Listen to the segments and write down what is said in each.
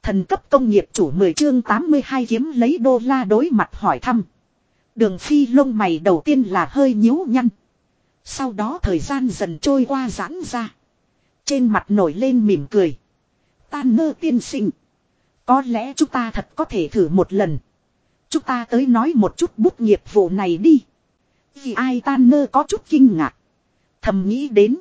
Thần cấp công nghiệp chủ 10 chương 82 kiếm lấy đô la đối mặt hỏi thăm. Đường Phi lông mày đầu tiên là hơi nhíu nhăn. Sau đó thời gian dần trôi qua giãn ra. Trên mặt nổi lên mỉm cười. Tanner tiên sinh. Có lẽ chúng ta thật có thể thử một lần. Chúng ta tới nói một chút bút nghiệp vụ này đi. Vì ai Tanner có chút kinh ngạc. Thầm nghĩ đến.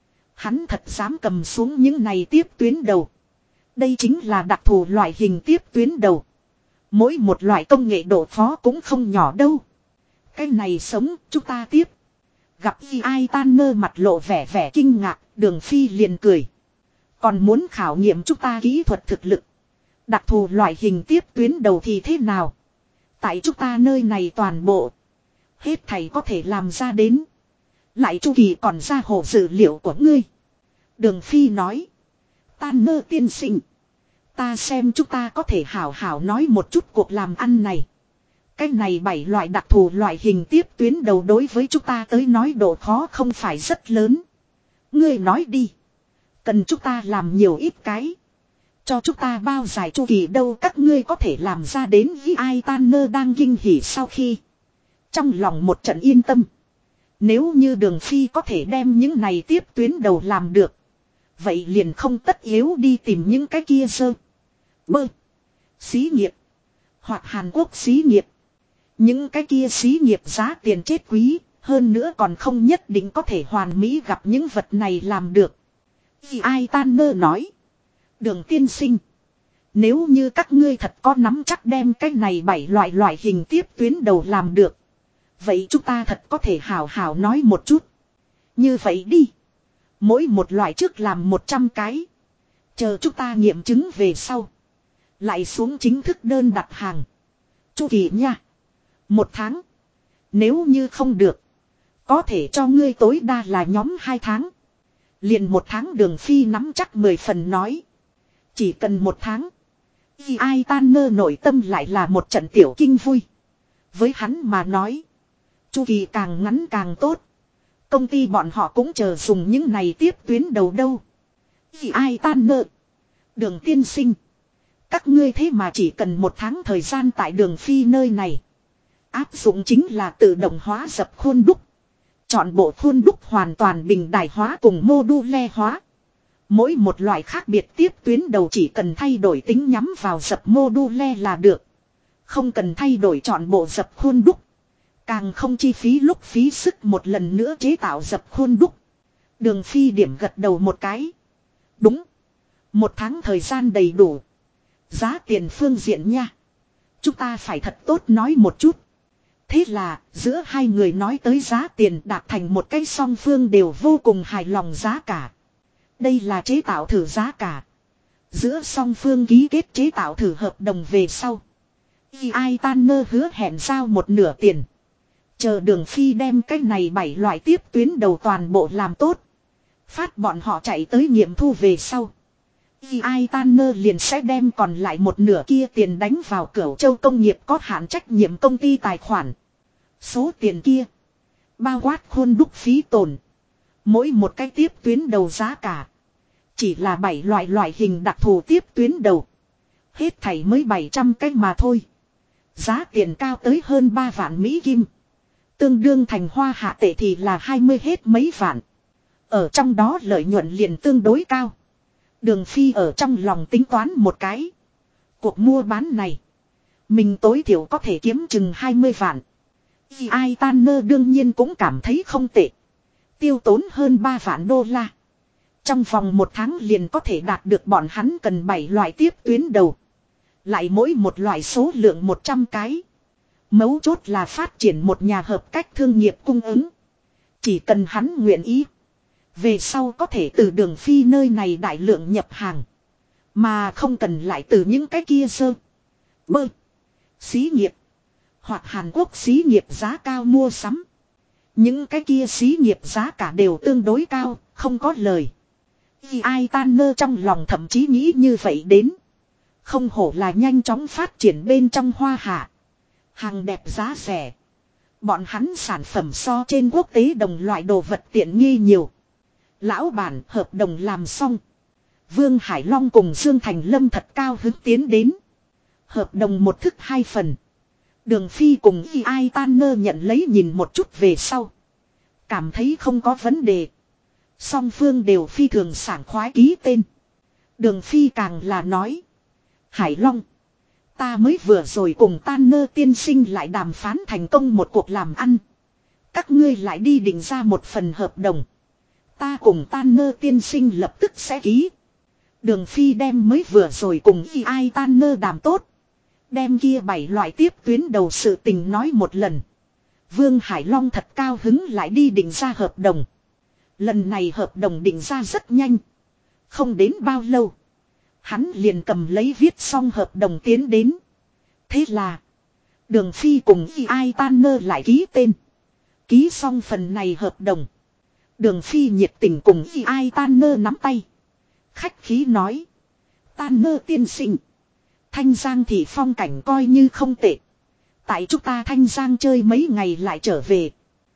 Hắn thật dám cầm xuống những này tiếp tuyến đầu. Đây chính là đặc thù loại hình tiếp tuyến đầu. Mỗi một loại công nghệ độ phó cũng không nhỏ đâu. Cái này sống chúng ta tiếp. Gặp ai Tanner mặt lộ vẻ vẻ kinh ngạc, Đường Phi liền cười. Còn muốn khảo nghiệm chúng ta kỹ thuật thực lực. Đặc thù loại hình tiếp tuyến đầu thì thế nào? Tại chúng ta nơi này toàn bộ. Hết thầy có thể làm ra đến. Lại chu kỳ còn ra hồ dữ liệu của ngươi. Đường Phi nói. Tanner tiên sinh. Ta xem chúng ta có thể hảo hảo nói một chút cuộc làm ăn này. Cái này 7 loại đặc thù loại hình tiếp tuyến đầu đối với chúng ta tới nói độ khó không phải rất lớn. Ngươi nói đi. Cần chúng ta làm nhiều ít cái. Cho chúng ta bao dài chu kỳ đâu các ngươi có thể làm ra đến với ai Tanner đang kinh hỉ sau khi. Trong lòng một trận yên tâm. Nếu như Đường Phi có thể đem những này tiếp tuyến đầu làm được. Vậy liền không tất yếu đi tìm những cái kia sơ. Bơ. Xí nghiệp. Hoặc Hàn Quốc xí nghiệp. Những cái kia xí nghiệp giá tiền chết quý. Hơn nữa còn không nhất định có thể hoàn mỹ gặp những vật này làm được. Vì ai Tanner nói. Đường tiên sinh. Nếu như các ngươi thật có nắm chắc đem cái này 7 loại hình tiếp tuyến đầu làm được. Vậy chúng ta thật có thể hào hào nói một chút. Như vậy đi. Mỗi một loại trước làm 100 cái. Chờ chúng ta nghiệm chứng về sau. Lại xuống chính thức đơn đặt hàng. Chu kỳ nha. 1 tháng. Nếu như không được. Có thể cho ngươi tối đa là nhóm 2 tháng. Liền 1 tháng Đường Phi nắm chắc 10 phần nói. Chỉ cần 1 tháng. Vì ai Tanner nội tâm lại là một trận tiểu kinh vui. Với hắn mà nói. Chu kỳ càng ngắn càng tốt. Công ty bọn họ cũng chờ dùng những này tiếp tuyến đầu đâu. Vì ai Tanner. Đường tiên sinh. Các ngươi thế mà chỉ cần 1 tháng thời gian tại Đường Phi nơi này. Áp dụng chính là tự động hóa dập khuôn đúc. Chọn bộ khuôn đúc hoàn toàn bình đại hóa cùng module hóa. Mỗi một loại khác biệt tiếp tuyến đầu chỉ cần thay đổi tính nhắm vào dập module là được. Không cần thay đổi chọn bộ dập khuôn đúc. Càng không chi phí lúc phí sức một lần nữa chế tạo dập khuôn đúc. Đường Phi điểm gật đầu một cái. Đúng. 1 tháng thời gian đầy đủ. Giá tiền phương diện nha. Chúng ta phải thật tốt nói một chút. Thế là giữa hai người nói tới giá tiền đạt thành một cái song phương đều vô cùng hài lòng giá cả. Đây là chế tạo thử giá cả. Giữa song phương ký kết chế tạo thử hợp đồng về sau. Ai Tanner hứa hẹn giao một nửa tiền. Chờ Đường Phi đem cái này 7 loại tiếp tuyến đầu toàn bộ làm tốt. Phát bọn họ chạy tới nghiệm thu về sau. Ai Tanner liền sẽ đem còn lại một nửa kia tiền đánh vào Cửu Châu công nghiệp có hạn trách nhiệm công ty tài khoản. Số tiền kia. Bao quát khuôn đúc phí tổn. Mỗi một cái tiếp tuyến đầu giá cả. Chỉ là 7 loại hình đặc thù tiếp tuyến đầu. Hết thảy mới 700 cái mà thôi. Giá tiền cao tới hơn 3 vạn Mỹ Kim. Tương đương thành hoa hạ tệ thì là 20 hết mấy vạn. Ở trong đó lợi nhuận liền tương đối cao. Đường Phi ở trong lòng tính toán một cái. Cuộc mua bán này. Mình tối thiểu có thể kiếm chừng 20 vạn. Vì ai Tanner đương nhiên cũng cảm thấy không tệ. Tiêu tốn hơn 3 vạn đô la. Trong vòng 1 tháng liền có thể đạt được bọn hắn cần 7 loại tiếp tuyến đầu. Lại mỗi một loại số lượng 100 cái. Mấu chốt là phát triển một nhà hợp cách thương nghiệp cung ứng. Chỉ cần hắn nguyện ý. Về sau có thể từ Đường Phi nơi này đại lượng nhập hàng. Mà không cần lại từ những cái kia sơ. Bơ. Xí nghiệp. Hoặc Hàn Quốc xí nghiệp giá cao mua sắm. Những cái kia xí nghiệp giá cả đều tương đối cao, không có lời. Vì ai Tanner trong lòng thậm chí nghĩ như vậy đến. Không hổ là nhanh chóng phát triển bên trong hoa hạ. Hàng đẹp giá rẻ. Bọn hắn sản phẩm so trên quốc tế đồng loại đồ vật tiện nghi nhiều. Lão bản hợp đồng làm xong. Vương Hải Long cùng Dương Thành Lâm thật cao hứng tiến đến. Hợp đồng một thức hai phần. Đường Phi cùng Y.I. Tanner nhận lấy nhìn một chút về sau. Cảm thấy không có vấn đề. Song phương đều phi thường sảng khoái ký tên. Đường Phi càng là nói. Hải Long. Ta mới vừa rồi cùng Tanner tiên sinh lại đàm phán thành công một cuộc làm ăn. Các ngươi lại đi định ra một phần hợp đồng. Ta cùng Tanner tiên sinh lập tức sẽ ký. Đường Phi đem mới vừa rồi cùng Y.I. Tanner đàm tốt. Đem kia 7 loại tiếp tuyến đầu sự tình nói một lần. Vương Hải Long thật cao hứng lại đi định ra hợp đồng. Lần này hợp đồng định ra rất nhanh. Không đến bao lâu. Hắn liền cầm lấy viết xong hợp đồng tiến đến. Thế là. Đường Phi cùng Y.I. Tanner lại ký tên. Ký xong phần này hợp đồng. Đường Phi nhiệt tình cùng Y.I. Tanner nắm tay. Khách khí nói. Tanner tiên sinh. Thanh Giang thị phong cảnh coi như không tệ. Tại chúng ta Thanh Giang chơi mấy ngày lại trở về.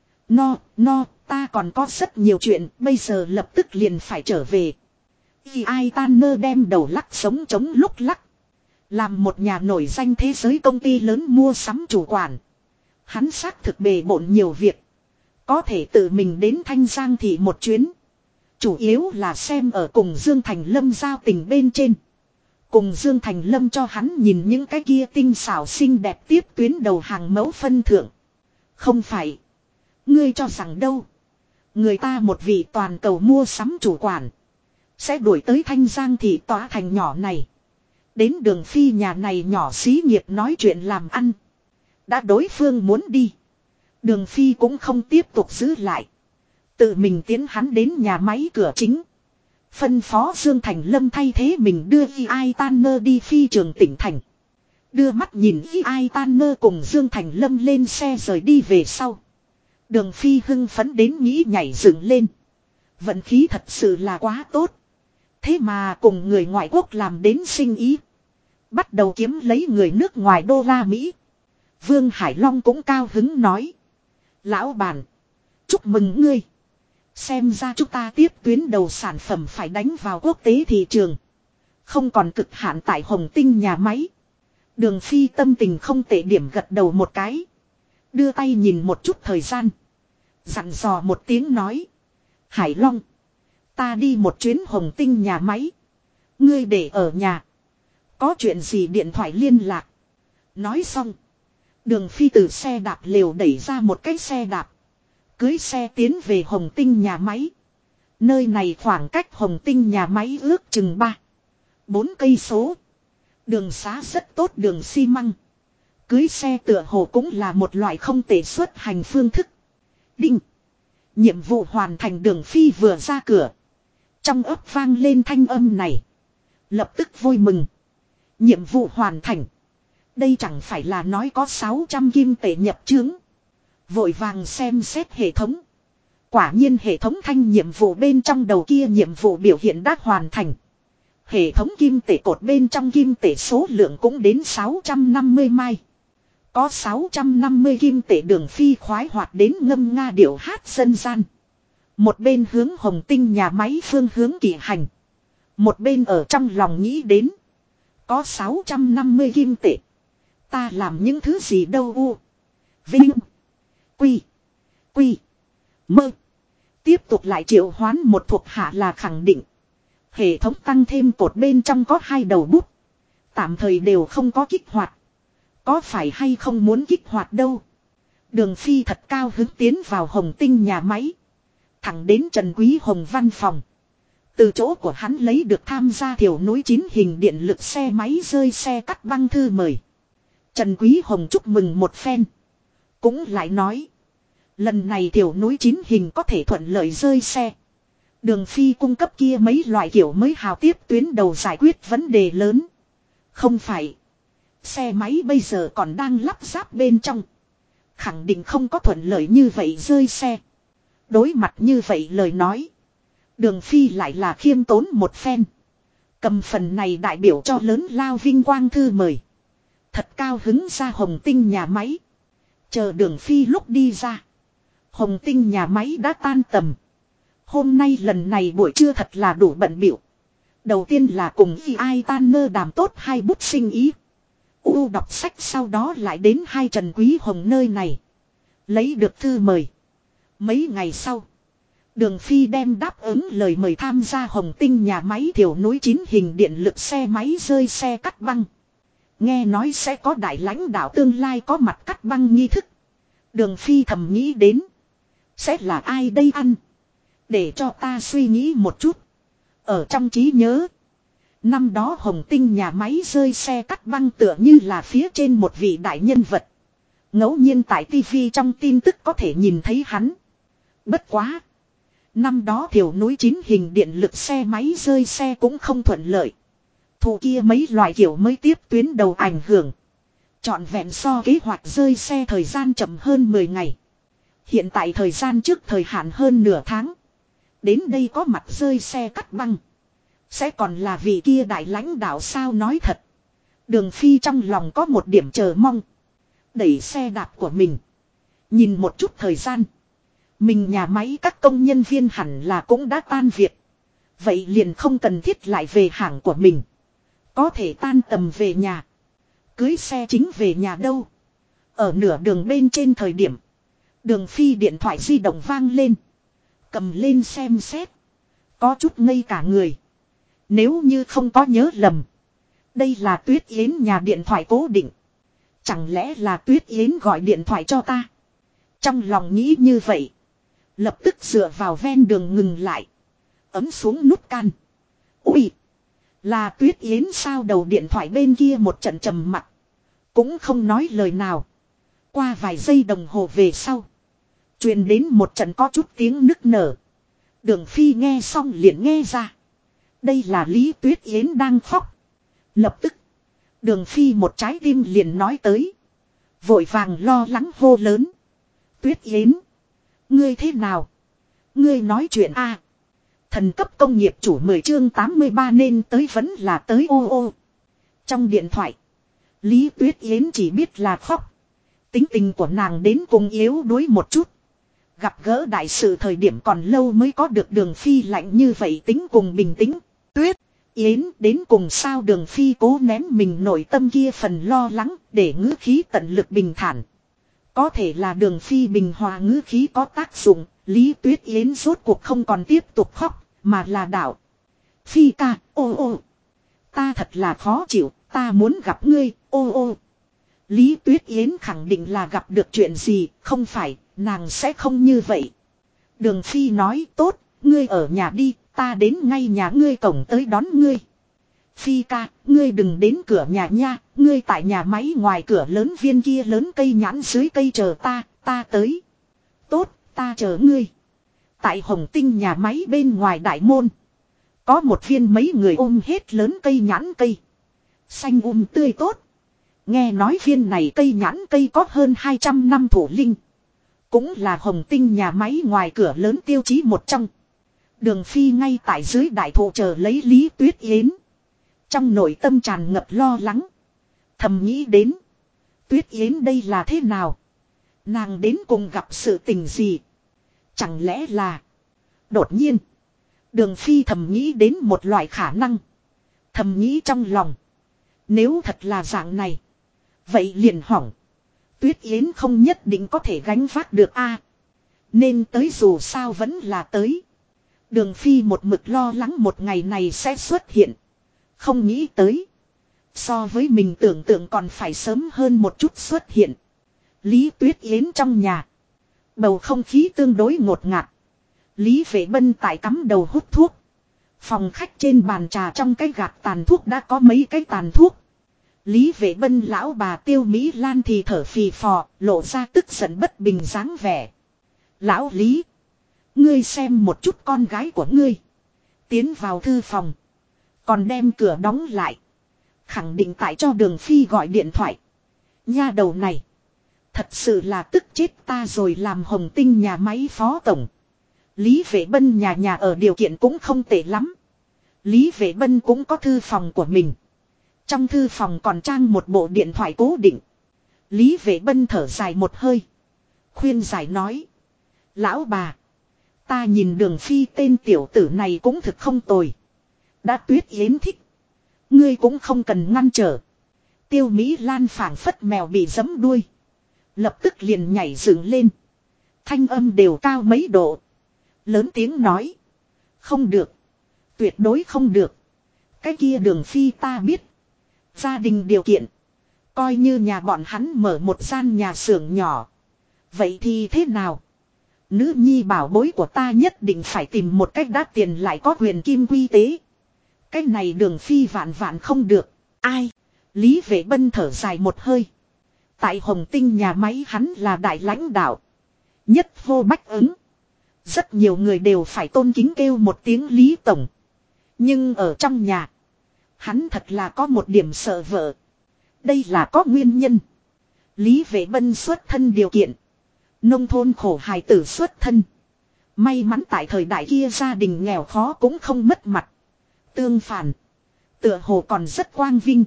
No, ta còn có rất nhiều chuyện, bây giờ lập tức liền phải trở về. Y.I. Tanner đem đầu lắc sống chống lúc lắc. Làm một nhà nổi danh thế giới công ty lớn mua sắm chủ quản. Hắn xác thực bề bộn nhiều việc. Có thể tự mình đến Thanh Giang thị một chuyến. Chủ yếu là xem ở cùng Dương Thành Lâm giao tình bên trên. Cùng Dương Thành Lâm cho hắn nhìn những cái kia tinh xảo xinh đẹp tiếp tuyến đầu hàng mẫu phân thượng. Không phải. Ngươi cho rằng đâu. Người ta một vị toàn cầu mua sắm chủ quản. Sẽ đuổi tới Thanh Giang thị tòa thành nhỏ này. Đến Đường Phi nhà này nhỏ xí nghiệp nói chuyện làm ăn. Đã đối phương muốn đi. Đường Phi cũng không tiếp tục giữ lại. Tự mình tiến hắn đến nhà máy cửa chính. Phân phó Dương Thành Lâm thay thế mình đưa Y.I. Tanner đi phi trường tỉnh thành. Đưa mắt nhìn Y.I. Tanner cùng Dương Thành Lâm lên xe rời đi về sau. Đường Phi hưng phấn đến nghĩ nhảy dựng lên. Vận khí thật sự là quá tốt. Thế mà cùng người ngoại quốc làm đến sinh ý. Bắt đầu kiếm lấy người nước ngoài đô la Mỹ. Vương Hải Long cũng cao hứng nói. Lão bản. Chúc mừng ngươi. Xem ra chúng ta tiếp tuyến đầu sản phẩm phải đánh vào quốc tế thị trường. Không còn cực hạn tại Hồng Tinh nhà máy. Đường Phi tâm tình không tệ điểm gật đầu một cái. Đưa tay nhìn một chút thời gian. Dặn dò một tiếng nói. Hải Long. Ta đi một chuyến Hồng Tinh nhà máy. Ngươi để ở nhà. Có chuyện gì điện thoại liên lạc. Nói xong. Đường Phi từ xe đạp lều đẩy ra một cái xe đạp. Cưới xe tiến về Hồng Tinh nhà máy. Nơi này khoảng cách Hồng Tinh nhà máy ước chừng 4 cây số. Đường xá rất tốt, đường xi măng. Cưới xe tựa hồ cũng là một loại không tệ xuất hành phương thức. Đinh. Nhiệm vụ hoàn thành. Đường Phi vừa ra cửa. Trong ấp vang lên thanh âm này. Lập tức vui mừng. Nhiệm vụ hoàn thành. Đây chẳng phải là nói có 600 kim tệ nhập trướng. Vội vàng xem xét hệ thống. Quả nhiên hệ thống thanh nhiệm vụ bên trong đầu kia nhiệm vụ biểu hiện đã hoàn thành. Hệ thống kim tệ cột bên trong kim tệ số lượng cũng đến 650 mai. Có 650 kim tệ. Đường Phi khoái hoạt đến ngâm nga điệu hát dân gian. Một bên hướng Hồng Tinh nhà máy phương hướng kỳ hành. Một bên ở trong lòng nghĩ đến. Có 650 kim tệ. Ta làm những thứ gì đâu u. Vinh. Quy. Quy. Mơ. Tiếp tục lại triệu hoán một thuộc hạ là khẳng định. Hệ thống tăng thêm cột bên trong có 2 đầu bút. Tạm thời đều không có kích hoạt. Có phải hay không muốn kích hoạt đâu. Đường Phi thật cao hứng tiến vào Hồng Tinh nhà máy. Thẳng đến Trần Quý Hồng văn phòng. Từ chỗ của hắn lấy được tham gia thiểu núi 9 hình điện lực xe máy rơi xe cắt băng thư mời. Trần Quý Hồng chúc mừng một phen. Cũng lại nói. Lần này thiểu núi 9 hình có thể thuận lợi rơi xe. Đường Phi cung cấp kia mấy loại kiểu mới hào tiếp tuyến đầu giải quyết vấn đề lớn. Không phải. Xe máy bây giờ còn đang lắp ráp bên trong. Khẳng định không có thuận lợi như vậy rơi xe. Đối mặt như vậy lời nói. Đường Phi lại là khiêm tốn một phen. Cầm phần này đại biểu cho lớn lao vinh quang thư mời. Thật cao hứng ra Hồng Tinh nhà máy. Chờ Đường Phi lúc đi ra. Hồng Tinh nhà máy đã tan tầm. Hôm nay lần này buổi trưa thật là đủ bận bịu. Đầu tiên là cùng ai tan nơ đàm tốt 2 bút sinh ý. Đọc sách sau đó lại đến 2 Trần Quý Hồng nơi này. Lấy được thư mời. Mấy ngày sau. Đường Phi đem đáp ứng lời mời tham gia Hồng Tinh nhà máy thiểu núi 9 hình điện lực xe máy rơi xe cắt băng. Nghe nói sẽ có đại lãnh đạo tương lai có mặt cắt băng nghi thức. Đường Phi thầm nghĩ đến. Sẽ là ai đây ăn? Để cho ta suy nghĩ một chút. Ở trong trí nhớ. Năm đó Hồng Tinh nhà máy rơi xe cắt băng tựa như là phía trên một vị đại nhân vật. Ngẫu nhiên tại TV trong tin tức có thể nhìn thấy hắn. Bất quá. Năm đó thiểu núi 9 hình điện lực xe máy rơi xe cũng không thuận lợi. Thủ kia mấy loại kiểu mới tiếp tuyến đầu ảnh hưởng. Trọn vẹn so kế hoạch rơi xe thời gian chậm hơn 10 ngày. Hiện tại thời gian trước thời hạn hơn nửa tháng. Đến đây có mặt rơi xe cắt băng. Sẽ còn là vị kia đại lãnh đạo sao nói thật. Đường Phi trong lòng có một điểm chờ mong. Đẩy xe đạp của mình. Nhìn một chút thời gian. Mình nhà máy các công nhân viên hẳn là cũng đã tan việc. Vậy liền không cần thiết lại về hàng của mình. Có thể tan tầm về nhà. Cưới xe chính về nhà đâu. Ở nửa đường bên trên thời điểm. Đường Phi điện thoại di động vang lên. Cầm lên xem xét. Có chút ngây cả người. Nếu như không có nhớ lầm. Đây là Tuyết Yến nhà điện thoại cố định. Chẳng lẽ là Tuyết Yến gọi điện thoại cho ta. Trong lòng nghĩ như vậy. Lập tức dựa vào ven đường ngừng lại. Ấm xuống nút can. Ui. Là Tuyết Yến sao đầu điện thoại bên kia một trận trầm mặc. Cũng không nói lời nào. Qua vài giây đồng hồ về sau. Truyền đến một trận có chút tiếng nức nở. Đường Phi nghe xong liền nghe ra. Đây là Lý Tuyết Yến đang khóc. Lập tức. Đường Phi một trái tim liền nói tới. Vội vàng lo lắng hô lớn. Tuyết Yến. Ngươi thế nào? Ngươi nói chuyện a? Thần cấp công nghiệp chủ 10 chương 83 nên tới vẫn là tới ô ô. Trong điện thoại. Lý Tuyết Yến chỉ biết là khóc. Tính tình của nàng đến cùng yếu đuối một chút. Gặp gỡ đại sự thời điểm còn lâu mới có được Đường Phi lạnh như vậy tính cùng bình tĩnh. Tuyết Yến đến cùng sao Đường Phi cố nén mình nội tâm kia phần lo lắng để ngữ khí tận lực bình thản. Có thể là Đường Phi bình hòa ngữ khí có tác dụng, Lý Tuyết Yến rốt cuộc không còn tiếp tục khóc, mà là đảo. Phi ca, ô ô. Ta thật là khó chịu, ta muốn gặp ngươi, ô ô. Lý Tuyết Yến khẳng định là gặp được chuyện gì, không phải, nàng sẽ không như vậy. Đường Phi nói tốt, ngươi ở nhà đi, ta đến ngay nhà ngươi cổng tới đón ngươi. Phi ca, ngươi đừng đến cửa nhà nha, ngươi tại nhà máy ngoài cửa lớn viên kia lớn cây nhãn dưới cây chờ ta tới. Tốt, ta chờ ngươi. Tại Hồng Tinh nhà máy bên ngoài đại môn. Có một viên mấy người ôm hết lớn cây nhãn cây. Xanh tươi tốt. Nghe nói viên này cây nhãn cây có hơn 200 năm thủ linh. Cũng là Hồng Tinh nhà máy ngoài cửa lớn tiêu chí một trong. Đường Phi ngay tại dưới đại thụ chờ lấy Lý Tuyết Yến. Trong nội tâm tràn ngập lo lắng. Thầm nghĩ đến. Tuyết Yến đây là thế nào? Nàng đến cùng gặp sự tình gì? Chẳng lẽ là... Đột nhiên. Đường Phi thầm nghĩ đến một loại khả năng. Thầm nghĩ trong lòng. Nếu thật là dạng này. Vậy liền hỏng. Tuyết Yến không nhất định có thể gánh vác được a. Nên tới dù sao vẫn là tới. Đường Phi một mực lo lắng một ngày này sẽ xuất hiện. Không nghĩ tới. So với mình tưởng tượng còn phải sớm hơn một chút xuất hiện. Lý Tuyết Yến trong nhà. Bầu không khí tương đối ngột ngạt. Lý Vệ Bân tại cắm đầu hút thuốc. Phòng khách trên bàn trà trong cái gạt tàn thuốc đã có mấy cái tàn thuốc. Lý Vệ Bân lão bà Tiêu Mỹ Lan thì thở phì phò, lộ ra tức giận bất bình dáng vẻ. Lão Lý. Ngươi xem một chút con gái của ngươi. Tiến vào thư phòng. Còn đem cửa đóng lại. Khẳng định tại cho Đường Phi gọi điện thoại. Nha đầu này. Thật sự là tức chết ta rồi làm Hồng Tinh nhà máy phó tổng. Lý Vệ Bân nhà ở điều kiện cũng không tệ lắm. Lý Vệ Bân cũng có thư phòng của mình. Trong thư phòng còn trang một bộ điện thoại cố định. Lý Vệ Bân thở dài một hơi. Khuyên giải nói. Lão bà. Ta nhìn Đường Phi tên tiểu tử này cũng thực không tồi. Đã Tuyết Yến thích. Ngươi cũng không cần ngăn trở. Tiêu Mỹ Lan phảng phất mèo bị giẫm đuôi. Lập tức liền nhảy dựng lên. Thanh âm đều cao mấy độ. Lớn tiếng nói. Không được. Tuyệt đối không được. Cái kia Đường Phi ta biết. Gia đình điều kiện. Coi như nhà bọn hắn mở một gian nhà xưởng nhỏ. Vậy thì thế nào? Nữ nhi bảo bối của ta nhất định phải tìm một cách đắt tiền lại có quyền kim quy tế. Cái này Đường Phi vạn vạn không được. Ai? Lý Vệ Bân thở dài một hơi. Tại Hồng Tinh nhà máy hắn là đại lãnh đạo. Nhất hô bách ứng. Rất nhiều người đều phải tôn kính kêu một tiếng Lý Tổng. Nhưng ở trong nhà. Hắn thật là có một điểm sợ vợ. Đây là có nguyên nhân. Lý Vệ Bân xuất thân điều kiện. Nông thôn khổ hài tử xuất thân. May mắn tại thời đại kia gia đình nghèo khó cũng không mất mặt. Tương phản. Tựa hồ còn rất quang vinh.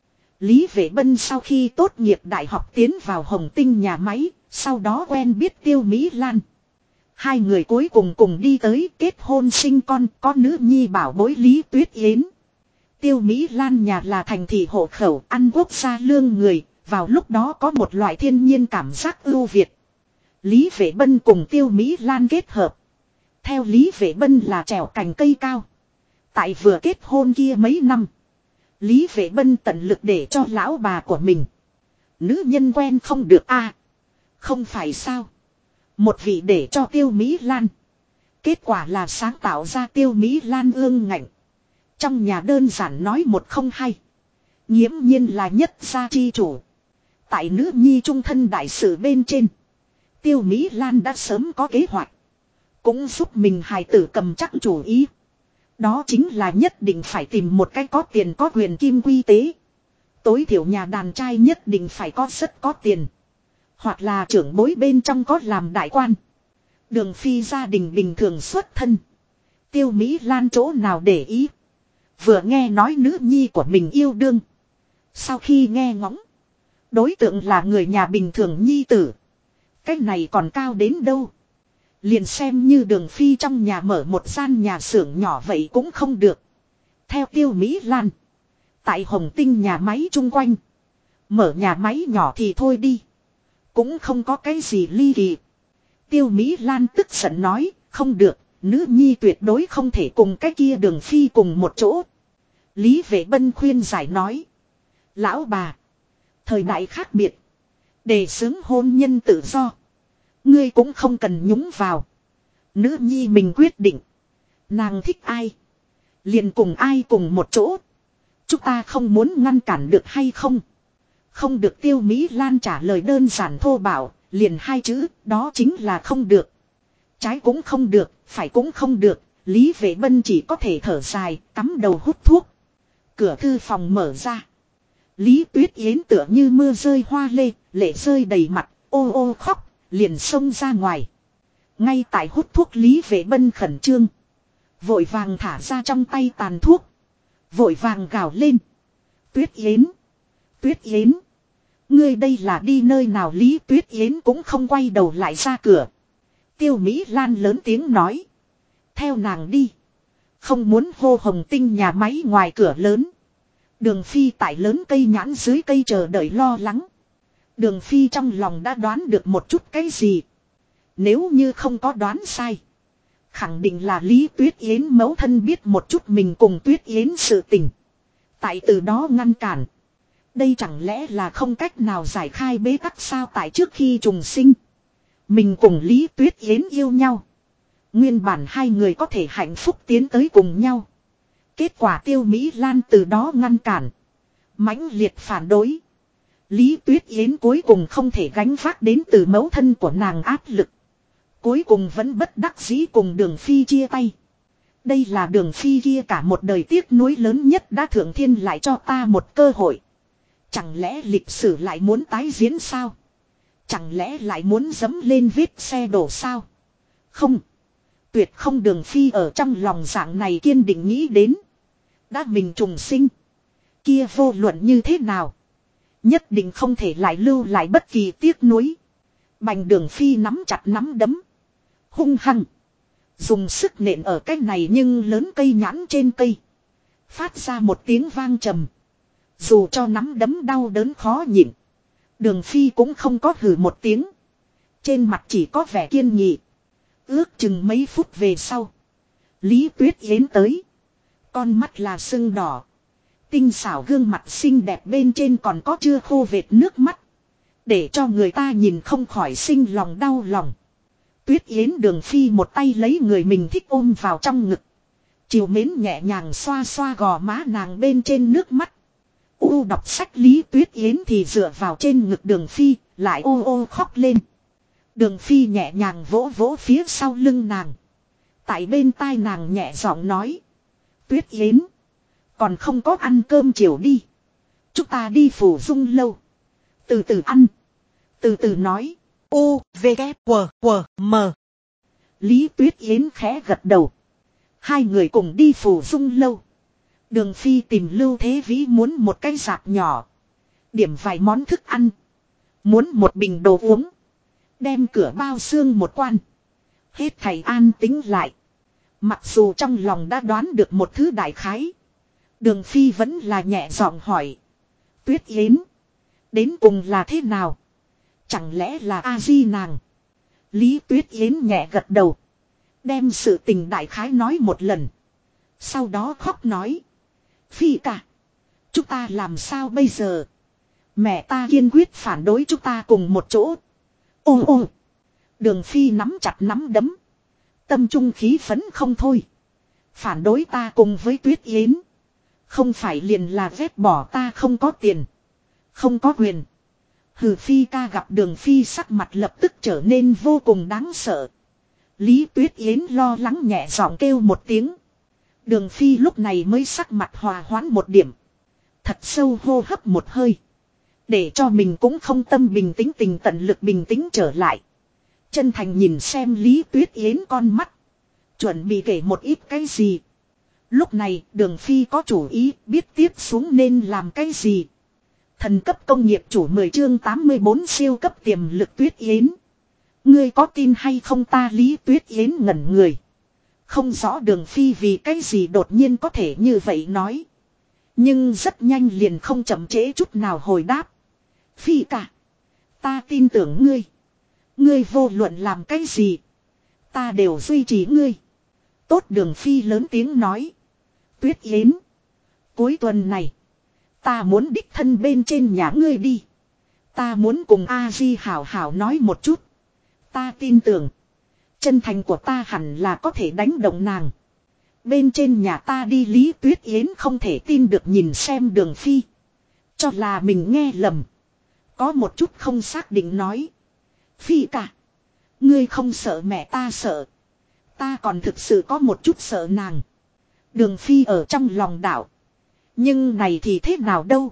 Lý Vệ Bân sau khi tốt nghiệp đại học tiến vào Hồng Tinh nhà máy. Sau đó quen biết Tiêu Mỹ Lan. Hai người cuối cùng cùng đi tới kết hôn sinh con có nữ nhi bảo bối Lý Tuyết Yến. Tiêu Mỹ Lan nhà là thành thị hộ khẩu ăn quốc gia lương người. Vào lúc đó có một loại thiên nhiên cảm giác ưu việt. Lý Vệ Bân cùng Tiêu Mỹ Lan kết hợp. Theo Lý Vệ Bân là trèo cành cây cao. Tại vừa kết hôn kia mấy năm. Lý Vệ Bân tận lực để cho lão bà của mình. Nữ nhân quen không được a. Không phải sao. Một vị để cho Tiêu Mỹ Lan. Kết quả là sáng tạo ra Tiêu Mỹ Lan ương ngạnh. Trong nhà đơn giản nói một không hay. Nghiễm nhiên là nhất gia chi chủ. Tại nữ nhi trung thân đại sự bên trên. Tiêu Mỹ Lan đã sớm có kế hoạch. Cũng giúp mình hài tử cầm chắc chủ ý. Đó chính là nhất định phải tìm một cái có tiền có quyền kim quy tế. Tối thiểu nhà đàn trai nhất định phải có rất có tiền. Hoặc là trưởng bối bên trong có làm đại quan. Đường Phi gia đình bình thường xuất thân. Tiêu Mỹ Lan chỗ nào để ý. Vừa nghe nói nữ nhi của mình yêu đương. Sau khi nghe ngóng. Đối tượng là người nhà bình thường nhi tử. Cái này còn cao đến đâu. Liền xem như Đường Phi trong nhà mở một gian nhà xưởng nhỏ vậy cũng không được. Theo Tiêu Mỹ Lan. Tại Hồng Tinh nhà máy chung quanh. Mở nhà máy nhỏ thì thôi đi. Cũng không có cái gì ly kỳ. Tiêu Mỹ Lan tức giận nói. Không được. Nữ nhi tuyệt đối không thể cùng cái kia Đường Phi cùng một chỗ. Lý Vệ Bân khuyên giải nói. Lão bà. Thời đại khác biệt. Để xướng hôn nhân tự do. Ngươi cũng không cần nhúng vào. Nữ nhi mình quyết định. Nàng thích ai. Liền cùng ai cùng một chỗ. Chúng ta không muốn ngăn cản được hay không. Không được. Tiêu Mỹ Lan trả lời đơn giản thô bạo. Liền hai chữ. Đó chính là không được. Trái cũng không được. Phải cũng không được. Lý Vệ Bân chỉ có thể thở dài. Cắm đầu hút thuốc. Cửa thư phòng mở ra. Lý Tuyết Yến tựa như mưa rơi hoa lê. Lệ rơi đầy mặt. Ô ô khóc. Liền xông ra ngoài. Ngay tại hút thuốc Lý Vệ Bân khẩn trương. Vội vàng thả ra trong tay tàn thuốc. Vội vàng gào lên. Tuyết Yến. Tuyết Yến. Ngươi đây là đi nơi nào. Lý Tuyết Yến cũng không quay đầu lại ra cửa. Tiêu Mỹ Lan lớn tiếng nói. Theo nàng đi. Không muốn hô Hồng Tinh nhà máy ngoài cửa lớn. Đường Phi tại lớn cây nhãn dưới cây chờ đợi lo lắng. Đường Phi trong lòng đã đoán được một chút cái gì. Nếu như không có đoán sai. Khẳng định là Lý Tuyết Yến mẫu thân biết một chút mình cùng Tuyết Yến sự tình. Tại từ đó ngăn cản. Đây chẳng lẽ là không cách nào giải khai bế tắc sao. Tại trước khi trùng sinh. Mình cùng Lý Tuyết Yến yêu nhau. Nguyên bản hai người có thể hạnh phúc tiến tới cùng nhau. Kết quả Tiêu Mỹ Lan từ đó ngăn cản. Mãnh liệt phản đối. Lý Tuyết Yến cuối cùng không thể gánh vác đến từ mẫu thân của nàng áp lực. Cuối cùng vẫn bất đắc dĩ cùng Đường Phi chia tay. Đây là Đường Phi kia cả một đời tiếc nuối lớn nhất. Đã thượng thiên lại cho ta một cơ hội. Chẳng lẽ lịch sử lại muốn tái diễn sao? Chẳng lẽ lại muốn dẫm lên vết xe đổ sao? Không. Tuyệt không. Đường Phi ở trong lòng dạng này kiên định nghĩ đến. Đã mình trùng sinh. Kia vô luận như thế nào? Nhất định không thể lại lưu lại bất kỳ tiếc nuối. Bành. Đường Phi nắm chặt nắm đấm. Hung hăng. Dùng sức nện ở cái này nhưng lớn cây nhãn trên cây. Phát ra một tiếng vang trầm. Dù cho nắm đấm đau đớn khó nhịn. Đường Phi cũng không có hừ một tiếng. Trên mặt chỉ có vẻ kiên nghị. Ước chừng mấy phút về sau. Lý Tuyết Yến tới. Con mắt là sưng đỏ. Tinh xảo gương mặt xinh đẹp bên trên còn có chưa khô vệt nước mắt. Để cho người ta nhìn không khỏi sinh lòng đau lòng. Tuyết Yến Đường Phi một tay lấy người mình thích ôm vào trong ngực. Chiều mến nhẹ nhàng xoa xoa gò má nàng bên trên nước mắt. Đọc sách Lý Tuyết Yến thì dựa vào trên ngực Đường Phi, lại ô khóc lên. Đường Phi nhẹ nhàng vỗ vỗ phía sau lưng nàng. Tại bên tai nàng nhẹ giọng nói. Tuyết Yến. Còn không có ăn cơm chiều đi. Chúng ta đi Phủ Dung lâu. Từ từ ăn. Từ từ nói. U, V, K, W, M. Lý Tuyết Yến khẽ gật đầu. Hai người cùng đi Phủ Dung lâu. Đường Phi tìm Lưu Thế Vĩ muốn một cái rạp nhỏ. Điểm vài món thức ăn. Muốn một bình đồ uống. Đem cửa bao xương một quan. Hết thầy an tính lại. Mặc dù trong lòng đã đoán được một thứ đại khái. Đường Phi vẫn là nhẹ giọng hỏi. Tuyết Yến. Đến cùng là thế nào? Chẳng lẽ là A-di nàng? Lý Tuyết Yến nhẹ gật đầu. Đem sự tình đại khái nói một lần. Sau đó khóc nói. Phi cả. Chúng ta làm sao bây giờ? Mẹ ta kiên quyết phản đối chúng ta cùng một chỗ. Đường Phi nắm chặt nắm đấm. Tâm trung khí phấn không thôi. Phản đối ta cùng với Tuyết Yến. Không phải liền là ghét bỏ ta không có tiền. Không có quyền. Hừ. Phi ca gặp Đường Phi sắc mặt lập tức trở nên vô cùng đáng sợ. Lý Tuyết Yến lo lắng nhẹ giọng kêu một tiếng. Đường Phi lúc này mới sắc mặt hòa hoãn một điểm. Thật sâu hô hấp một hơi. Để cho mình cũng không tâm bình tĩnh tình tận lực bình tĩnh trở lại. Chân thành nhìn xem Lý Tuyết Yến con mắt. Chuẩn bị kể một ít cái gì. Lúc này Đường Phi có chủ ý biết tiếp xuống nên làm cái gì. Thần cấp công nghiệp chủ 10 chương 84 siêu cấp tiềm lực Tuyết Yến. Ngươi có tin hay không ta? Lý Tuyết Yến ngẩn người. Không rõ Đường Phi vì cái gì đột nhiên có thể như vậy nói. Nhưng rất nhanh liền không chậm trễ chút nào hồi đáp. Phi cả. Ta tin tưởng ngươi. Ngươi vô luận làm cái gì. Ta đều duy trì ngươi. Tốt. Đường Phi lớn tiếng nói. Tuyết Yến. Cuối tuần này. Ta muốn đích thân bên trên nhà ngươi đi. Ta muốn cùng A-di hảo hảo nói một chút. Ta tin tưởng. Chân thành của ta hẳn là có thể đánh động nàng. Bên trên nhà ta đi. Lý Tuyết Yến không thể tin được nhìn xem Đường Phi. Cho là mình nghe lầm. Có một chút không xác định nói. Phi cả. Ngươi không sợ mẹ ta sợ. Ta còn thực sự có một chút sợ nàng. Đường Phi ở trong lòng đảo. Nhưng này thì thế nào đâu.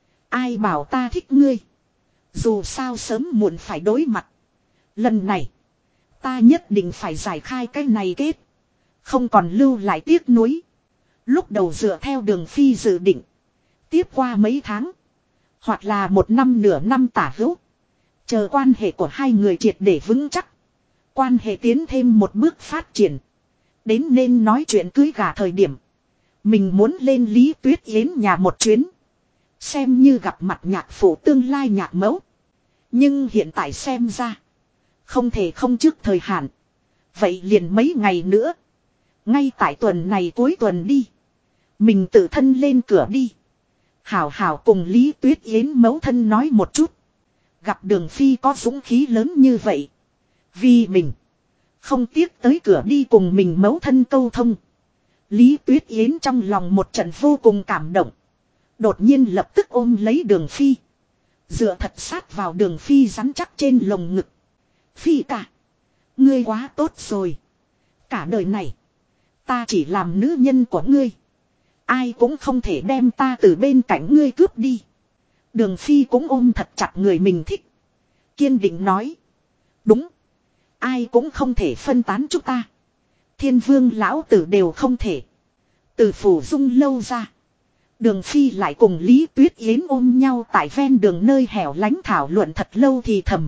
Ai bảo ta thích ngươi. Dù sao sớm muộn phải đối mặt. Lần này. Ta nhất định phải giải khai cái này kết. Không còn lưu lại tiếc nuối. Lúc đầu dựa theo Đường Phi dự định. Tiếp qua mấy tháng. Hoặc là một năm nửa năm tả hữu. Chờ quan hệ của hai người triệt để vững chắc. Quan hệ tiến thêm một bước phát triển. Đến nên nói chuyện cưới gả thời điểm. Mình muốn lên Lý Tuyết Yến nhà một chuyến. Xem như gặp mặt nhạc phụ tương lai nhạc mẫu. Nhưng hiện tại xem ra. Không thể không trước thời hạn. Vậy liền mấy ngày nữa. Ngay tại tuần này cuối tuần đi. Mình tự thân lên cửa đi. Hảo hảo cùng Lý Tuyết Yến mẫu thân nói một chút. Gặp Đường Phi có dũng khí lớn như vậy. Vì mình. Không tiếc tới cửa đi cùng mình mẫu thân câu thông. Lý Tuyết Yến trong lòng một trận vô cùng cảm động. Đột nhiên lập tức ôm lấy Đường Phi. Dựa thật sát vào Đường Phi rắn chắc trên lồng ngực. Phi cả. Ngươi quá tốt rồi. Cả đời này. Ta chỉ làm nữ nhân của ngươi. Ai cũng không thể đem ta từ bên cạnh ngươi cướp đi. Đường Phi cũng ôm thật chặt người mình thích. Kiên định nói. Đúng. Ai cũng không thể phân tán chúng ta. Thiên vương lão tử đều không thể. Từ Phủ Dung lâu ra. Đường Phi lại cùng Lý Tuyết Yến ôm nhau tại ven đường nơi hẻo lánh thảo luận thật lâu thì thầm.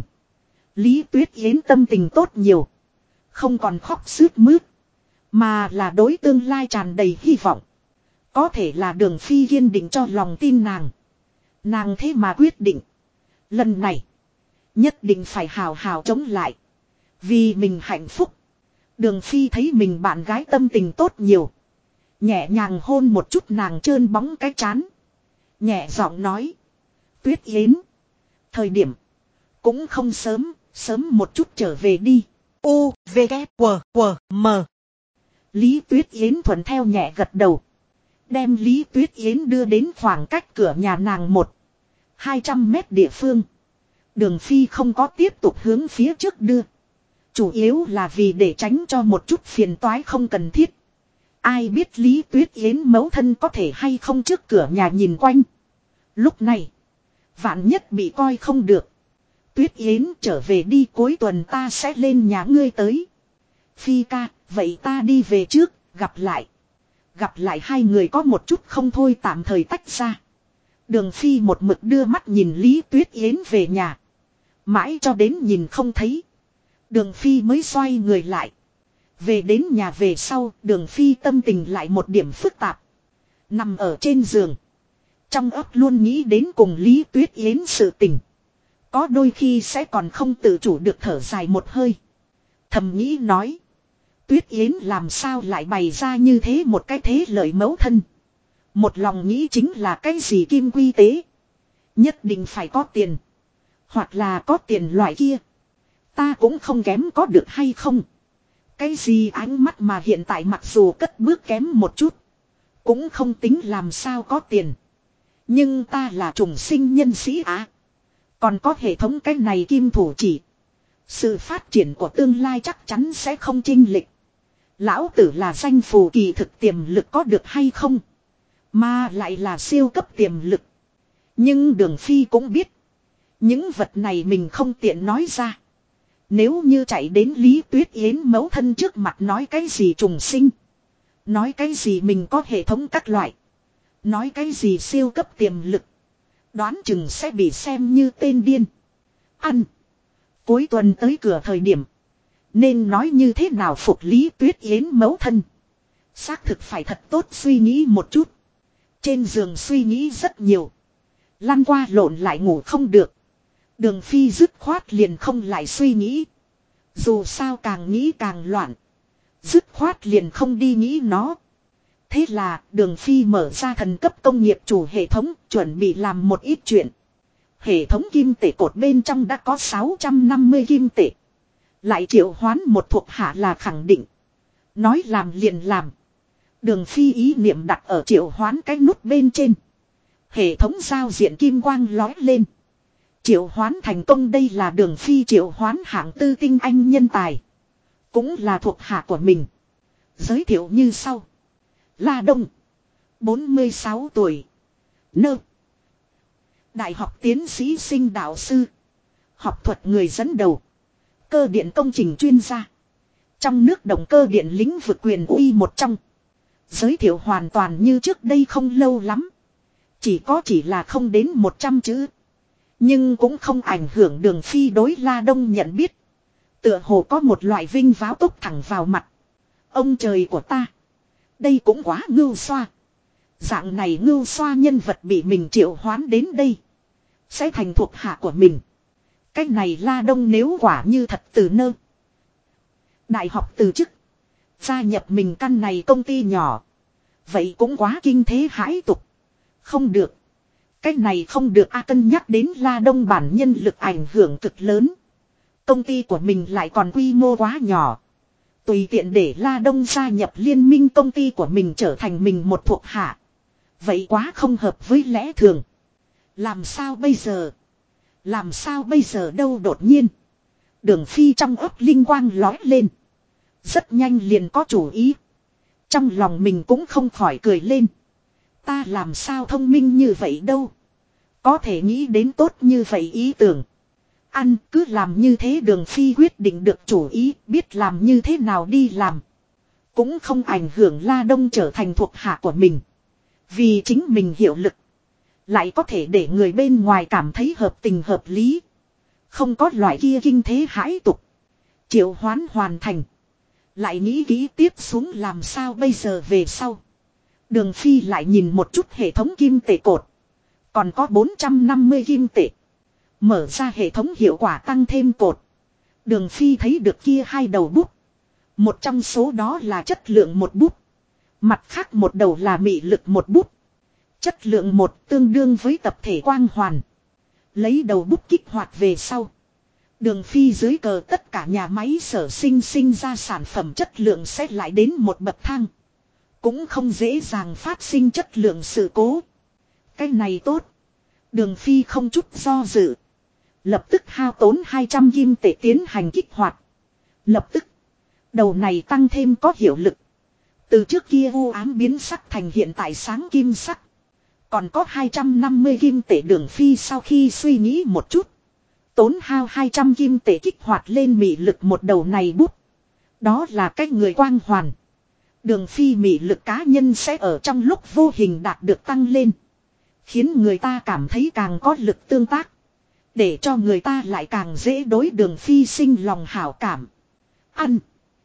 Lý Tuyết Yến tâm tình tốt nhiều. Không còn khóc sướt mướt. Mà là đối tương lai tràn đầy hy vọng. Có thể là Đường Phi kiên định cho lòng tin nàng. Nàng thế mà quyết định. Lần này. Nhất định phải hào hào chống lại. Vì mình hạnh phúc. Đường Phi thấy mình bạn gái tâm tình tốt nhiều. Nhẹ nhàng hôn một chút nàng trơn bóng cái trán. Nhẹ giọng nói. Tuyết Yến. Thời điểm. Cũng không sớm. Sớm một chút trở về đi. U, V, K, W, W, M. Lý Tuyết Yến thuận theo nhẹ gật đầu. Đem Lý Tuyết Yến đưa đến khoảng cách cửa nhà nàng 200 mét địa phương. Đường Phi không có tiếp tục hướng phía trước đưa. Chủ yếu là vì để tránh cho một chút phiền toái không cần thiết. Ai biết Lý Tuyết Yến mẫu thân có thể hay không trước cửa nhà nhìn quanh. Lúc này. Vạn nhất bị coi không được. Tuyết Yến trở về đi, cuối tuần ta sẽ lên nhà ngươi tới. Phi ca, vậy ta đi về trước, gặp lại. Gặp lại hai người có một chút không thôi tạm thời tách ra. Đường Phi một mực đưa mắt nhìn Lý Tuyết Yến về nhà. Mãi cho đến nhìn không thấy. Đường Phi mới xoay người lại. Về đến nhà về sau, Đường Phi tâm tình lại một điểm phức tạp. Nằm ở trên giường. Trong óc luôn nghĩ đến cùng Lý Tuyết Yến sự tình. Có đôi khi sẽ còn không tự chủ được thở dài một hơi. Thầm nghĩ nói. Tuyết Yến làm sao lại bày ra như thế một cái thế lợi mẫu thân. Một lòng nghĩ chính là cái gì kim quy tế. Nhất định phải có tiền. Hoặc là có tiền loại kia. Ta cũng không kém có được hay không. Cái gì ánh mắt mà hiện tại mặc dù cất bước kém một chút. Cũng không tính làm sao có tiền. Nhưng ta là trùng sinh nhân sĩ á. Còn có hệ thống cái này kim thủ chỉ. Sự phát triển của tương lai chắc chắn sẽ không chênh lệch. Lão tử là danh phù kỳ thực tiềm lực có được hay không. Mà lại là siêu cấp tiềm lực. Nhưng Đường Phi cũng biết. Những vật này mình không tiện nói ra. Nếu như chạy đến Lý Tuyết Yến mẫu thân trước mặt nói cái gì trùng sinh. Nói cái gì mình có hệ thống các loại. Nói cái gì siêu cấp tiềm lực. Đoán chừng sẽ bị xem như tên điên. Ăn. Cuối tuần tới cửa thời điểm. Nên nói như thế nào phục Lý Tuyết Yến mẫu thân. Xác thực phải thật tốt suy nghĩ một chút. Trên giường suy nghĩ rất nhiều. Lăn qua lộn lại ngủ không được. Đường Phi dứt khoát liền không lại suy nghĩ. Dù sao càng nghĩ càng loạn. Dứt khoát liền không đi nghĩ nó. Thế là Đường Phi mở ra thần cấp công nghiệp chủ hệ thống, chuẩn bị làm một ít chuyện. Hệ thống kim tệ cột bên trong đã có 650 kim tệ. Lại triệu hoán một thuộc hạ là khẳng định. Nói làm liền làm. Đường Phi ý niệm đặt ở triệu hoán cái nút bên trên. Hệ thống giao diện kim quang lói lên. Triệu hoán thành công, đây là Đường Phi triệu hoán hạng tư tinh anh nhân tài. Cũng là thuộc hạ của mình. Giới thiệu như sau. La Đông. 46 tuổi. Nơ. Đại học tiến sĩ sinh đạo sư. Học thuật người dẫn đầu. Cơ điện công trình chuyên gia. Trong nước động cơ điện lĩnh vực quyền uy một trong. Giới thiệu hoàn toàn như trước đây không lâu lắm. Chỉ là không đến 100 chữ. Nhưng cũng không ảnh hưởng Đường Phi đối La Đông nhận biết. Tựa hồ có một loại vinh váo tốc thẳng vào mặt. Ông trời của ta. Đây cũng quá ngưu xoa. Dạng này ngưu xoa nhân vật bị mình triệu hoán đến đây. Sẽ thành thuộc hạ của mình. Cái này La Đông nếu quả như thật từ nơ. Đại học từ chức. Gia nhập mình căn này công ty nhỏ. Vậy cũng quá kinh thế hãi tục. Không được. Cái này không được cân nhắc đến La Đông bản nhân lực ảnh hưởng cực lớn. Công ty của mình lại còn quy mô quá nhỏ. Tùy tiện để La Đông gia nhập liên minh công ty của mình trở thành mình một thuộc hạ. Vậy quá không hợp với lẽ thường. Làm sao bây giờ? Làm sao bây giờ đâu đột nhiên. Đường Phi trong ấp linh quang lói lên. Rất nhanh liền có chủ ý. Trong lòng mình cũng không khỏi cười lên. Ta làm sao thông minh như vậy đâu. Có thể nghĩ đến tốt như vậy ý tưởng. Ăn cứ làm như thế. Đường Phi quyết định được chủ ý, biết làm như thế nào đi làm. Cũng không ảnh hưởng La Đông trở thành thuộc hạ của mình. Vì chính mình hiệu lực. Lại có thể để người bên ngoài cảm thấy hợp tình hợp lý. Không có loại kia kinh thế hãi tục. Triệu hoán hoàn thành. Lại nghĩ kỹ tiếp xuống làm sao bây giờ về sau. Đường Phi lại nhìn một chút hệ thống kim tệ cột. Còn có 450 kim tệ. Mở ra hệ thống hiệu quả tăng thêm cột. Đường Phi thấy được kia hai đầu bút. Một trong số đó là chất lượng một bút. Mặt khác một đầu là mị lực một bút. Chất lượng một tương đương với tập thể quang hoàn. Lấy đầu bút kích hoạt về sau. Đường Phi dưới cờ tất cả nhà máy sở sinh ra sản phẩm chất lượng sẽ lại đến một bậc thang. Cũng không dễ dàng phát sinh chất lượng sự cố. Cái này tốt. Đường Phi không chút do dự. Lập tức hao tốn 200 kim tệ tiến hành kích hoạt. Lập tức. Đầu này tăng thêm có hiệu lực. Từ trước kia u ám biến sắc thành hiện tại sáng kim sắc. Còn có 250 kim tệ Đường Phi sau khi suy nghĩ một chút. Tốn hao 200 kim tệ kích hoạt lên mị lực một đầu này bút. Đó là cách người quang hoàn. Đường Phi mị lực cá nhân sẽ ở trong lúc vô hình đạt được tăng lên. Khiến người ta cảm thấy càng có lực tương tác. Để cho người ta lại càng dễ đối Đường Phi sinh lòng hảo cảm. Ăn.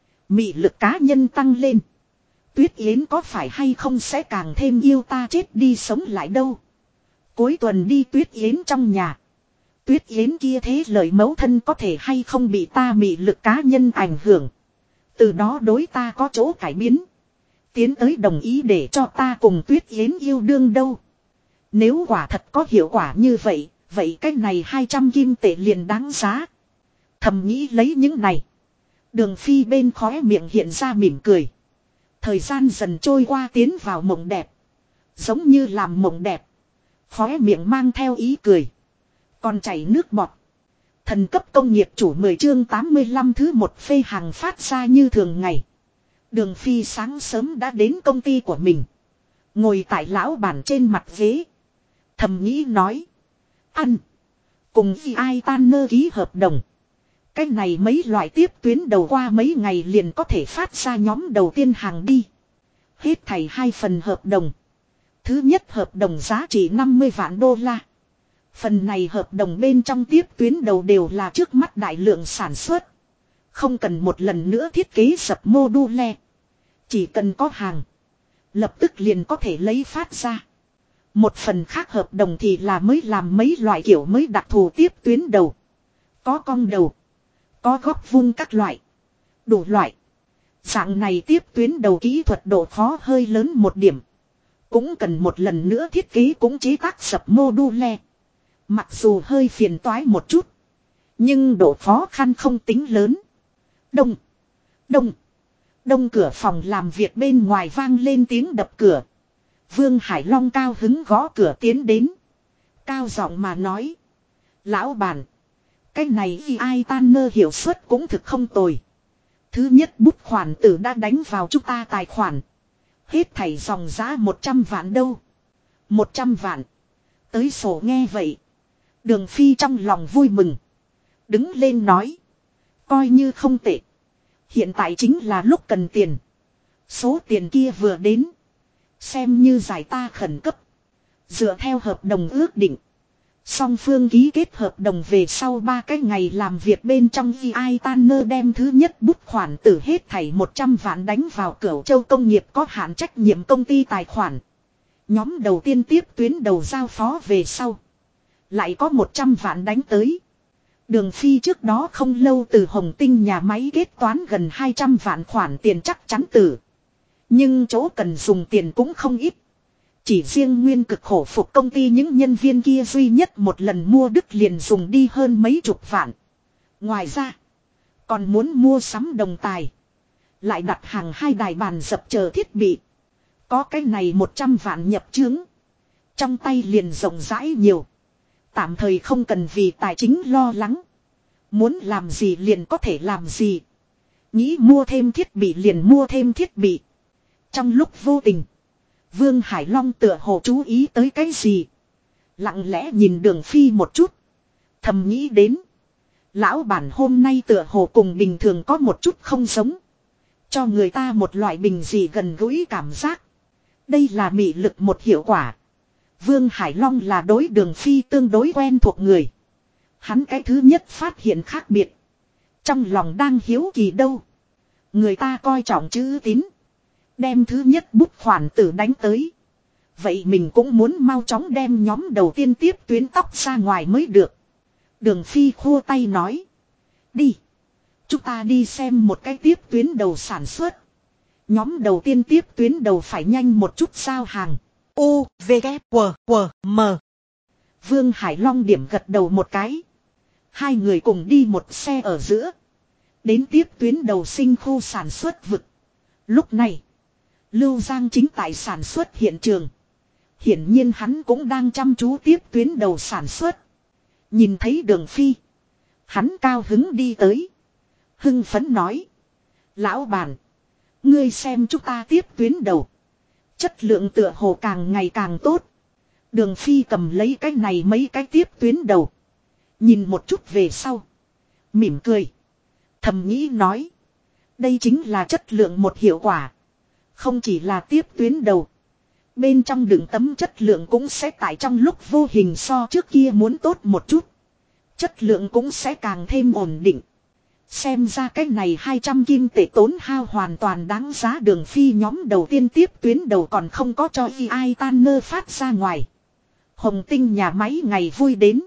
Mị lực cá nhân tăng lên. Tuyết Yến có phải hay không sẽ càng thêm yêu ta chết đi sống lại đâu. Cuối tuần đi Tuyết Yến trong nhà. Tuyết Yến kia thế lời mẫu thân có thể hay không bị ta mị lực cá nhân ảnh hưởng. Từ đó đối ta có chỗ cải biến. Tiến tới đồng ý để cho ta cùng Tuyết Yến yêu đương đâu. Nếu quả thật có hiệu quả như vậy, vậy cái này 200 kim tệ liền đáng giá. Thầm nghĩ lấy những này. Đường Phi bên khóe miệng hiện ra mỉm cười. Thời gian dần trôi qua tiến vào mộng đẹp. Giống như làm mộng đẹp. Khóe miệng mang theo ý cười. Còn chảy nước bọt. Thần cấp công nghiệp chủ 10 chương 85 thứ một phê hàng phát ra như thường ngày. Đường Phi sáng sớm đã đến công ty của mình. Ngồi tại lão bản trên mặt ghế. Thầm nghĩ nói. Ăn. Cùng ai tan nơ ký hợp đồng. Cái này mấy loại tiếp tuyến đầu qua mấy ngày liền có thể phát ra nhóm đầu tiên hàng đi. Hết thảy 2 phần hợp đồng. Thứ nhất hợp đồng giá trị 50 vạn đô la. Phần này hợp đồng bên trong tiếp tuyến đầu đều là trước mắt đại lượng sản xuất. Không cần một lần nữa thiết kế sập mô-đu-le. Chỉ cần có hàng. Lập tức liền có thể lấy phát ra. Một phần khác hợp đồng thì là mới làm mấy loại kiểu mới đặc thù tiếp tuyến đầu. Có cong đầu. Có góc vuông các loại. Đủ loại. Dạng này tiếp tuyến đầu kỹ thuật độ khó hơi lớn một điểm. Cũng cần một lần nữa thiết kế cũng chế tác sập mô-đu-le. Mặc dù hơi phiền toái một chút. Nhưng độ khó khăn không tính lớn. Đông. Đông. Đông cửa phòng làm việc bên ngoài vang lên tiếng đập cửa. Vương Hải Long cao hứng gõ cửa tiến đến. Cao giọng mà nói. Lão bản. Cái này ai tan nơ hiệu suất cũng thực không tồi. Thứ nhất bút khoản tử đã đánh vào chúng ta tài khoản. Hết thảy dòng giá 100 vạn đâu. 100 vạn. Tới sổ nghe vậy. Đường Phi trong lòng vui mừng. Đứng lên nói. Coi như không tệ. Hiện tại chính là lúc cần tiền. Số tiền kia vừa đến. Xem như giải ta khẩn cấp. Dựa theo hợp đồng ước định. Song phương ký kết hợp đồng về sau 3 cái ngày làm việc bên trong VI Tanner đem thứ nhất bút khoản từ hết thảy 100 vạn đánh vào Cửu Châu công nghiệp có hạn trách nhiệm công ty tài khoản. Nhóm đầu tiên tiếp tuyến đầu giao phó về sau. Lại có 100 vạn đánh tới. Đường Phi trước đó không lâu từ Hồng Tinh nhà máy kết toán gần 200 vạn khoản tiền chắc chắn tử. Nhưng chỗ cần dùng tiền cũng không ít. Chỉ riêng nguyên cực khổ phục công ty những nhân viên kia duy nhất một lần mua đứt liền dùng đi hơn mấy chục vạn. Ngoài ra, còn muốn mua sắm đồng tài. Lại đặt hàng 2 đài bàn dập chờ thiết bị. Có cái này 100 vạn nhập chướng. Trong tay liền rộng rãi nhiều. Tạm thời không cần vì tài chính lo lắng. Muốn làm gì liền có thể làm gì. Nghĩ mua thêm thiết bị liền mua thêm thiết bị. Trong lúc vô tình, Vương Hải Long tựa hồ chú ý tới cái gì. Lặng lẽ nhìn Đường Phi một chút. Thầm nghĩ đến. Lão bản hôm nay tựa hồ cùng bình thường có một chút không giống. Cho người ta một loại bình dị gần gũi cảm giác. Đây là mị lực một hiệu quả. Vương Hải Long là đối Đường Phi tương đối quen thuộc người. Hắn cái thứ nhất phát hiện khác biệt. Trong lòng đang hiếu kỳ đâu. Người ta coi trọng chữ tín. Đem thứ nhất bút khoản tử đánh tới. Vậy mình cũng muốn mau chóng đem nhóm đầu tiên tiếp tuyến tóc ra ngoài mới được. Đường Phi khua tay nói. Đi. Chúng ta đi xem một cái tiếp tuyến đầu sản xuất. Nhóm đầu tiên tiếp tuyến đầu phải nhanh một chút giao hàng. U, V, K, W, W, M. Vương Hải Long điểm gật đầu một cái. Hai người cùng đi một xe ở giữa. Đến tiếp tuyến đầu sinh khu sản xuất vực. Lúc này, Lưu Giang chính tại sản xuất hiện trường. Hiển nhiên hắn cũng đang chăm chú tiếp tuyến đầu sản xuất. Nhìn thấy Đường Phi, hắn cao hứng đi tới. Hưng phấn nói. Lão bản, ngươi xem chúng ta tiếp tuyến đầu. Chất lượng tựa hồ càng ngày càng tốt. Đường Phi cầm lấy cái này mấy cái tiếp tuyến đầu. Nhìn một chút về sau. Mỉm cười. Thầm nghĩ nói. Đây chính là chất lượng một hiệu quả. Không chỉ là tiếp tuyến đầu. Bên trong đựng tấm chất lượng cũng sẽ tại trong lúc vô hình so trước kia muốn tốt một chút. Chất lượng cũng sẽ càng thêm ổn định. Xem ra cái này 200 kim tệ tốn hao hoàn toàn đáng giá. Đường Phi nhóm đầu tiên tiếp tuyến đầu còn không có cho AI Tanner phát ra ngoài. Hồng Tinh nhà máy ngày vui đến.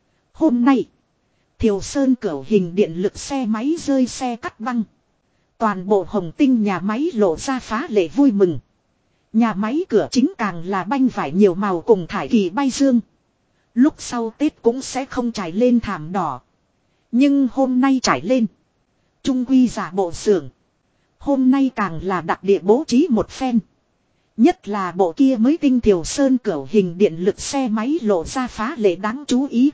Hôm nay, Thiều Sơn cửu hình điện lực xe máy rơi xe cắt băng. Toàn bộ Hồng Tinh nhà máy lộ ra phá lệ vui mừng. Nhà máy cửa chính càng là banh vải nhiều màu cùng thải kỳ bay dương. Lúc sau Tết cũng sẽ không trải lên thảm đỏ. Nhưng hôm nay trải lên. Trung quy giả bộ xưởng. Hôm nay càng là đặc địa bố trí một phen. Nhất là bộ kia mới tinh Thiều Sơn cửu hình điện lực xe máy lộ ra phá lệ đáng chú ý.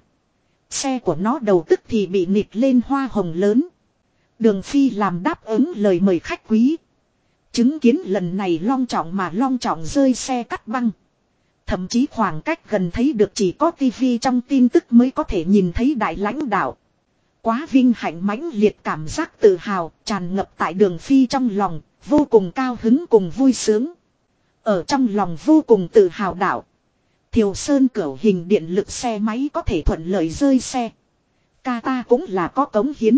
Xe của nó đầu tức thì bị nịt lên hoa hồng lớn. Đường Phi làm đáp ứng lời mời khách quý. Chứng kiến lần này long trọng rơi xe cắt băng. Thậm chí khoảng cách gần thấy được chỉ có tivi trong tin tức mới có thể nhìn thấy đại lãnh đạo. Quá vinh hạnh mãnh liệt cảm giác tự hào tràn ngập tại Đường Phi trong lòng, vô cùng cao hứng cùng vui sướng. Ở trong lòng vô cùng tự hào đạo. Thiều Sơn cửu hình điện lực xe máy có thể thuận lợi rơi xe. Ca ta cũng là có cống hiến.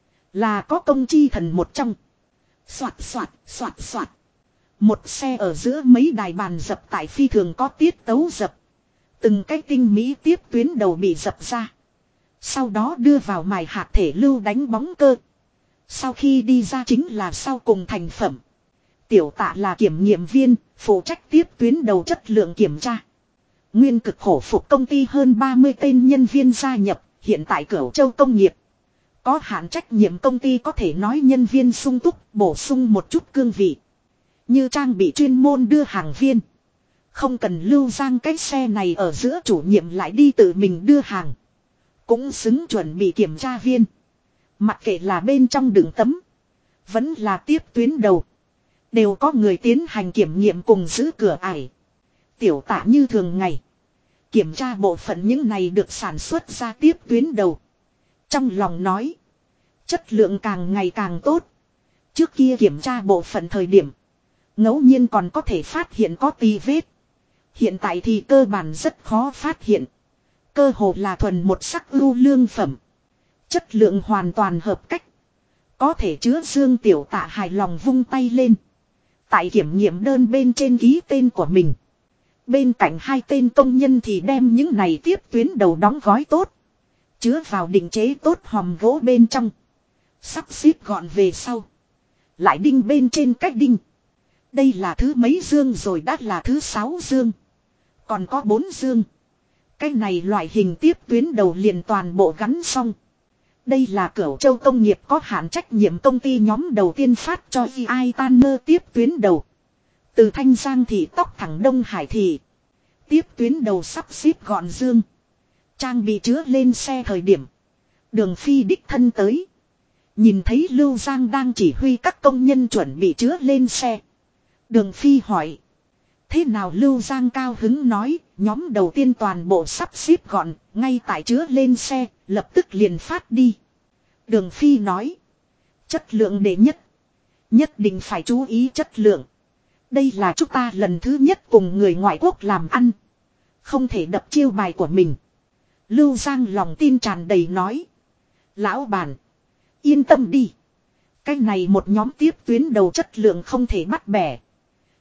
Là có công chi thần một trong. Soạt soạt soạt soạt. Một xe ở giữa mấy đài bàn dập tại phi thường có tiết tấu dập. Từng cái tinh mỹ tiếp tuyến đầu bị dập ra. Sau đó đưa vào mài hạt thể lưu đánh bóng cơ. Sau khi đi ra chính là sau cùng thành phẩm. Tiểu Tạ là kiểm nghiệm viên, phụ trách tiếp tuyến đầu chất lượng kiểm tra. Nguyên cực khổ phục công ty hơn 30 tên nhân viên gia nhập, hiện tại Cửu Châu công nghiệp. Có hạn trách nhiệm công ty có thể nói nhân viên sung túc, bổ sung một chút cương vị. Như trang bị chuyên môn đưa hàng viên. Không cần Lưu Giang cái xe này ở giữa chủ nhiệm lại đi tự mình đưa hàng. Cũng xứng chuẩn bị kiểm tra viên. Mặc kệ là bên trong đựng tấm. Vẫn là tiếp tuyến đầu. Đều có người tiến hành kiểm nghiệm cùng giữ cửa ải. Tiểu Tạ như thường ngày. Kiểm tra bộ phận những này được sản xuất ra tiếp tuyến đầu. Trong lòng nói. Chất lượng càng ngày càng tốt. Trước kia kiểm tra bộ phận thời điểm. Ngẫu nhiên còn có thể phát hiện có tì vết. Hiện tại thì cơ bản rất khó phát hiện. Cơ hồ là thuần một sắc ưu lương phẩm. Chất lượng hoàn toàn hợp cách. Có thể chứa Dương Tiểu Tạ hài lòng vung tay lên. Tại kiểm nghiệm đơn bên trên ký tên của mình. Bên cạnh hai tên công nhân thì đem những này tiếp tuyến đầu đóng gói tốt. Chứa vào định chế tốt hòm gỗ bên trong. Sắp xếp gọn về sau. Lại đinh bên trên cách đinh. Đây là thứ mấy dương rồi đã là thứ 6 dương. Còn có 4 dương. Cái này loại hình tiếp tuyến đầu liền toàn bộ gắn xong. Đây là Cửu Châu công nghiệp có hạn trách nhiệm công ty nhóm đầu tiên phát cho AI Tanner tiếp tuyến đầu. Từ Thanh Giang thị tóc thẳng Đông Hải thị. Tiếp tuyến đầu sắp xếp gọn dương. Trang bị chứa lên xe thời điểm. Đường Phi đích thân tới. Nhìn thấy Lưu Giang đang chỉ huy các công nhân chuẩn bị chứa lên xe. Đường Phi hỏi. Thế nào Lưu Giang cao hứng nói, nhóm đầu tiên toàn bộ sắp xếp gọn, ngay tại chứa lên xe, lập tức liền phát đi. Đường Phi nói. Chất lượng đệ nhất. Nhất định phải chú ý chất lượng. Đây là chúng ta lần thứ nhất cùng người ngoại quốc làm ăn. Không thể đập chiêu bài của mình. Lưu Giang lòng tin tràn đầy nói. Lão bản. Yên tâm đi. Cái này một nhóm tiếp tuyến đầu chất lượng không thể bắt bẻ.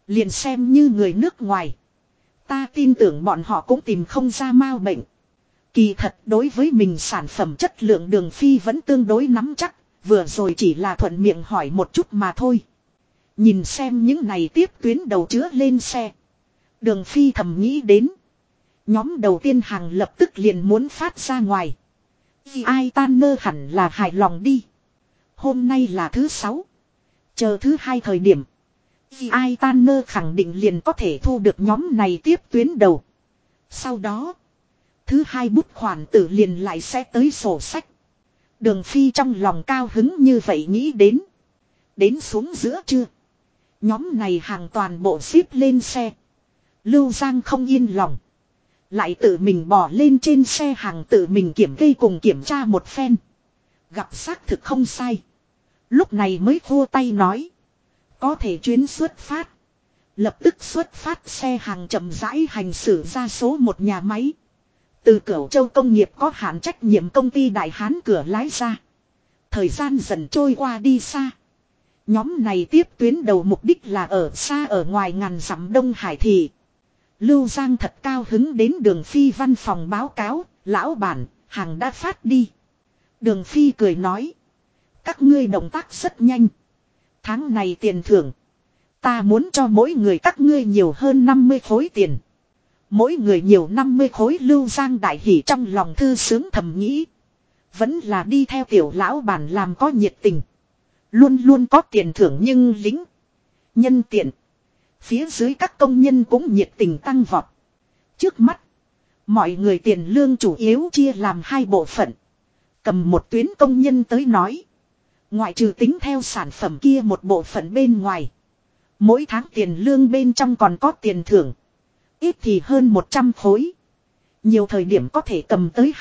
Liền xem như người nước ngoài. Ta tin tưởng bọn họ cũng tìm không ra ma bệnh. Kỳ thật đối với mình sản phẩm chất lượng Đường Phi vẫn tương đối nắm chắc. Vừa rồi chỉ là thuận miệng hỏi một chút mà thôi. Nhìn xem những này tiếp tuyến đầu chứa lên xe. Đường Phi thầm nghĩ đến. Nhóm đầu tiên hàng lập tức liền muốn phát ra ngoài. Vì ai tan nơ hẳn là hài lòng đi. Hôm nay là thứ 6. Chờ thứ 2 thời điểm. Vì ai tan nơ khẳng định liền có thể thu được nhóm này tiếp tuyến đầu. Sau đó. Thứ 2 bút khoản tử liền lại sẽ tới sổ sách. Đường Phi trong lòng cao hứng như vậy nghĩ đến. Đến xuống giữa trưa. Nhóm này hàng toàn bộ xếp lên xe. Lưu Giang không yên lòng. Lại tự mình bỏ lên trên xe hàng tự mình kiểm kê cùng kiểm tra một phen. Gặp xác thực không sai. Lúc này mới khua tay nói. Có thể chuyến xuất phát. Lập tức xuất phát xe hàng chậm rãi hành xử ra số một nhà máy. Từ Cửu Châu công nghiệp có hạn trách nhiệm công ty Đại Hán cửa lái ra. Thời gian dần trôi qua đi xa. Nhóm này tiếp tuyến đầu mục đích là ở xa ở ngoài ngàn dặm Đông Hải thị. Lưu Giang thật cao hứng đến Đường Phi văn phòng báo cáo, lão bản, hàng đã phát đi. Đường Phi cười nói. Các ngươi động tác rất nhanh. Tháng này tiền thưởng. Ta muốn cho mỗi người các ngươi nhiều hơn 50 khối tiền. Mỗi người nhiều 50 khối Lưu Giang đại hỉ trong lòng thư sướng thầm nghĩ. Vẫn là đi theo tiểu lão bản làm có nhiệt tình. Luôn luôn có tiền thưởng nhưng lính. Nhân tiện. Phía dưới các công nhân cũng nhiệt tình tăng vọt. Trước mắt. Mọi người tiền lương chủ yếu chia làm 2 bộ phận. Cầm một tuyến công nhân tới nói. Ngoại trừ tính theo sản phẩm kia một bộ phận bên ngoài. Mỗi tháng tiền lương bên trong còn có tiền thưởng. Ít thì hơn 100 khối. Nhiều thời điểm có thể cầm tới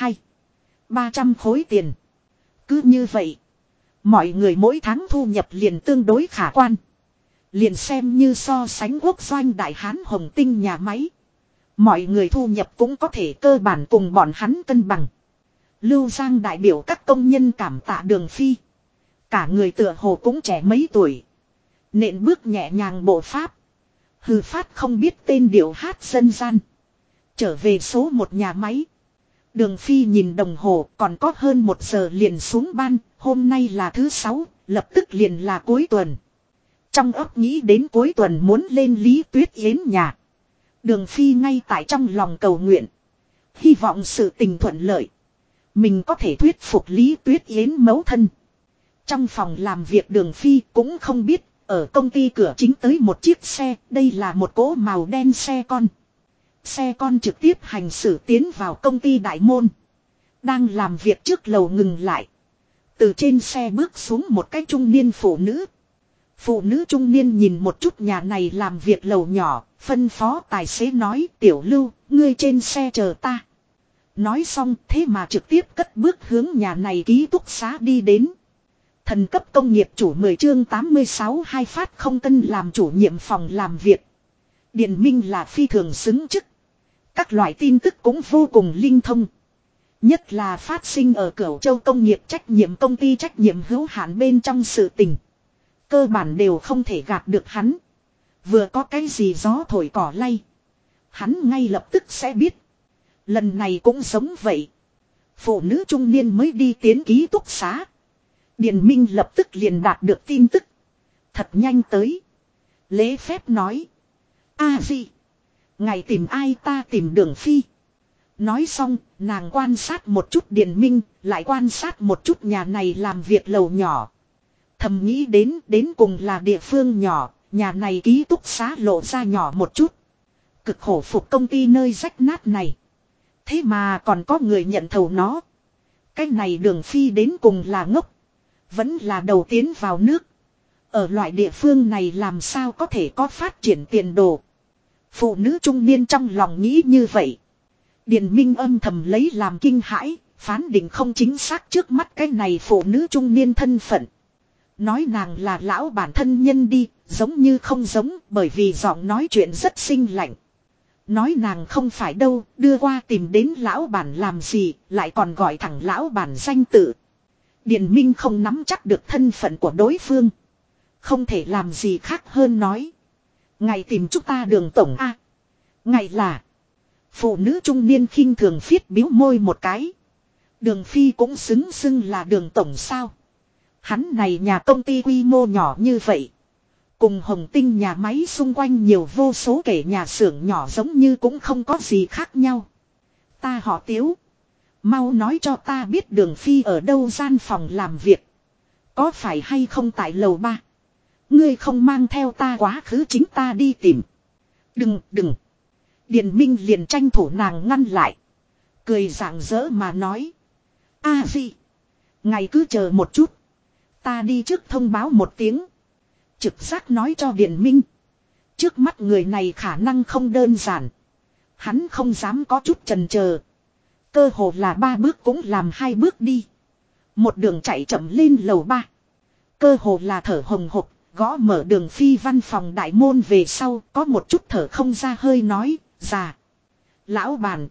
200-300 khối tiền. Cứ như vậy. Mọi người mỗi tháng thu nhập liền tương đối khả quan. Liền xem như so sánh quốc doanh Đại Hán Hồng Tinh nhà máy. Mọi người thu nhập cũng có thể cơ bản cùng bọn hắn cân bằng. Lưu Giang đại biểu các công nhân cảm tạ Đường Phi. Cả người tựa hồ cũng trẻ mấy tuổi. Nện bước nhẹ nhàng bộ pháp. Hừ phát không biết tên điệu hát dân gian. Trở về số một nhà máy. Đường Phi nhìn đồng hồ còn có hơn 1 giờ liền xuống ban. Hôm nay là thứ 6, lập tức liền là cuối tuần. Trong óc nghĩ đến cuối tuần muốn lên Lý Tuyết Yến nhà. Đường Phi ngay tại trong lòng cầu nguyện. Hy vọng sự tình thuận lợi. Mình có thể thuyết phục Lý Tuyết Yến mẫu thân. Trong phòng làm việc Đường Phi cũng không biết. Ở công ty cửa chính tới một chiếc xe. Đây là một cỗ màu đen xe con. Xe con trực tiếp hành xử tiến vào công ty đại môn. Đang làm việc trước lầu ngừng lại. Từ trên xe bước xuống một cái trung niên phụ nữ. Phụ nữ trung niên nhìn một chút nhà này làm việc lầu nhỏ, phân phó tài xế nói Tiểu Lưu, ngươi trên xe chờ ta. Nói xong thế mà trực tiếp cất bước hướng nhà này ký túc xá đi đến. Thần cấp công nghiệp chủ 10 chương 86 hai phát không cân làm chủ nhiệm phòng làm việc. Điền Minh là phi thường xứng chức. Các loại tin tức cũng vô cùng linh thông. Nhất là phát sinh ở Cửu Châu công nghiệp trách nhiệm công ty trách nhiệm hữu hạn bên trong sự tình. Cơ bản đều không thể gạt được hắn. Vừa có cái gì gió thổi cỏ lay. Hắn ngay lập tức sẽ biết. Lần này cũng giống vậy. Phụ nữ trung niên mới đi tiến ký túc xá. Điền Minh lập tức liền đạt được tin tức. Thật nhanh tới. Lễ phép nói. A gì? Ngày tìm ai ta tìm Đường Phi. Nói xong, nàng quan sát một chút Điền Minh, lại quan sát một chút nhà này làm việc lầu nhỏ. Thầm nghĩ đến cùng là địa phương nhỏ, nhà này ký túc xá lộ ra nhỏ một chút. Cực khổ phục công ty nơi rách nát này. Thế mà còn có người nhận thầu nó. Cái này Đường Phi đến cùng là ngốc. Vẫn là đầu tiến vào nước. Ở loại địa phương này làm sao có thể có phát triển tiền đồ. Phụ nữ trung niên trong lòng nghĩ như vậy. Điền Minh âm thầm lấy làm kinh hãi, phán định không chính xác trước mắt cái này phụ nữ trung niên thân phận. Nói nàng là lão bản thân nhân đi, giống như không giống bởi vì giọng nói chuyện rất xinh lạnh. Nói nàng không phải đâu, đưa qua tìm đến lão bản làm gì, lại còn gọi thẳng lão bản danh tự. Điền Minh không nắm chắc được thân phận của đối phương. Không thể làm gì khác hơn nói. Ngài tìm chúng ta Đường tổng a? Ngài là. Phụ nữ trung niên khinh thường phiết biếu môi một cái. Đường Phi cũng xứng xưng là Đường tổng sao? Hắn này nhà công ty quy mô nhỏ như vậy. Cùng Hồng Tinh nhà máy xung quanh nhiều vô số kể nhà xưởng nhỏ giống như cũng không có gì khác nhau. Ta họ Tiếu. Mau nói cho ta biết Đường Phi ở đâu gian phòng làm việc. Có phải hay không tại lầu 3? Ngươi không mang theo ta quá khứ chính ta đi tìm. Đừng. Điền Minh liền tranh thủ nàng ngăn lại. Cười rạng rỡ mà nói. A Phi. Ngài cứ chờ một chút. Ta đi trước thông báo một tiếng. Trực giác nói cho Điền Minh. Trước mắt người này khả năng không đơn giản. Hắn không dám có chút chần chờ. Cơ hồ là 3 bước cũng làm 2 bước đi. Một đường chạy chậm lên lầu 3. Cơ hồ là thở hồng hộc, gõ mở Đường Phi văn phòng đại môn về sau, có một chút thở không ra hơi nói, già. Lão bản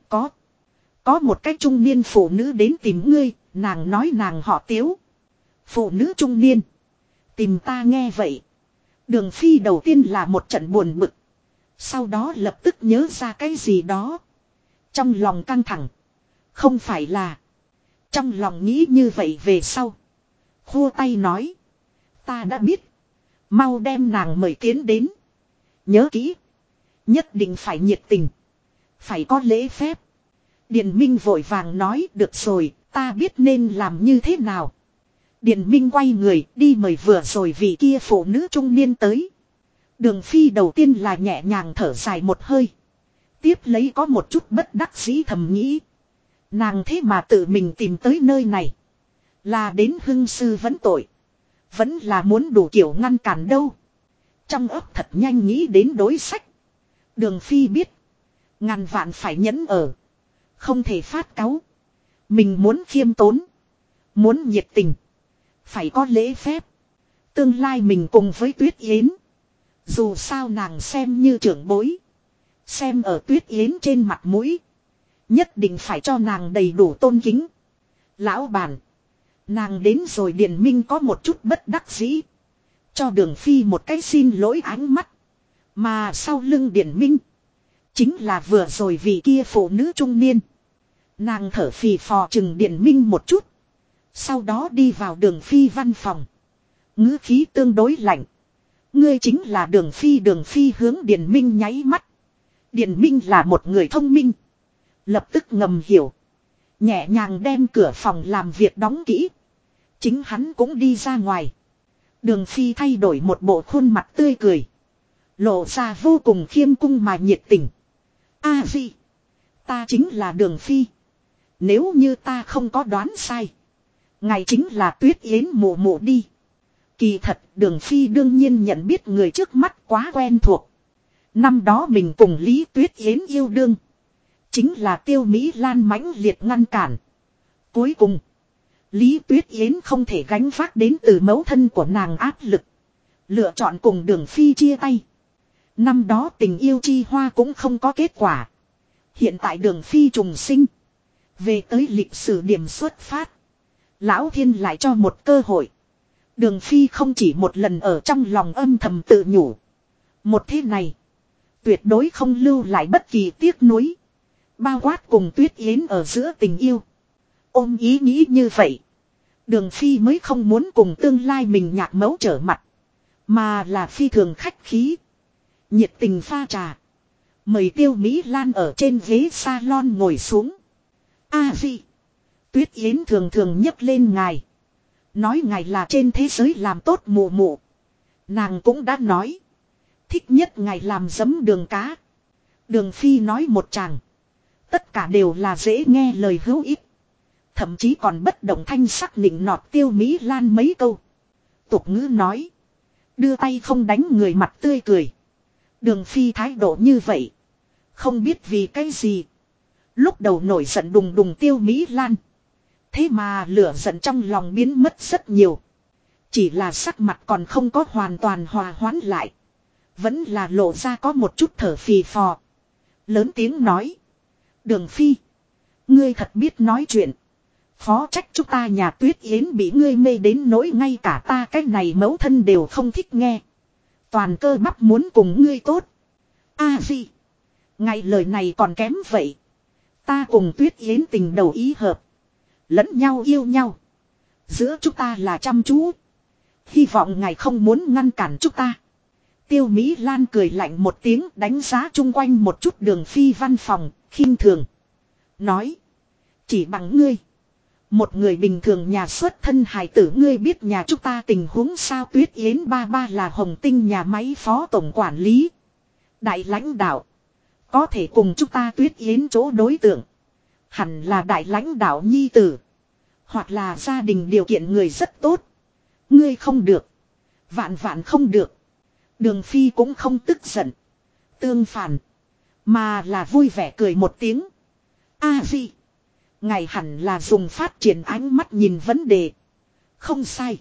có một cái trung niên phụ nữ đến tìm ngươi, nàng nói nàng họ Tiếu. Phụ nữ trung niên. Tìm ta nghe vậy. Đường Phi đầu tiên là một trận buồn bực. Sau đó lập tức nhớ ra cái gì đó. Trong lòng căng thẳng. Không phải là. Trong lòng nghĩ như vậy về sau. Khua tay nói. Ta đã biết. Mau đem nàng mời tiến đến. Nhớ kỹ. Nhất định phải nhiệt tình. Phải có lễ phép. Điền Minh vội vàng nói được rồi. Ta biết nên làm như thế nào. Điền Minh quay người đi mời vừa rồi vị kia phụ nữ trung niên tới. Đường Phi đầu tiên là nhẹ nhàng thở dài một hơi. Tiếp lấy có một chút bất đắc dĩ thầm nghĩ. Nàng thế mà tự mình tìm tới nơi này. Là đến hưng sư vấn tội. Vẫn là muốn đủ kiểu ngăn cản đâu. Trong ấp thật nhanh nghĩ đến đối sách. Đường Phi biết. Ngàn vạn phải nhẫn ở. Không thể phát cáu. Mình muốn khiêm tốn. Muốn nhiệt tình. Phải có lễ phép. Tương lai mình cùng với Tuyết Yến. Dù sao nàng xem như trưởng bối. Xem ở Tuyết Yến trên mặt mũi. Nhất định phải cho nàng đầy đủ tôn kính. Lão bản. Nàng đến rồi Điền Minh có một chút bất đắc dĩ. Cho Đường Phi một cái xin lỗi ánh mắt. Mà sau lưng Điền Minh. Chính là vừa rồi vị kia phụ nữ trung niên. Nàng thở phì phò chừng Điền Minh một chút. Sau đó đi vào Đường Phi văn phòng. Ngữ khí tương đối lạnh. Ngươi chính là Đường Phi hướng Điền Minh nháy mắt. Điền Minh là một người thông minh. Lập tức ngầm hiểu. Nhẹ nhàng đem cửa phòng làm việc đóng kỹ. Chính hắn cũng đi ra ngoài. Đường Phi thay đổi một bộ khuôn mặt tươi cười. Lộ ra vô cùng khiêm cung mà nhiệt tình. A Phi. Ta chính là Đường Phi. Nếu như ta không có đoán sai. Ngài chính là Tuyết Yến mụ mụ đi. Kỳ thật Đường Phi đương nhiên nhận biết người trước mắt quá quen thuộc. Năm đó mình cùng Lý Tuyết Yến yêu đương. Chính là Tiêu Mỹ Lan mãnh liệt ngăn cản. Cuối cùng. Lý Tuyết Yến không thể gánh vác đến từ mẫu thân của nàng áp lực. Lựa chọn cùng Đường Phi chia tay. Năm đó tình yêu chi hoa cũng không có kết quả. Hiện tại Đường Phi trùng sinh. Về tới lịch sử điểm xuất phát. Lão Thiên lại cho một cơ hội. Đường Phi không chỉ một lần ở trong lòng âm thầm tự nhủ. Một thế này. Tuyệt đối không lưu lại bất kỳ tiếc nuối. Bao quát cùng Tuyết Yến ở giữa tình yêu. Ôm ý nghĩ như vậy. Đường Phi mới không muốn cùng tương lai mình nhạc mẫu trở mặt. Mà là phi thường khách khí. Nhiệt tình pha trà. Mời Tiêu Mỹ Lan ở trên ghế salon ngồi xuống. A Phi. Tuyết Yến thường thường nhấc lên ngài. Nói ngài là trên thế giới làm tốt mụ mụ. Nàng cũng đã nói. Thích nhất ngài làm giấm đường cá. Đường Phi nói một tràng. Tất cả đều là dễ nghe lời hữu ích. Thậm chí còn bất động thanh sắc nịnh nọt Tiêu Mỹ Lan mấy câu. Tục ngữ nói. Đưa tay không đánh người mặt tươi cười. Đường Phi thái độ như vậy. Không biết vì cái gì. Lúc đầu nổi giận đùng đùng Tiêu Mỹ Lan. Thế mà lửa giận trong lòng biến mất rất nhiều. Chỉ là sắc mặt còn không có hoàn toàn hòa hoãn lại. Vẫn là lộ ra có một chút thở phì phò. Lớn tiếng nói. Đường Phi. Ngươi thật biết nói chuyện. Phó trách chúng ta nhà Tuyết Yến bị ngươi mê đến nỗi ngay cả ta cái này mẫu thân đều không thích nghe. Toàn cơ bắp muốn cùng ngươi tốt. Gì? Ngày lời này còn kém vậy. Ta cùng Tuyết Yến tình đầu ý hợp. Lẫn nhau yêu nhau. Giữa chúng ta là chăm chú. Hy vọng ngài không muốn ngăn cản chúng ta. Tiêu Mỹ Lan cười lạnh một tiếng, đánh giá chung quanh một chút Đường Phi văn phòng, khinh thường. Nói. Chỉ bằng ngươi. Một người bình thường nhà xuất thân hài tử, ngươi biết nhà chúng ta tình huống sao? Tuyết Yến ba ba là Hồng Tinh nhà máy phó tổng quản lý. Đại lãnh đạo. Có thể cùng chúng ta Tuyết Yến chỗ đối tượng. Hẳn là đại lãnh đạo nhi tử. Hoặc là gia đình điều kiện người rất tốt. Ngươi không được. Vạn vạn không được. Đường Phi cũng không tức giận. Tương phản. Mà là vui vẻ cười một tiếng. Gì? Ngài hẳn là dùng phát triển ánh mắt nhìn vấn đề. Không sai.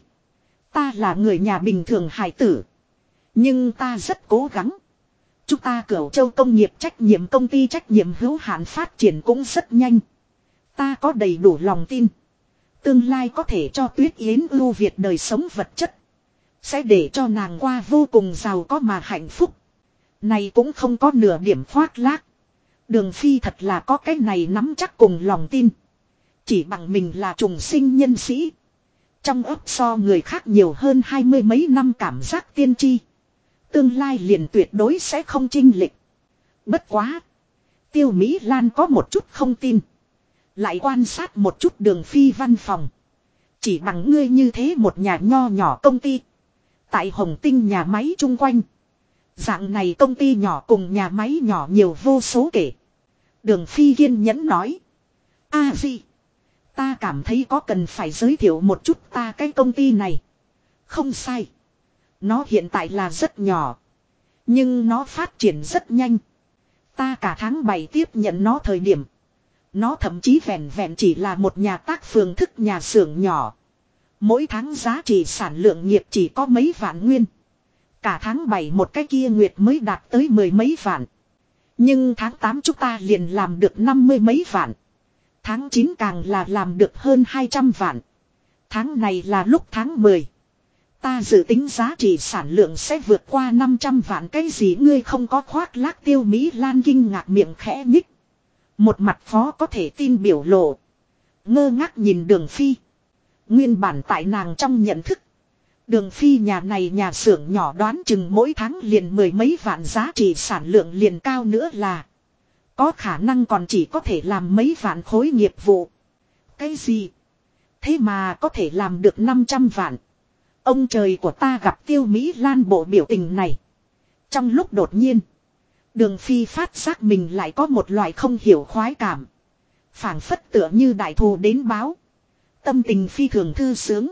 Ta là người nhà bình thường hài tử. Nhưng ta rất cố gắng. Chúng ta Cửu Châu công nghiệp trách nhiệm công ty trách nhiệm hữu hạn phát triển cũng rất nhanh. Ta có đầy đủ lòng tin. Tương lai có thể cho Tuyết Yến ưu việt đời sống vật chất. Sẽ để cho nàng qua vô cùng giàu có mà hạnh phúc. Này cũng không có nửa điểm khoác lác. Đường Phi thật là có cái này nắm chắc cùng lòng tin. Chỉ bằng mình là trùng sinh nhân sĩ. Trong ấp so người khác nhiều hơn 20 mấy năm cảm giác tiên tri. Tương lai liền tuyệt đối sẽ không chênh lệch. Bất quá. Tiêu Mỹ Lan có một chút không tin. Lại quan sát một chút Đường Phi văn phòng. Chỉ bằng ngươi như thế một nhà nho nhỏ công ty. Tại Hồng Tinh nhà máy chung quanh. Dạng này công ty nhỏ cùng nhà máy nhỏ nhiều vô số kể. Đường Phi kiên nhẫn nói. Gì? Ta cảm thấy có cần phải giới thiệu một chút ta cái công ty này. Không sai. Nó hiện tại là rất nhỏ. Nhưng nó phát triển rất nhanh. Ta cả tháng 7 tiếp nhận nó thời điểm. Nó thậm chí vẹn vẹn chỉ là một nhà tác phương thức nhà xưởng nhỏ. Mỗi tháng giá trị sản lượng nghiệp chỉ có mấy vạn nguyên. Cả tháng 7 một cái kia nguyệt mới đạt tới 10 mấy vạn. Nhưng tháng 8 chúng ta liền làm được 50 mấy vạn. Tháng 9 càng là làm được hơn 200 vạn. Tháng này là lúc tháng 10. Ta dự tính giá trị sản lượng sẽ vượt qua 500 vạn. Cái gì ngươi không có khoác lác? Tiêu Mỹ Lan kinh ngạc miệng khẽ nhích. Một mặt phó có thể tin biểu lộ. Ngơ ngác nhìn Đường Phi. Nguyên bản tại nàng trong nhận thức. Đường Phi nhà này nhà xưởng nhỏ đoán chừng mỗi tháng liền 10 mấy vạn, giá trị sản lượng liền cao nữa là. Có khả năng còn chỉ có thể làm mấy vạn khối nghiệp vụ. Cái gì? Thế mà có thể làm được 500 vạn. Ông trời của ta, gặp Tiêu Mỹ Lan bộ biểu tình này. Trong lúc đột nhiên. Đường Phi phát giác mình lại có một loại không hiểu khoái cảm. Phảng phất tựa như đại thù đến báo. Tâm tình phi thường thư sướng.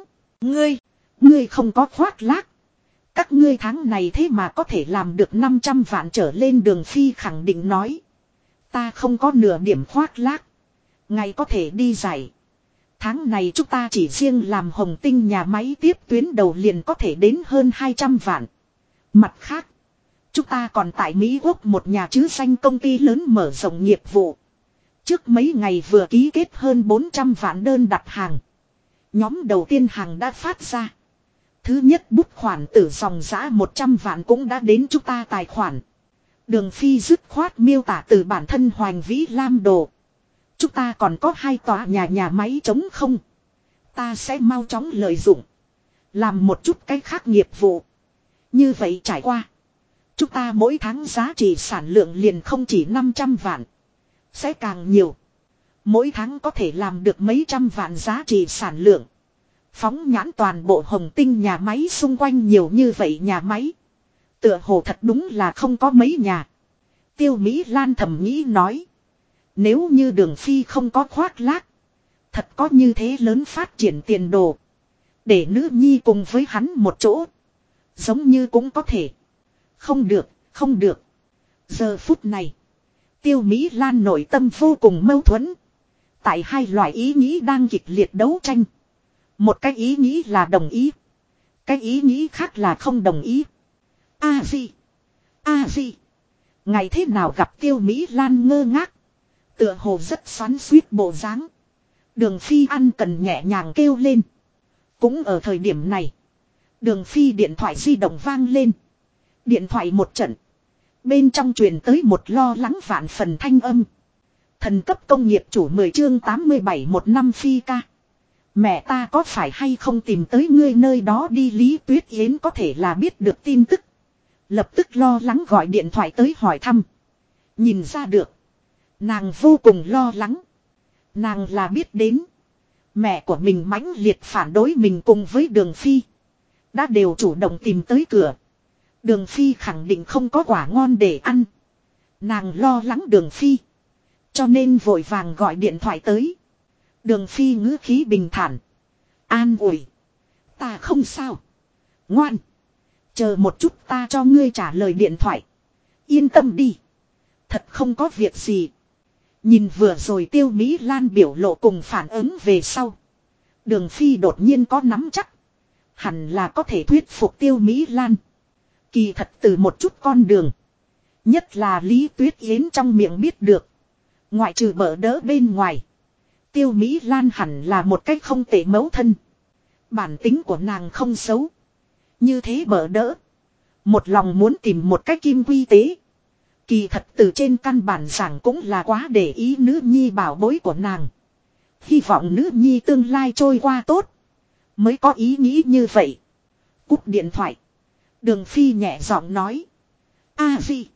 Ngươi không có khoác lác. Các ngươi tháng này thế mà có thể làm được 500 vạn trở lên. Đường Phi khẳng định nói. Ta không có nửa điểm khoác lác. Ngày có thể đi giải. Tháng này chúng ta chỉ riêng làm Hồng Tinh nhà máy tiếp tuyến đầu liền có thể đến hơn 200 vạn. Mặt khác. Chúng ta còn tại Mỹ Quốc một nhà chứ danh công ty lớn mở rộng nghiệp vụ. Trước mấy ngày vừa ký kết hơn 400 vạn đơn đặt hàng. Nhóm đầu tiên hàng đã phát ra. Thứ nhất bút khoản tử dòng giã 100 vạn cũng đã đến chúng ta tài khoản. Đường Phi dứt khoát miêu tả từ bản thân Hoành Vĩ Lam đồ. Chúng ta còn có 2 tòa nhà máy trống không. Ta sẽ mau chóng lợi dụng. Làm một chút cái khác nghiệp vụ. Như vậy trải qua. Chúng ta mỗi tháng giá trị sản lượng liền không chỉ 500 vạn. Sẽ càng nhiều. Mỗi tháng có thể làm được mấy trăm vạn giá trị sản lượng. Phóng nhãn toàn bộ Hồng Tinh nhà máy xung quanh nhiều như vậy nhà máy. Tựa hồ thật đúng là không có mấy nhà. Tiêu Mỹ Lan thầm nghĩ nói. Nếu như Đường Phi không có khoác lác. Thật có như thế lớn phát triển tiền đồ. Để nữ nhi cùng với hắn một chỗ. Giống như cũng có thể. Không được, không được. Giờ phút này. Tiêu Mỹ Lan nội tâm vô cùng mâu thuẫn. Tại hai loại ý nghĩ đang kịch liệt đấu tranh. Một cái ý nghĩ là đồng ý. Cái ý nghĩ khác là không đồng ý. Gì? Ngày thế nào gặp Tiêu Mỹ Lan ngơ ngác. Tựa hồ rất xoắn xuýt bộ dáng. Đường Phi ăn cần nhẹ nhàng kêu lên. Cũng ở thời điểm này. Đường Phi điện thoại di động vang lên. Điện thoại một trận. Bên trong truyền tới một lo lắng vạn phần thanh âm. Thần cấp công nghiệp chủ 10 chương 87 một năm phi ca. Mẹ ta có phải hay không tìm tới ngươi nơi đó đi. Lý Tuyết Yến có thể là biết được tin tức. Lập tức lo lắng gọi điện thoại tới hỏi thăm. Nhìn ra được. Nàng vô cùng lo lắng. Nàng là biết đến. Mẹ của mình mãnh liệt phản đối mình cùng với Đường Phi. Đã đều chủ động tìm tới cửa. Đường Phi khẳng định không có quả ngon để ăn. Nàng lo lắng Đường Phi. Cho nên vội vàng gọi điện thoại tới. Đường Phi ngữ khí bình thản. An ủi. Ta không sao. Ngoan. Chờ một chút ta cho ngươi trả lời điện thoại. Yên tâm đi. Thật không có việc gì. Nhìn vừa rồi Tiêu Mỹ Lan biểu lộ cùng phản ứng về sau. Đường Phi đột nhiên có nắm chắc. Hẳn là có thể thuyết phục Tiêu Mỹ Lan. Kỳ thật từ một chút con đường. Nhất là Lý Tuyết Yến trong miệng biết được. Ngoại trừ bỡ đỡ bên ngoài. Tiêu Mỹ Lan hẳn là một cách không tệ mẫu thân. Bản tính của nàng không xấu. Như thế bỡ đỡ. Một lòng muốn tìm một cách kim quy tế. Kỳ thật từ trên căn bản giảng cũng là quá để ý nữ nhi bảo bối của nàng. Hy vọng nữ nhi tương lai trôi qua tốt. Mới có ý nghĩ như vậy. Cúp điện thoại. Đường Phi nhẹ giọng nói. A Di.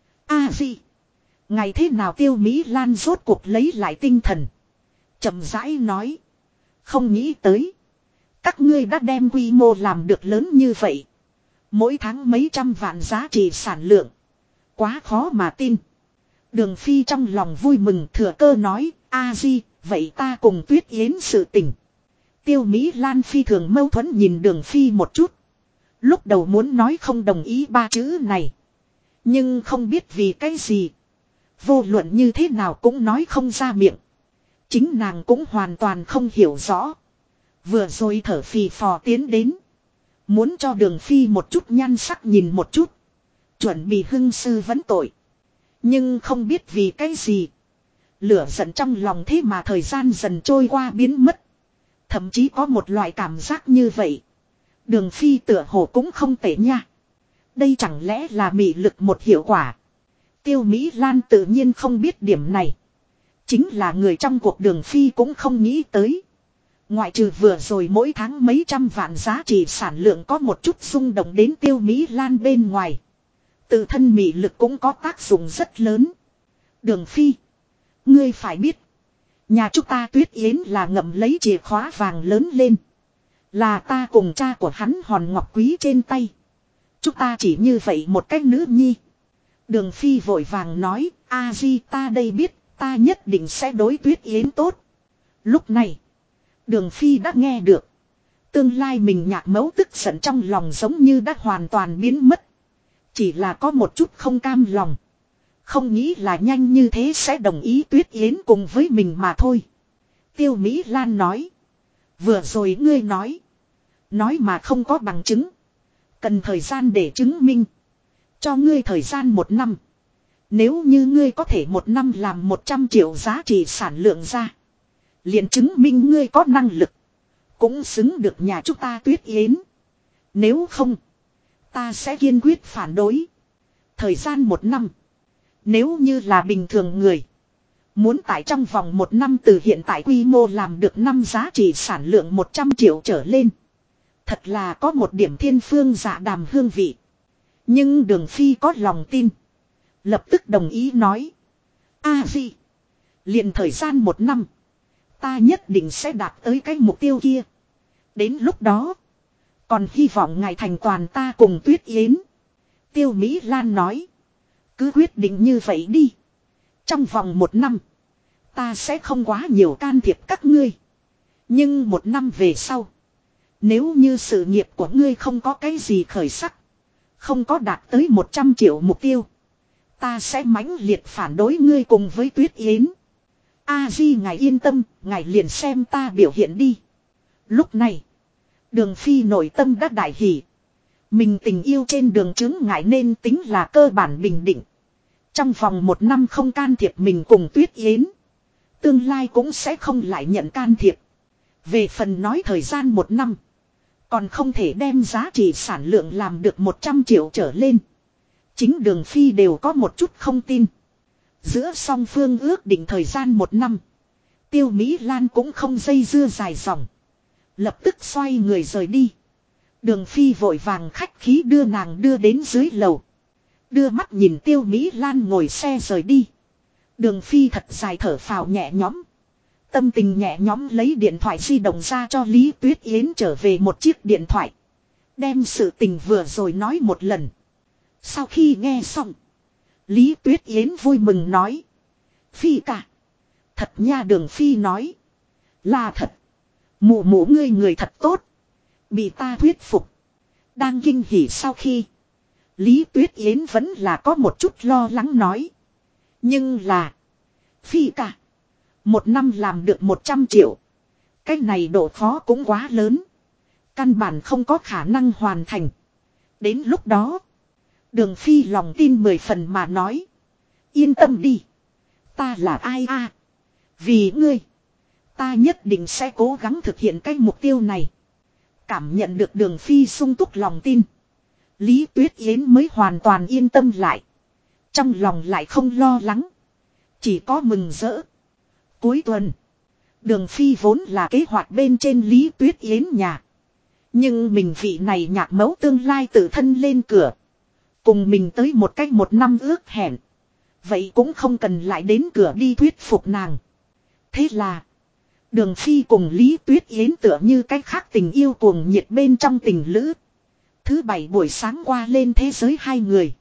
A Di. Ngày thế nào Tiêu Mỹ Lan rốt cuộc lấy lại tinh thần. Chậm rãi nói. Không nghĩ tới. Các ngươi đã đem quy mô làm được lớn như vậy. Mỗi tháng mấy trăm vạn giá trị sản lượng. Quá khó mà tin. Đường Phi trong lòng vui mừng thừa cơ nói. A Di, vậy ta cùng Tuyết Yến sự tình. Tiêu Mỹ Lan phi thường mâu thuẫn nhìn Đường Phi một chút. Lúc đầu muốn nói không đồng ý ba chữ này. Nhưng không biết vì cái gì. Vô luận như thế nào cũng nói không ra miệng. Chính nàng cũng hoàn toàn không hiểu rõ. Vừa rồi thở phì phò tiến đến. Muốn cho Đường Phi một chút nhan sắc nhìn một chút. Chuẩn bị hưng sư vấn tội. Nhưng không biết vì cái gì. Lửa giận trong lòng thế mà thời gian dần trôi qua biến mất. Thậm chí có một loại cảm giác như vậy. Đường Phi tựa hồ cũng không tệ nha. Đây chẳng lẽ là mị lực một hiệu quả. Tiêu Mỹ Lan tự nhiên không biết điểm này. Chính là người trong cuộc Đường Phi cũng không nghĩ tới. Ngoại trừ vừa rồi mỗi tháng mấy trăm vạn giá trị sản lượng có một chút rung động đến Tiêu Mỹ Lan bên ngoài. Tự thân mị lực cũng có tác dụng rất lớn. Đường Phi. Ngươi phải biết. Nhà chúng ta Tuyết Yến là ngậm lấy chìa khóa vàng lớn lên. Là ta cùng cha của hắn hòn ngọc quý trên tay. Chúng ta chỉ như vậy một cách nữ nhi. Đường Phi vội vàng nói. A Di ta đây biết. Ta nhất định sẽ đối Tuyết Yến tốt. Lúc này. Đường Phi đã nghe được. Tương lai mình nhạc mẫu tức giận trong lòng giống như đã hoàn toàn biến mất. Chỉ là có một chút không cam lòng. Không nghĩ là nhanh như thế sẽ đồng ý Tuyết Yến cùng với mình mà thôi. Tiêu Mỹ Lan nói. Vừa rồi ngươi nói. Nói mà không có bằng chứng. Cần thời gian để chứng minh. Cho ngươi thời gian 1 năm. Nếu như ngươi có thể 1 năm làm 100 triệu giá trị sản lượng ra. Liền chứng minh ngươi có năng lực. Cũng xứng được nhà chúng ta Tuyết Yến. Nếu không. Ta sẽ kiên quyết phản đối. Thời gian 1 năm. Nếu như là bình thường người. Muốn tại trong vòng 1 năm từ hiện tại quy mô làm được 5 giá trị sản lượng 100 triệu trở lên. Thật là có một điểm thiên phương dạ đàm hương vị. Nhưng Đường Phi có lòng tin. Lập tức đồng ý nói. A Di. Liền thời gian 1 năm. Ta nhất định sẽ đạt tới cái mục tiêu kia. Đến lúc đó. Còn hy vọng ngài thành toàn ta cùng Tuyết Yến. Tiêu Mỹ Lan nói. Cứ quyết định như vậy đi. Trong vòng 1 năm. Ta sẽ không quá nhiều can thiệp các ngươi. Nhưng 1 năm về sau. Nếu như sự nghiệp của ngươi không có cái gì khởi sắc. Không có đạt tới 100 triệu mục tiêu. Ta sẽ mãnh liệt phản đối ngươi cùng với Tuyết Yến. A Di ngài yên tâm. Ngài liền xem ta biểu hiện đi. Lúc này. Đường Phi nội tâm đã đại hỉ. Mình tình yêu trên đường chứng ngại nên tính là cơ bản bình định. Trong vòng 1 năm không can thiệp mình cùng Tuyết Yến. Tương lai cũng sẽ không lại nhận can thiệp. Về phần nói thời gian 1 năm. Còn không thể đem giá trị sản lượng làm được 100 triệu trở lên. Chính Đường Phi đều có một chút không tin. Giữa song phương ước định thời gian 1 năm. Tiêu Mỹ Lan cũng không dây dưa dài dòng. Lập tức xoay người rời đi. Đường Phi vội vàng khách khí đưa nàng đưa đến dưới lầu. Đưa mắt nhìn Tiêu Mỹ Lan ngồi xe rời đi. Đường Phi thật dài thở phào nhẹ nhõm. Tâm tình nhẹ nhõm lấy điện thoại di động ra cho Lý Tuyết Yến trở về một chiếc điện thoại. Đem sự tình vừa rồi nói một lần. Sau khi nghe xong. Lý Tuyết Yến vui mừng nói. Phi ca. Thật nha, Đường Phi nói. Là thật. Mụ mụ ngươi người thật tốt. Bị ta thuyết phục. Đang kinh hỉ sau khi. Lý Tuyết Yến vẫn là có một chút lo lắng nói. Nhưng là. Phi ca. 1 năm làm được 100 triệu. Cái này độ khó cũng quá lớn. Căn bản không có khả năng hoàn thành. Đến lúc đó. Đường Phi lòng tin 10 phần mà nói. Yên tâm đi. Ta là ai a? Vì ngươi. Ta nhất định sẽ cố gắng thực hiện cái mục tiêu này. Cảm nhận được Đường Phi sung túc lòng tin. Lý Tuyết Yến mới hoàn toàn yên tâm lại. Trong lòng lại không lo lắng. Chỉ có mừng rỡ. Cuối tuần. Đường Phi vốn là kế hoạch bên trên Lý Tuyết Yến nhà. Nhưng mình vị này nhạc mẫu tương lai tự thân lên cửa. Cùng mình tới một cách 1 năm ước hẹn. Vậy cũng không cần lại đến cửa đi thuyết phục nàng. Thế là. Đường Phi cùng Lý Tuyết Yến tựa như cách khác tình yêu cuồng nhiệt bên trong tình lữ. Thứ 7 buổi sáng qua lên thế giới 2 người.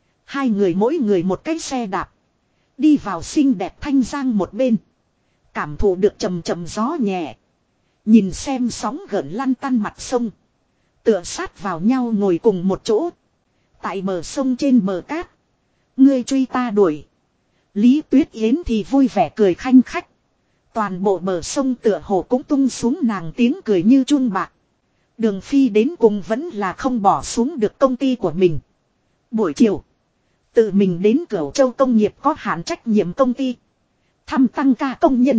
2 người mỗi người một cái xe đạp. Đi vào xinh đẹp Thanh Giang một bên. Cảm thụ được trầm trầm gió nhẹ. Nhìn xem sóng gợn lăn tăn mặt sông. Tựa sát vào nhau ngồi cùng một chỗ. Tại bờ sông trên bờ cát. Ngươi truy ta đuổi. Lý Tuyết Yến thì vui vẻ cười khanh khách. Toàn bộ bờ sông tựa hồ cũng tung xuống nàng tiếng cười như chuông bạc. Đường Phi đến cùng vẫn là không bỏ xuống được công ty của mình. Buổi chiều. Tự mình đến Cửu Châu công nghiệp có hạn trách nhiệm công ty. Thăm tăng ca công nhân.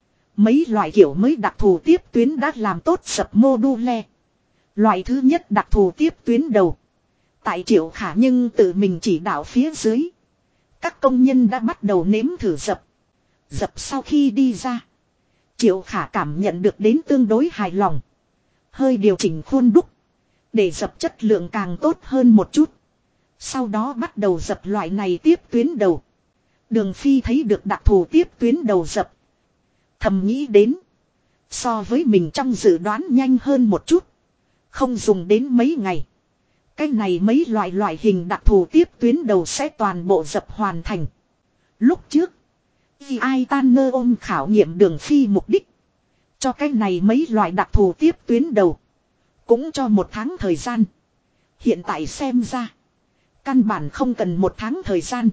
Mấy loại kiểu mới đặc thù tiếp tuyến đã làm tốt sập mô-đu-le. Loại thứ nhất đặc thù tiếp tuyến đầu. Tại Triệu Khả nhưng tự mình chỉ đạo phía dưới. Các công nhân đã bắt đầu nếm thử dập. Dập sau khi đi ra. Triệu Khả cảm nhận được đến tương đối hài lòng. Hơi điều chỉnh khuôn đúc. Để dập chất lượng càng tốt hơn một chút. Sau đó bắt đầu dập loại này tiếp tuyến đầu. Đường Phi thấy được đặc thù tiếp tuyến đầu dập. Thầm nghĩ đến. So với mình trong dự đoán nhanh hơn một chút. Không dùng đến mấy ngày. Cái này mấy loại hình đặc thù tiếp tuyến đầu sẽ toàn bộ dập hoàn thành. Lúc trước. Vì ai tan ngơ ôm khảo nghiệm Đường Phi mục đích. Cho cái này mấy loại đặc thù tiếp tuyến đầu. Cũng cho 1 tháng thời gian. Hiện tại xem ra. Căn bản không cần 1 tháng thời gian.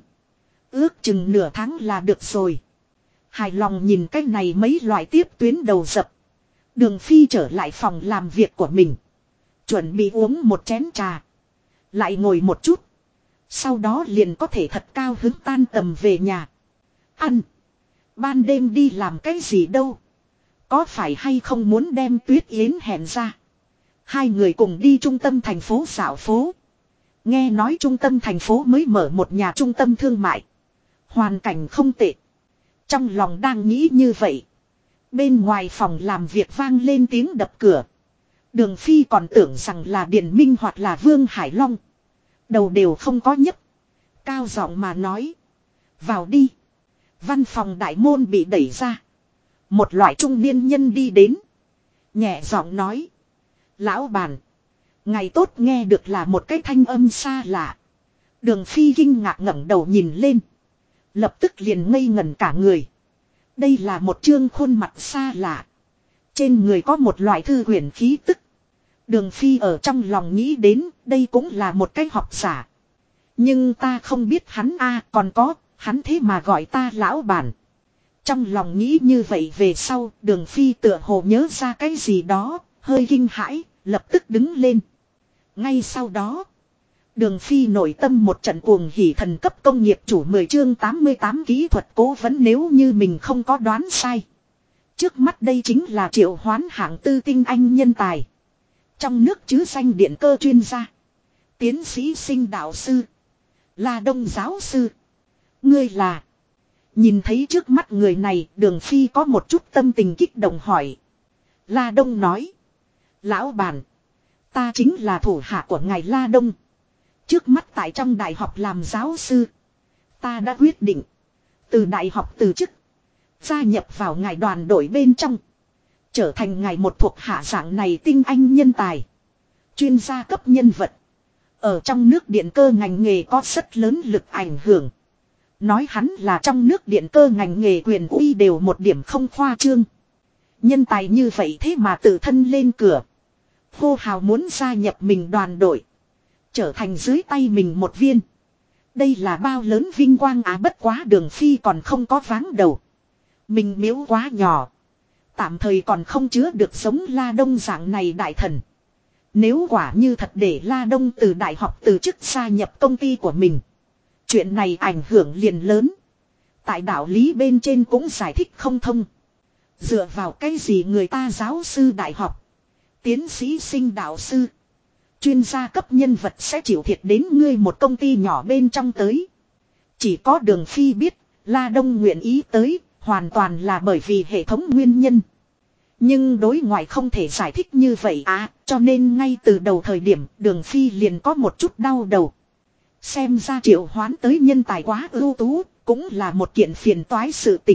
Ước chừng nửa tháng là được rồi. Hài lòng nhìn cái này mấy loại tiếp tuyến đầu dập. Đường Phi trở lại phòng làm việc của mình. Chuẩn bị uống một chén trà. Lại ngồi một chút. Sau đó liền có thể thật cao hứng tan tầm về nhà. Ăn. Ban đêm đi làm cái gì đâu. Có phải hay không muốn đem Tuyết Yến hẹn ra. 2 người cùng đi trung tâm thành phố dạo phố. Nghe nói trung tâm thành phố mới mở một nhà trung tâm thương mại. Hoàn cảnh không tệ. Trong lòng đang nghĩ như vậy. Bên ngoài phòng làm việc vang lên tiếng đập cửa. Đường Phi còn tưởng rằng là Điền Minh hoặc là Vương Hải Long. Đầu đều không có nhấp. Cao giọng mà nói. Vào đi. Văn phòng đại môn bị đẩy ra. Một loại trung niên nhân đi đến. Nhẹ giọng nói. Lão bản. Ngày tốt nghe được là một cái thanh âm xa lạ. Đường Phi kinh ngạc ngẩng đầu nhìn lên. Lập tức liền ngây ngẩn cả người. Đây là một trương khuôn mặt xa lạ. Trên người có một loại thư huyền khí tức. Đường Phi ở trong lòng nghĩ đến đây cũng là một cái học giả. Nhưng ta không biết hắn còn có, hắn thế mà gọi ta lão bản. Trong lòng nghĩ như vậy về sau, Đường Phi tựa hồ nhớ ra cái gì đó, hơi kinh hãi, lập tức đứng lên. Ngay sau đó, Đường Phi nội tâm một trận cuồng hỉ, thần cấp công nghiệp chủ 10 chương 88 kỹ thuật cố vấn, nếu như mình không có đoán sai. Trước mắt đây chính là triệu hoán hạng tư tinh anh nhân tài. Trong nước chứ danh điện cơ chuyên gia. Tiến sĩ sinh đạo sư. La Đông giáo sư. Ngươi là. Nhìn thấy trước mắt người này, Đường Phi có một chút tâm tình kích động hỏi. La Đông nói. Lão bản. Ta chính là thủ hạ của ngài La Đông. Trước mắt tại trong đại học làm giáo sư. Ta đã quyết định. Từ đại học từ chức. Gia nhập vào ngài đoàn đội bên trong. Trở thành ngài một thuộc hạ dạng này tinh anh nhân tài. Chuyên gia cấp nhân vật. Ở trong nước điện cơ ngành nghề có rất lớn lực ảnh hưởng. Nói hắn là trong nước điện cơ ngành nghề quyền uy đều một điểm không khoa trương. Nhân tài như vậy thế mà tự thân lên cửa. Hô hào muốn gia nhập mình đoàn đội. Trở thành dưới tay mình một viên. Đây là bao lớn vinh quang bất quá Đường Phi còn không có váng đầu. Mình miếu quá nhỏ. Tạm thời còn không chứa được giống La Đông dạng này đại thần. Nếu quả như thật để La Đông từ đại học từ chức gia nhập công ty của mình. Chuyện này ảnh hưởng liền lớn. Tại đạo lý bên trên cũng giải thích không thông. Dựa vào cái gì người ta giáo sư đại học. Tiến sĩ sinh đạo sư. Chuyên gia cấp nhân vật sẽ chịu thiệt đến ngươi một công ty nhỏ bên trong tới. Chỉ có Đường Phi biết, La Đông nguyện ý tới, hoàn toàn là bởi vì hệ thống nguyên nhân. Nhưng đối ngoại không thể giải thích như vậy cho nên ngay từ đầu thời điểm Đường Phi liền có một chút đau đầu. Xem ra triệu hoán tới nhân tài quá ưu tú, cũng là một kiện phiền toái sự tình.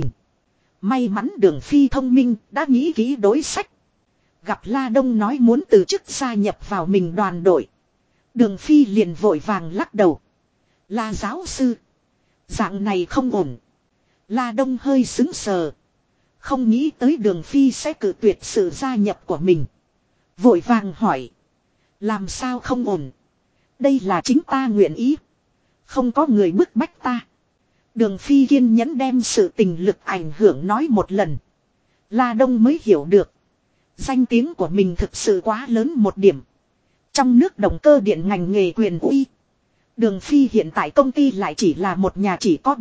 May mắn Đường Phi thông minh, đã nghĩ kỹ đối sách. Gặp La Đông nói muốn từ chức gia nhập vào mình đoàn đội. Đường Phi liền vội vàng lắc đầu. La giáo sư. Dạng này không ổn. La Đông hơi sững sờ. Không nghĩ tới Đường Phi sẽ cự tuyệt sự gia nhập của mình. Vội vàng hỏi. Làm sao không ổn. Đây là chính ta nguyện ý. Không có người bức bách ta. Đường Phi kiên nhẫn đem sự tình lực ảnh hưởng nói một lần. La Đông mới hiểu được. Danh tiếng của mình thực sự quá lớn một điểm. Trong nước động cơ điện ngành nghề quyền uy. Đường Phi hiện tại công ty lại chỉ là một nhà chỉ có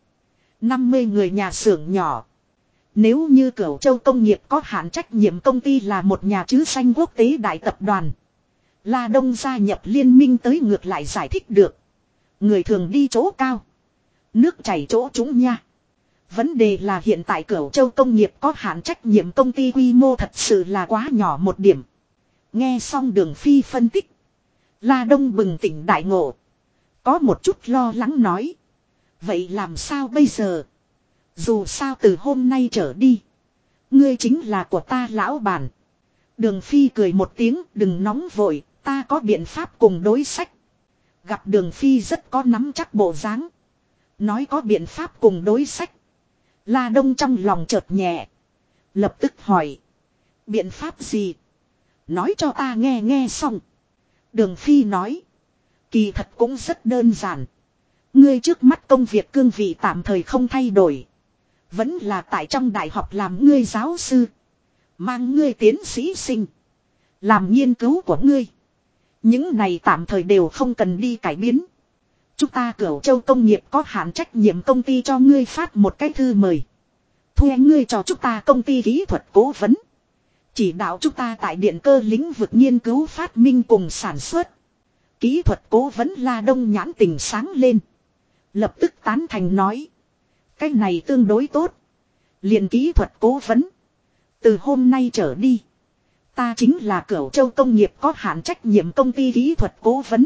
50 người nhà xưởng nhỏ. Nếu như Cửu Châu công nghiệp có hạn trách nhiệm công ty là một nhà chứ danh quốc tế đại tập đoàn. La Đông gia nhập liên minh tới ngược lại giải thích được. Người thường đi chỗ cao. Nước chảy chỗ trũng nha. Vấn đề là hiện tại Cửu Châu công nghiệp có hạn trách nhiệm công ty quy mô thật sự là quá nhỏ một điểm. Nghe xong Đường Phi phân tích. La Đông bừng tỉnh đại ngộ. Có một chút lo lắng nói. Vậy làm sao bây giờ? Dù sao từ hôm nay trở đi. Ngươi chính là của ta lão bản. Đường Phi cười một tiếng, đừng nóng vội, ta có biện pháp cùng đối sách. Gặp Đường Phi rất có nắm chắc bộ dáng. Nói có biện pháp cùng đối sách. La Đông trong lòng chợt nhẹ. Lập tức hỏi. Biện pháp gì? Nói cho ta nghe xong. Đường Phi nói. Kỳ thật cũng rất đơn giản. Ngươi trước mắt công việc cương vị tạm thời không thay đổi. Vẫn là tại trong đại học làm ngươi giáo sư. Mang ngươi tiến sĩ sinh. Làm nghiên cứu của ngươi. Những này tạm thời đều không cần đi cải biến. Chúng ta Cửu Châu công nghiệp có hạn trách nhiệm công ty cho ngươi phát một cái thư mời. Thuê ngươi cho chúng ta công ty kỹ thuật cố vấn. Chỉ đạo chúng ta tại điện cơ lĩnh vực nghiên cứu phát minh cùng sản xuất. Kỹ thuật cố vấn La Đông nhãn tình sáng lên. Lập tức tán thành nói. Cái này tương đối tốt. Liền kỹ thuật cố vấn. Từ hôm nay trở đi. Ta chính là Cửu Châu công nghiệp có hạn trách nhiệm công ty kỹ thuật cố vấn.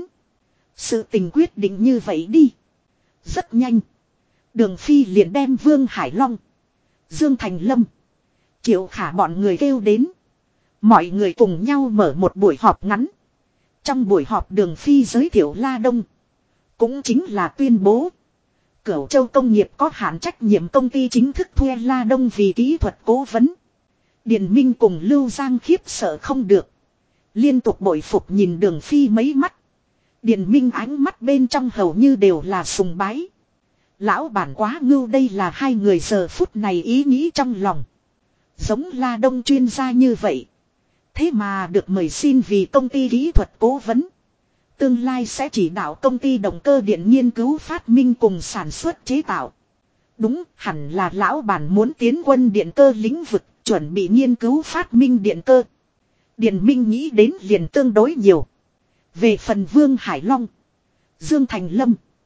Sự tình quyết định như vậy đi. Rất nhanh. Đường Phi liền đem Vương Hải Long. Dương Thành Lâm. Triệu Khả bọn người kêu đến. Mọi người cùng nhau mở một buổi họp ngắn. Trong buổi họp Đường Phi giới thiệu La Đông. Cũng chính là tuyên bố. Cửu Châu công nghiệp có hạn trách nhiệm công ty chính thức thuê La Đông vì kỹ thuật cố vấn. Điền Minh cùng Lưu Giang khiếp sợ không được. Liên tục bội phục nhìn Đường Phi mấy mắt. Điền Minh ánh mắt bên trong hầu như đều là sùng bái. Lão bản quá ngưu, đây là hai người giờ phút này ý nghĩ trong lòng. Giống La Đông chuyên gia như vậy. Thế mà được mời xin vì công ty kỹ thuật cố vấn. Tương lai sẽ chỉ đạo công ty động cơ điện nghiên cứu phát minh cùng sản xuất chế tạo. Đúng, hẳn là lão bản muốn tiến quân điện cơ lĩnh vực, chuẩn bị nghiên cứu phát minh điện cơ. Điền Minh nghĩ đến liền tương đối nhiều. Về phần Vương Hải Long, Dương Thành Lâm,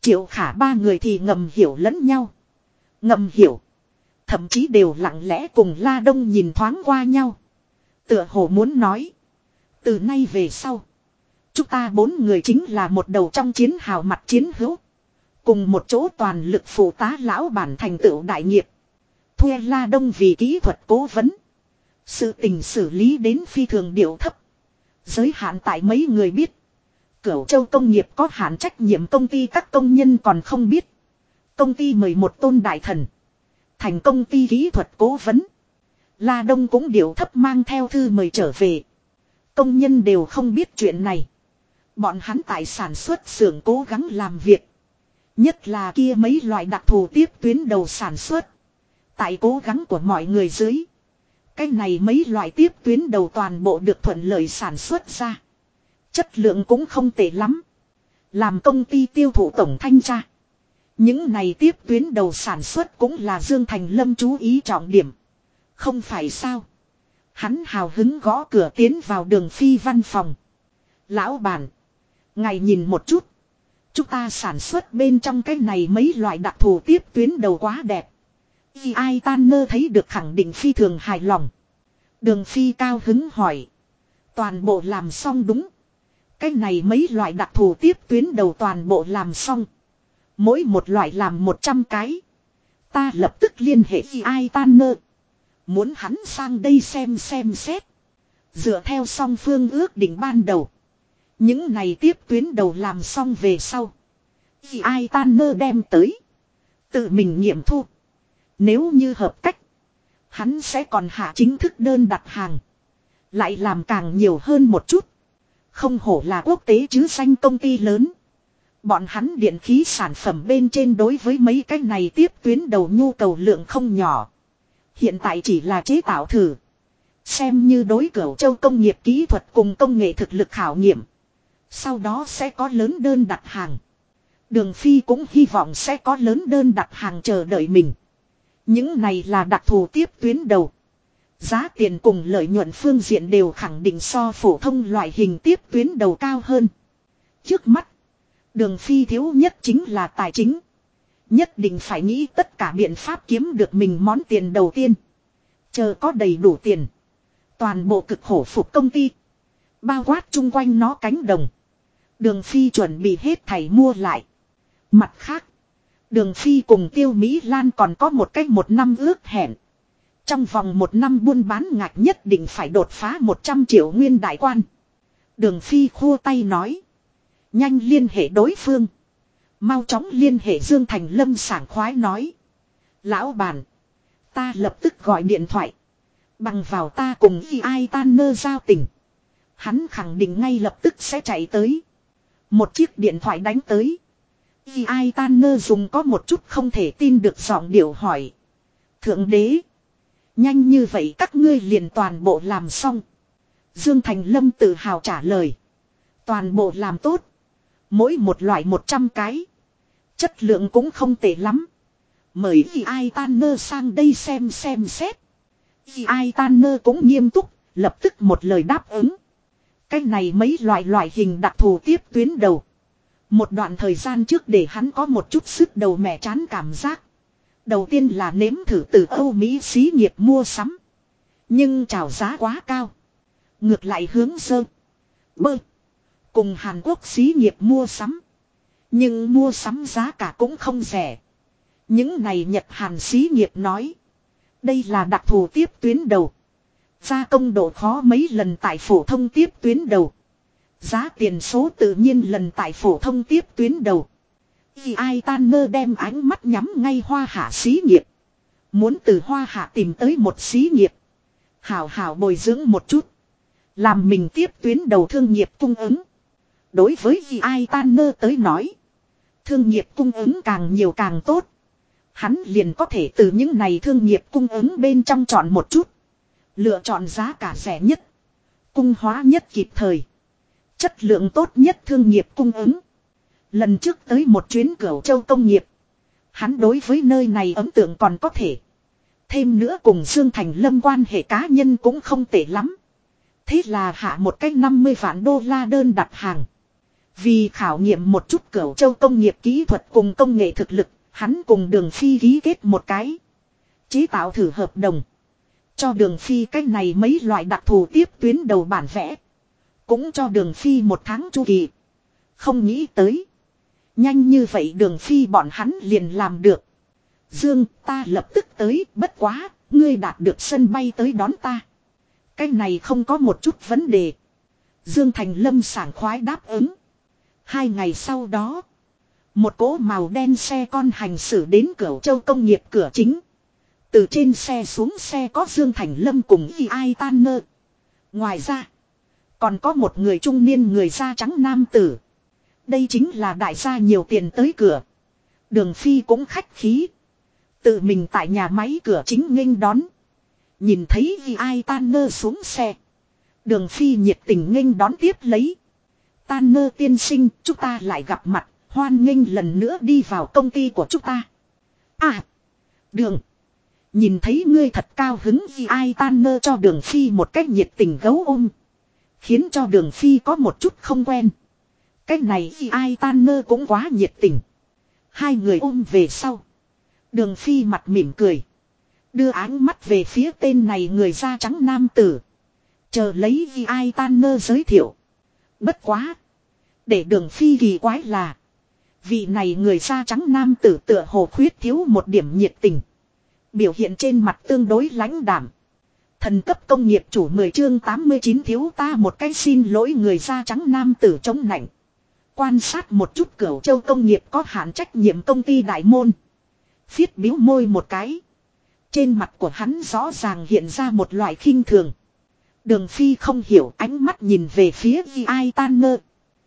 Triệu Khả ba người thì ngầm hiểu lẫn nhau. Ngầm hiểu. Thậm chí đều lặng lẽ cùng La Đông nhìn thoáng qua nhau. Tựa hồ muốn nói. Từ nay về sau. Chúng ta 4 người chính là một đầu trong chiến hào mặt chiến hữu. Cùng một chỗ toàn lực phụ tá lão bản thành tựu đại nghiệp. Thuê La Đông vì kỹ thuật cố vấn. Sự tình xử lý đến phi thường điệu thấp. Giới hạn tại mấy người biết. Cửu Châu công nghiệp có hạn trách nhiệm công ty các công nhân còn không biết. Công ty mời một tôn đại thần. Thành công ty kỹ thuật cố vấn. La Đông cũng điệu thấp mang theo thư mời trở về. Công nhân đều không biết chuyện này. Bọn hắn tại sản xuất xưởng cố gắng làm việc. Nhất là kia mấy loại đặc thù tiếp tuyến đầu sản xuất. Tại cố gắng của mọi người dưới. Cái này mấy loại tiếp tuyến đầu toàn bộ được thuận lợi sản xuất ra. Chất lượng cũng không tệ lắm. Làm công ty tiêu thụ tổng thanh tra. Những này tiếp tuyến đầu sản xuất cũng là Dương Thành Lâm chú ý trọng điểm. Không phải sao. Hắn hào hứng gõ cửa tiến vào Đường Phi văn phòng. Lão bản. Ngài nhìn một chút. Chúng ta sản xuất bên trong cái này mấy loại đặc thù tiếp tuyến đầu quá đẹp. Ai Tanner thấy được khẳng định phi thường hài lòng. Đường Phi cao hứng hỏi. Toàn bộ làm xong đúng. Cái này mấy loại đặc thù tiếp tuyến đầu toàn bộ làm xong. Mỗi một loại làm 100 cái. Ta lập tức liên hệ Ai Tanner. Muốn hắn sang đây xem xét. Dựa theo song phương ước định ban đầu. Những này tiếp tuyến đầu làm xong về sau. Ai Tanner đem tới. Tự mình nghiệm thu. Nếu như hợp cách. Hắn sẽ còn hạ chính thức đơn đặt hàng. Lại làm càng nhiều hơn một chút. Không hổ là quốc tế chứ danh công ty lớn. Bọn hắn điện khí sản phẩm bên trên đối với mấy cái này tiếp tuyến đầu nhu cầu lượng không nhỏ. Hiện tại chỉ là chế tạo thử. Xem như đối Cửu Châu công nghiệp kỹ thuật cùng công nghệ thực lực khảo nghiệm. Sau đó sẽ có lớn đơn đặt hàng. Đường Phi cũng hy vọng sẽ có lớn đơn đặt hàng chờ đợi mình. Những này là đặc thù tiếp tuyến đầu. Giá tiền cùng lợi nhuận phương diện đều khẳng định so phổ thông loại hình tiếp tuyến đầu cao hơn. Trước mắt, Đường Phi thiếu nhất chính là tài chính. Nhất định phải nghĩ tất cả biện pháp kiếm được mình món tiền đầu tiên. Chờ có đầy đủ tiền. Toàn bộ cực khổ phục công ty. Bao quát chung quanh nó cánh đồng. Đường Phi chuẩn bị hết thảy mua lại. Mặt khác, Đường Phi cùng Tiêu Mỹ Lan còn có một cách 1 năm ước hẹn. Trong vòng 1 năm buôn bán ngạch nhất định phải đột phá 100 triệu nguyên đại quan. Đường Phi khua tay nói. Nhanh liên hệ đối phương. Mau chóng liên hệ Dương Thành Lâm sảng khoái nói. Lão bản. Ta lập tức gọi điện thoại. Bằng vào ta cùng Ai Tanner giao tình. Hắn khẳng định ngay lập tức sẽ chạy tới. Một chiếc điện thoại đánh tới. Ai Tanner dùng có một chút không thể tin được giọng điệu hỏi. Thượng đế. Nhanh như vậy các ngươi liền toàn bộ làm xong. Dương Thành Lâm tự hào trả lời. Toàn bộ làm tốt. Mỗi một loại 100 cái. Chất lượng cũng không tệ lắm. Mời Ai Tanner sang đây xem xét. Ai Tanner cũng nghiêm túc. Lập tức một lời đáp ứng. Cái này mấy loại hình đặc thù tiếp tuyến đầu. Một đoạn thời gian trước để hắn có một chút sức đầu mẻ chán cảm giác. Đầu tiên là nếm thử từ Âu Mỹ xí nghiệp mua sắm. Nhưng chào giá quá cao. Ngược lại hướng sơ. Bơ. Cùng Hàn Quốc xí nghiệp mua sắm. Nhưng mua sắm giá cả cũng không rẻ. Những này Nhật Hàn xí nghiệp nói. Đây là đặc thù tiếp tuyến đầu. Gia công độ khó mấy lần tại phổ thông tiếp tuyến đầu. Giá tiền số tự nhiên lần tại phổ thông tiếp tuyến đầu. Ai Tanner đem ánh mắt nhắm ngay Hoa Hạ xí nghiệp. Muốn từ Hoa Hạ tìm tới một xí nghiệp. Hảo hảo bồi dưỡng một chút. Làm mình tiếp tuyến đầu thương nghiệp cung ứng. Đối với Ai Tanner tới nói. Thương nghiệp cung ứng càng nhiều càng tốt. Hắn liền có thể từ những này thương nghiệp cung ứng bên trong chọn một chút. Lựa chọn giá cả rẻ nhất. Cung hóa nhất kịp thời. Chất lượng tốt nhất thương nghiệp cung ứng. Lần trước tới một chuyến Cửu Châu công nghiệp. Hắn đối với nơi này ấn tượng còn có thể. Thêm nữa cùng Dương Thành Lâm quan hệ cá nhân cũng không tệ lắm. Thế là hạ một cái 50 vạn đô la đơn đặt hàng. Vì khảo nghiệm một chút Cửu Châu công nghiệp kỹ thuật cùng công nghệ thực lực, hắn cùng Đường Phi ký kết một cái chế tạo thử hợp đồng. Cho Đường Phi cái này mấy loại đặc thù tiếp tuyến đầu bản vẽ. Cũng cho Đường Phi một tháng chu kỳ. Không nghĩ tới. Nhanh như vậy Đường Phi bọn hắn liền làm được. Dương, ta lập tức tới, bất quá, ngươi đạt được sân bay tới đón ta. Cái này không có một chút vấn đề. Dương Thành Lâm sảng khoái đáp ứng. 2 ngày sau đó, một cỗ màu đen xe con hành xử đến Cửu Châu công nghiệp cửa chính. Từ trên xe xuống xe có Dương Thành Lâm cùng Y.I. Tanner. Ngoài ra, còn có một người trung niên người da trắng nam tử. Đây chính là đại gia nhiều tiền tới cửa. Đường Phi cũng khách khí. Tự mình tại nhà máy cửa chính nghênh đón. Nhìn thấy Y.I. Tanner xuống xe. Đường Phi nhiệt tình nghênh đón tiếp lấy. Tanner tiên sinh, chúng ta lại gặp mặt, hoan nghênh lần nữa đi vào công ty của chúng ta. À, Đường. Nhìn thấy ngươi thật cao hứng. Y.I. Tanner cho Đường Phi một cách nhiệt tình gấu ôm. Khiến cho Đường Phi có một chút không quen. Cách này Y.I. Tanner cũng quá nhiệt tình. Hai người ôm về sau. Đường Phi mặt mỉm cười. Đưa áng mắt về phía tên này người da trắng nam tử. Chờ lấy Y.I. Tanner giới thiệu. Bất quá. Để Đường Phi kỳ quái là. Vị này người da trắng nam tử tựa hồ khuyết thiếu một điểm nhiệt tình. Biểu hiện trên mặt tương đối lãnh đạm. Thần cấp công nghiệp chủ 10 chương 89 thiếu ta một cái xin lỗi người da trắng nam tử chống nạnh. Quan sát một chút Cửu Châu công nghiệp có hạn trách nhiệm công ty đại môn. Phiết biếu môi một cái. Trên mặt của hắn rõ ràng hiện ra một loại khinh thường. Đường Phi không hiểu ánh mắt nhìn về phía Y.I. Tanner.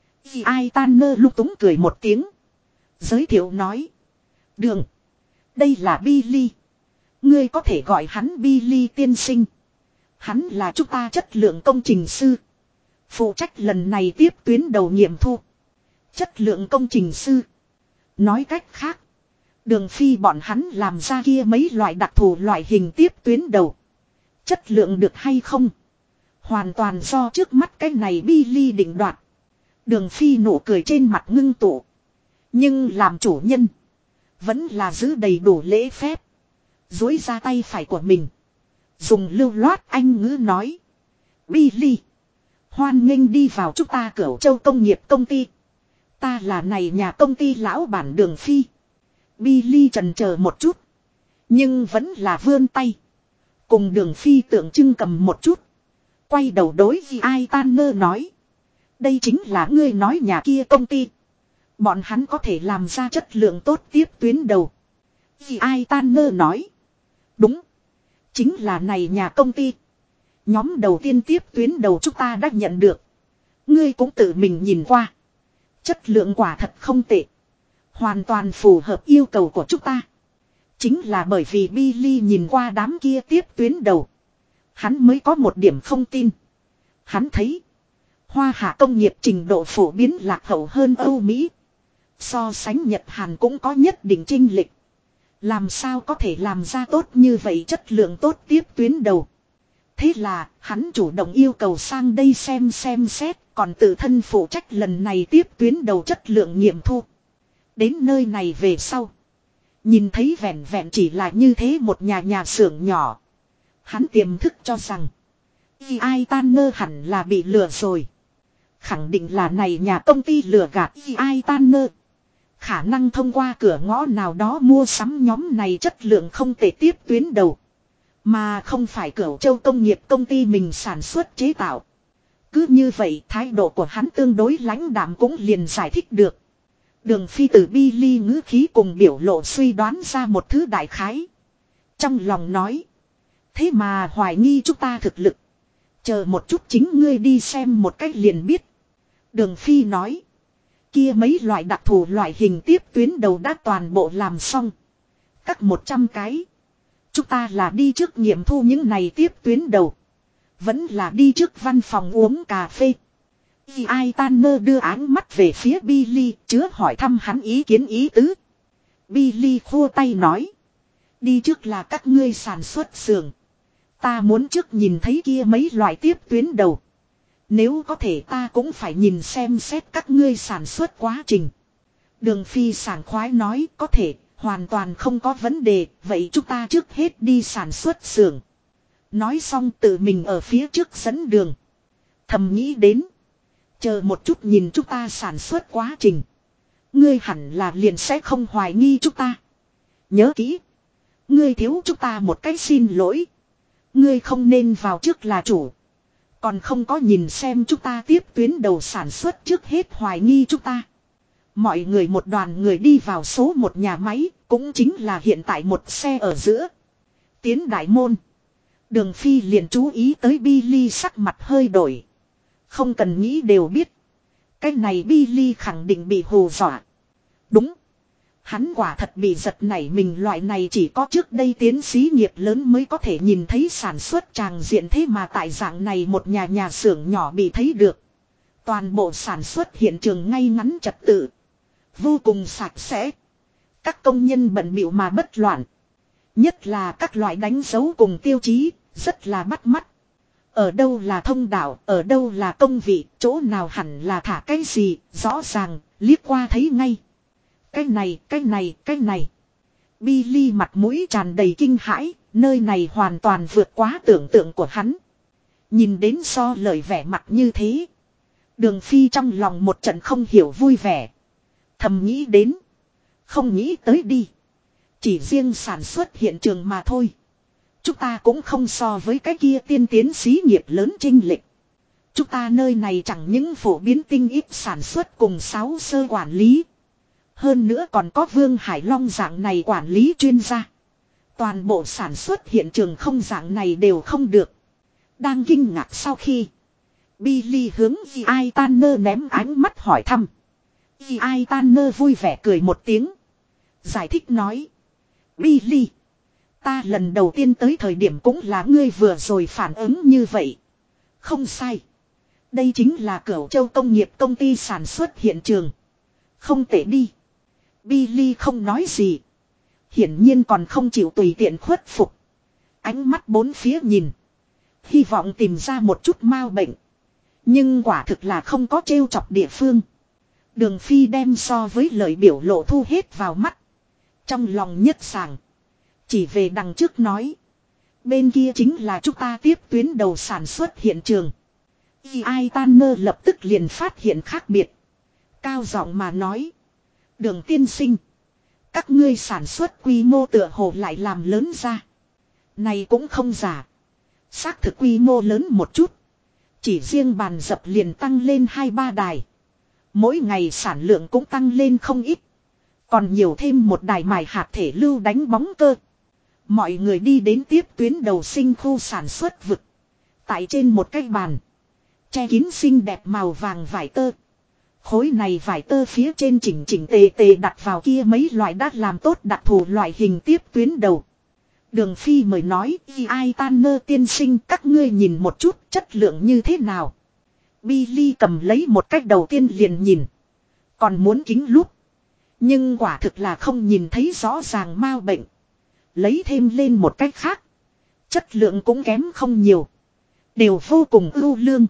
Y.I. Tanner lung túng cười một tiếng. Giới thiệu nói. Đường. Đây là Billy. Ngươi có thể gọi hắn Billy tiên sinh. Hắn là chúng ta chất lượng công trình sư. Phụ trách lần này tiếp tuyến đầu nghiệm thu. Chất lượng công trình sư. Nói cách khác. Đường Phi bọn hắn làm ra kia mấy loại đặc thù loại hình tiếp tuyến đầu. Chất lượng được hay không? Hoàn toàn do trước mắt cái này Billy định đoạt. Đường Phi nụ cười trên mặt ngưng tụ. Nhưng làm chủ nhân. Vẫn là giữ đầy đủ lễ phép. Duỗi ra tay phải của mình. Dùng lưu loát anh ngữ nói. Billy. Hoan nghênh đi vào chúng ta Cửu Châu công nghiệp công ty. Ta là này nhà công ty lão bản Đường Phi. Billy chần chờ một chút. Nhưng vẫn là vươn tay. Cùng Đường Phi tượng trưng cầm một chút. Quay đầu đối với Y.I. Tanner nói. Đây chính là ngươi nói nhà kia công ty. Bọn hắn có thể làm ra chất lượng tốt tiếp tuyến đầu. Y.I. Tanner nói. Đúng. Chính là này nhà công ty. Nhóm đầu tiên tiếp tuyến đầu chúng ta đã nhận được. Ngươi cũng tự mình nhìn qua. Chất lượng quả thật không tệ. Hoàn toàn phù hợp yêu cầu của chúng ta. Chính là bởi vì Billy nhìn qua đám kia tiếp tuyến đầu. Hắn mới có một điểm không tin. Hắn thấy. Hoa hạ công nghiệp trình độ phổ biến lạc hậu hơn Âu Mỹ. So sánh Nhật Hàn cũng có nhất định chênh lệch. Làm sao có thể làm ra tốt như vậy chất lượng tốt tiếp tuyến đầu. Thế là hắn chủ động yêu cầu sang đây xem xét. Còn tự thân phụ trách lần này tiếp tuyến đầu chất lượng nghiệm thu. Đến nơi này về sau. Nhìn thấy vẹn vẹn chỉ là như thế một nhà xưởng nhỏ. Hắn tiềm thức cho rằng. Y.I. Tanner hẳn là bị lừa rồi. Khẳng định là này nhà công ty lừa gạt Y.I. Tanner. Khả năng thông qua cửa ngõ nào đó mua sắm nhóm này chất lượng không thể tiếp tuyến đầu. Mà không phải Cửu Châu công nghiệp công ty mình sản xuất chế tạo. Cứ như vậy thái độ của hắn tương đối lãnh đạm cũng liền giải thích được. Đường Phi từ Billy ngữ khí cùng biểu lộ suy đoán ra một thứ đại khái. Trong lòng nói. Thế mà hoài nghi chúng ta thực lực. Chờ một chút chính ngươi đi xem một cách liền biết. Đường Phi nói. Kia mấy loại đặc thù loại hình tiếp tuyến đầu đã toàn bộ làm xong. Các 100 cái. Chúng ta là đi trước nghiệm thu những này tiếp tuyến đầu. Vẫn là đi trước văn phòng uống cà phê. Y.I. Tanner đưa áng mắt về phía Billy, chứa hỏi thăm hắn ý kiến ý tứ. Billy khua tay nói. Đi trước là các ngươi sản xuất xưởng. Ta muốn trước nhìn thấy kia mấy loại tiếp tuyến đầu. Nếu có thể ta cũng phải nhìn xem xét các ngươi sản xuất quá trình. Đường Phi sảng khoái nói có thể, hoàn toàn không có vấn đề, vậy chúng ta trước hết đi sản xuất xưởng. Nói xong tự mình ở phía trước dẫn đường. Thầm nghĩ đến. Chờ một chút nhìn chúng ta sản xuất quá trình. Ngươi hẳn là liền sẽ không hoài nghi chúng ta. Nhớ kỹ. Ngươi thiếu chúng ta một cái xin lỗi. Ngươi không nên vào trước là chủ. Còn không có nhìn xem chúng ta tiếp tuyến đầu sản xuất trước hết hoài nghi chúng ta. Mọi người một đoàn người đi vào số một nhà máy, cũng chính là hiện tại một xe ở giữa. Tiến đại môn. Đường Phi liền chú ý tới Billy sắc mặt hơi đổi. Không cần nghĩ đều biết. Cái này Billy khẳng định bị hù dọa. Đúng. Hắn quả thật bị giật nảy mình, loại này chỉ có trước đây tiến xí nghiệp lớn mới có thể nhìn thấy sản xuất tràng diện, thế mà tại dạng này một nhà xưởng nhỏ bị thấy được. Toàn bộ sản xuất hiện trường ngay ngắn trật tự. Vô cùng sạch sẽ. Các công nhân bận bịu mà bất loạn. Nhất là các loại đánh dấu cùng tiêu chí, rất là bắt mắt. Ở đâu là thông đạo, ở đâu là công vị, chỗ nào hẳn là thả cái gì, rõ ràng, liếc qua thấy ngay. Cái này. Billy mặt mũi tràn đầy kinh hãi, nơi này hoàn toàn vượt quá tưởng tượng của hắn. Nhìn đến so lời vẻ mặt như thế. Đường Phi trong lòng một trận không hiểu vui vẻ. Thầm nghĩ đến. Không nghĩ tới đi. Chỉ riêng sản xuất hiện trường mà thôi. Chúng ta cũng không so với cái kia tiên tiến xí nghiệp lớn chênh lệch. Chúng ta nơi này chẳng những phổ biến tinh ít sản xuất cùng 6 sơ quản lý. Hơn nữa còn có Vương Hải Long dạng này quản lý chuyên gia. Toàn bộ sản xuất hiện trường không dạng này đều không được. Đang kinh ngạc sau khi Billy hướng Gi Tanner ném ánh mắt hỏi thăm. Gi Tanner vui vẻ cười một tiếng. Giải thích nói. Billy. Ta lần đầu tiên tới thời điểm cũng là ngươi vừa rồi phản ứng như vậy. Không sai. Đây chính là Cửu Châu công nghiệp công ty sản xuất hiện trường. Không tệ đi. Billy không nói gì. Hiển nhiên còn không chịu tùy tiện khuất phục. Ánh mắt bốn phía nhìn. Hy vọng tìm ra một chút mau bệnh. Nhưng quả thực là không có trêu chọc địa phương. Đường Phi đem so với lời biểu lộ thu hết vào mắt. Trong lòng nhất sàng. Chỉ về đằng trước nói. Bên kia chính là chúng ta tiếp tuyến đầu sản xuất hiện trường. Ai Tanner lập tức liền phát hiện khác biệt. Cao giọng mà nói. Đường tiên sinh. Các ngươi sản xuất quy mô tựa hồ lại làm lớn ra. Này cũng không giả. Xác thực quy mô lớn một chút. Chỉ riêng bàn dập liền tăng lên 2-3 đài. Mỗi ngày sản lượng cũng tăng lên không ít. Còn nhiều thêm một đài mài hạt thể lưu đánh bóng cơ. Mọi người đi đến tiếp tuyến đầu sinh khu sản xuất vực. Tại trên một cái bàn. Che kín xinh đẹp màu vàng vải tơ. Khối này vải tơ phía trên chỉnh chỉnh tề tề đặt vào kia mấy loại đã làm tốt đặc thù loại hình tiếp tuyến đầu. Đường Phi mời nói, ai Tanner tiên sinh các ngươi nhìn một chút chất lượng như thế nào. Billy cầm lấy một cách đầu tiên liền nhìn. Còn muốn kính lúp. Nhưng quả thực là không nhìn thấy rõ ràng mau bệnh. Lấy thêm lên một cách khác. Chất lượng cũng kém không nhiều. Đều vô cùng ưu lương.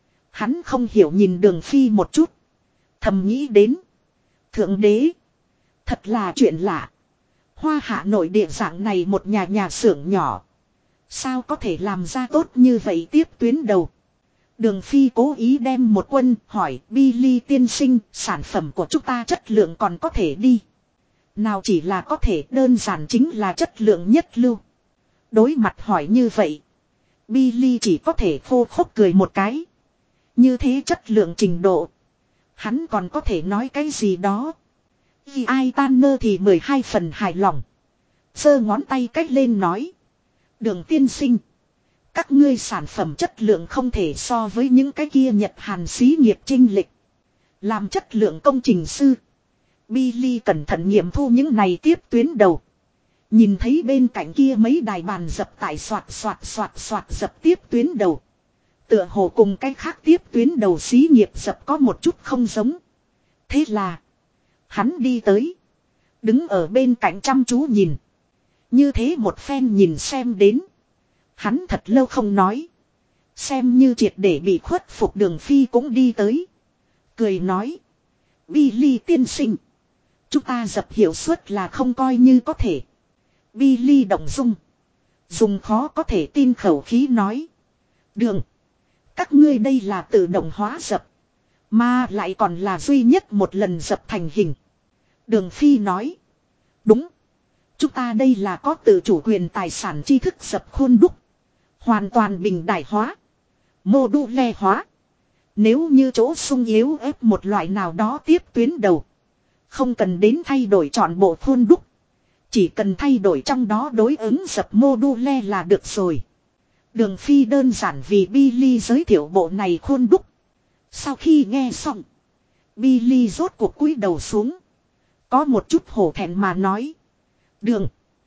Hắn không hiểu nhìn Đường Phi một chút. Thầm nghĩ đến. Thượng đế. Thật là chuyện lạ. Hoa Hạ nội địa dạng này một nhà xưởng nhỏ. Sao có thể làm ra tốt như vậy tiếp tuyến đầu. Đường Phi cố ý đem một quân hỏi Billy tiên sinh sản phẩm của chúng ta chất lượng còn có thể đi. Nào chỉ là có thể đơn giản chính là chất lượng nhất lưu. Đối mặt hỏi như vậy. Billy chỉ có thể khô khốc cười một cái. Như thế chất lượng trình độ. Hắn còn có thể nói cái gì đó. Vì ai Tanner thì 12 phần hài lòng. Giơ ngón tay cách lên nói. Đường tiên sinh. Các ngươi sản phẩm chất lượng không thể so với những cái kia Nhật Hàn xí nghiệp chênh lệch. Làm chất lượng công trình sư. Billy cẩn thận nghiệm thu những này tiếp tuyến đầu. Nhìn thấy bên cạnh kia mấy đài bàn dập tại soạt dập tiếp tuyến đầu. Tựa hồ cùng cái khác tiếp tuyến đầu xí nghiệp dập có một chút không giống. Thế là. Hắn đi tới. Đứng ở bên cạnh chăm chú nhìn. Như thế một phen nhìn xem đến. Hắn thật lâu không nói. Xem như triệt để bị khuất phục Đường Phi cũng đi tới. Cười nói. Billy tiên sinh. Chúng ta dập hiệu suất là không coi như có thể. Billy động dung. Dùng khó có thể tin khẩu khí nói. Đường. Các ngươi đây là tự động hóa dập. Mà lại còn là duy nhất một lần dập thành hình. Đường Phi nói. Đúng. Chúng ta đây là có tự chủ quyền tài sản tri thức dập khuôn đúc. Hoàn toàn bình đại hóa. Module hóa. Nếu như chỗ sung yếu ép một loại nào đó tiếp tuyến đầu. Không cần đến thay đổi trọn bộ khuôn đúc. Chỉ cần thay đổi trong đó đối ứng dập module là được rồi. Đường Phi đơn giản vì Billy giới thiệu bộ này khuôn đúc. Sau khi nghe xong. Billy rốt cuộc cúi đầu xuống. Có một chút hổ thẹn mà nói. Đường.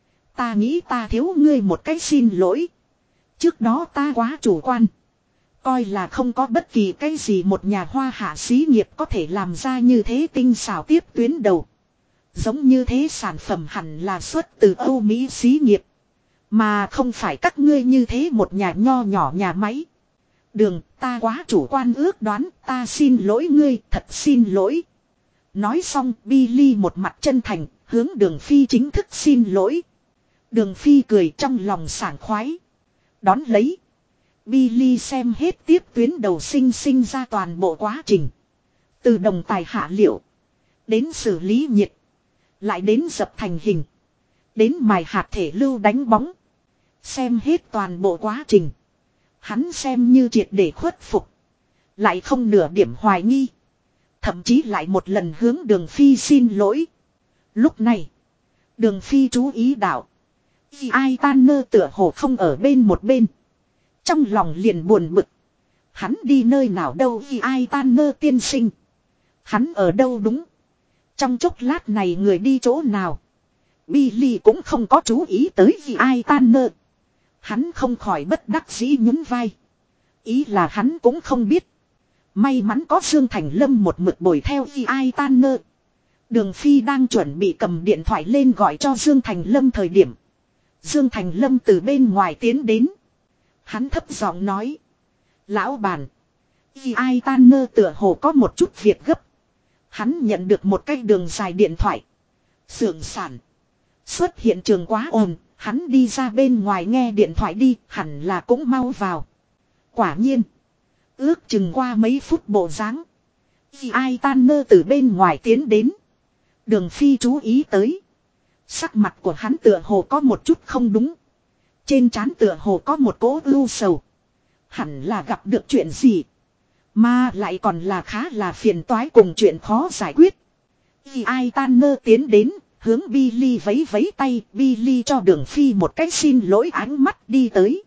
Ta nghĩ ta thiếu ngươi một cái xin lỗi. Trước đó ta quá chủ quan. Coi là không có bất kỳ cái gì một nhà hoa hạ xí nghiệp có thể làm ra như thế tinh xảo tiếp tuyến đầu. Giống như thế sản phẩm hẳn là xuất từ Âu Mỹ xí nghiệp. Mà không phải các ngươi như thế một nhà nho nhỏ nhà máy. Đường, ta quá chủ quan ước đoán, ta xin lỗi ngươi, thật xin lỗi. Nói xong, Billy một mặt chân thành, hướng Đường Phi chính thức xin lỗi. Đường Phi cười trong lòng sảng khoái. Đón lấy. Billy xem hết tiếp tuyến đầu sinh ra toàn bộ quá trình. Từ đồng tài hạ liệu. Đến xử lý nhiệt. Lại đến dập thành hình. Đến mài hạt thể lưu đánh bóng. Xem hết toàn bộ quá trình. Hắn xem như triệt để khuất phục. Lại không nửa điểm hoài nghi. Thậm chí lại một lần hướng Đường Phi xin lỗi. Lúc này. Đường Phi chú ý đạo. Ai tan nơ tựa hồ không ở bên một bên. Trong lòng liền buồn bực. Hắn đi nơi nào đâu ai tan nơ tiên sinh. Hắn ở đâu đúng. Trong chốc lát này người đi chỗ nào. Billy cũng không có chú ý tới ai tan nơ. Hắn không khỏi bất đắc dĩ nhún vai. Ý là hắn cũng không biết. May mắn có Dương Thành Lâm một mực bồi theo ai tan nơ. Đường Phi đang chuẩn bị cầm điện thoại lên gọi cho Dương Thành Lâm thời điểm. Dương Thành Lâm từ bên ngoài tiến đến. Hắn thấp giọng nói. Lão bản. Ai tan nơ tựa hồ có một chút việc gấp. Hắn nhận được một cái đường dài điện thoại. Xưởng sản. Xuất hiện trường quá ồn. Hắn đi ra bên ngoài nghe điện thoại đi. Hẳn là cũng mau vào. Quả nhiên. Ước chừng qua mấy phút bộ dáng. Ai tan nơ từ bên ngoài tiến đến. Đường Phi chú ý tới. Sắc mặt của hắn tựa hồ có một chút không đúng. Trên trán tựa hồ có một cỗ ưu sầu. Hẳn là gặp được chuyện gì. Mà lại còn là khá là phiền toái cùng chuyện khó giải quyết. Ai tan nơ tiến đến. Hướng Billy vấy vấy tay. Billy cho Đường Phi một cái xin lỗi ánh mắt đi tới.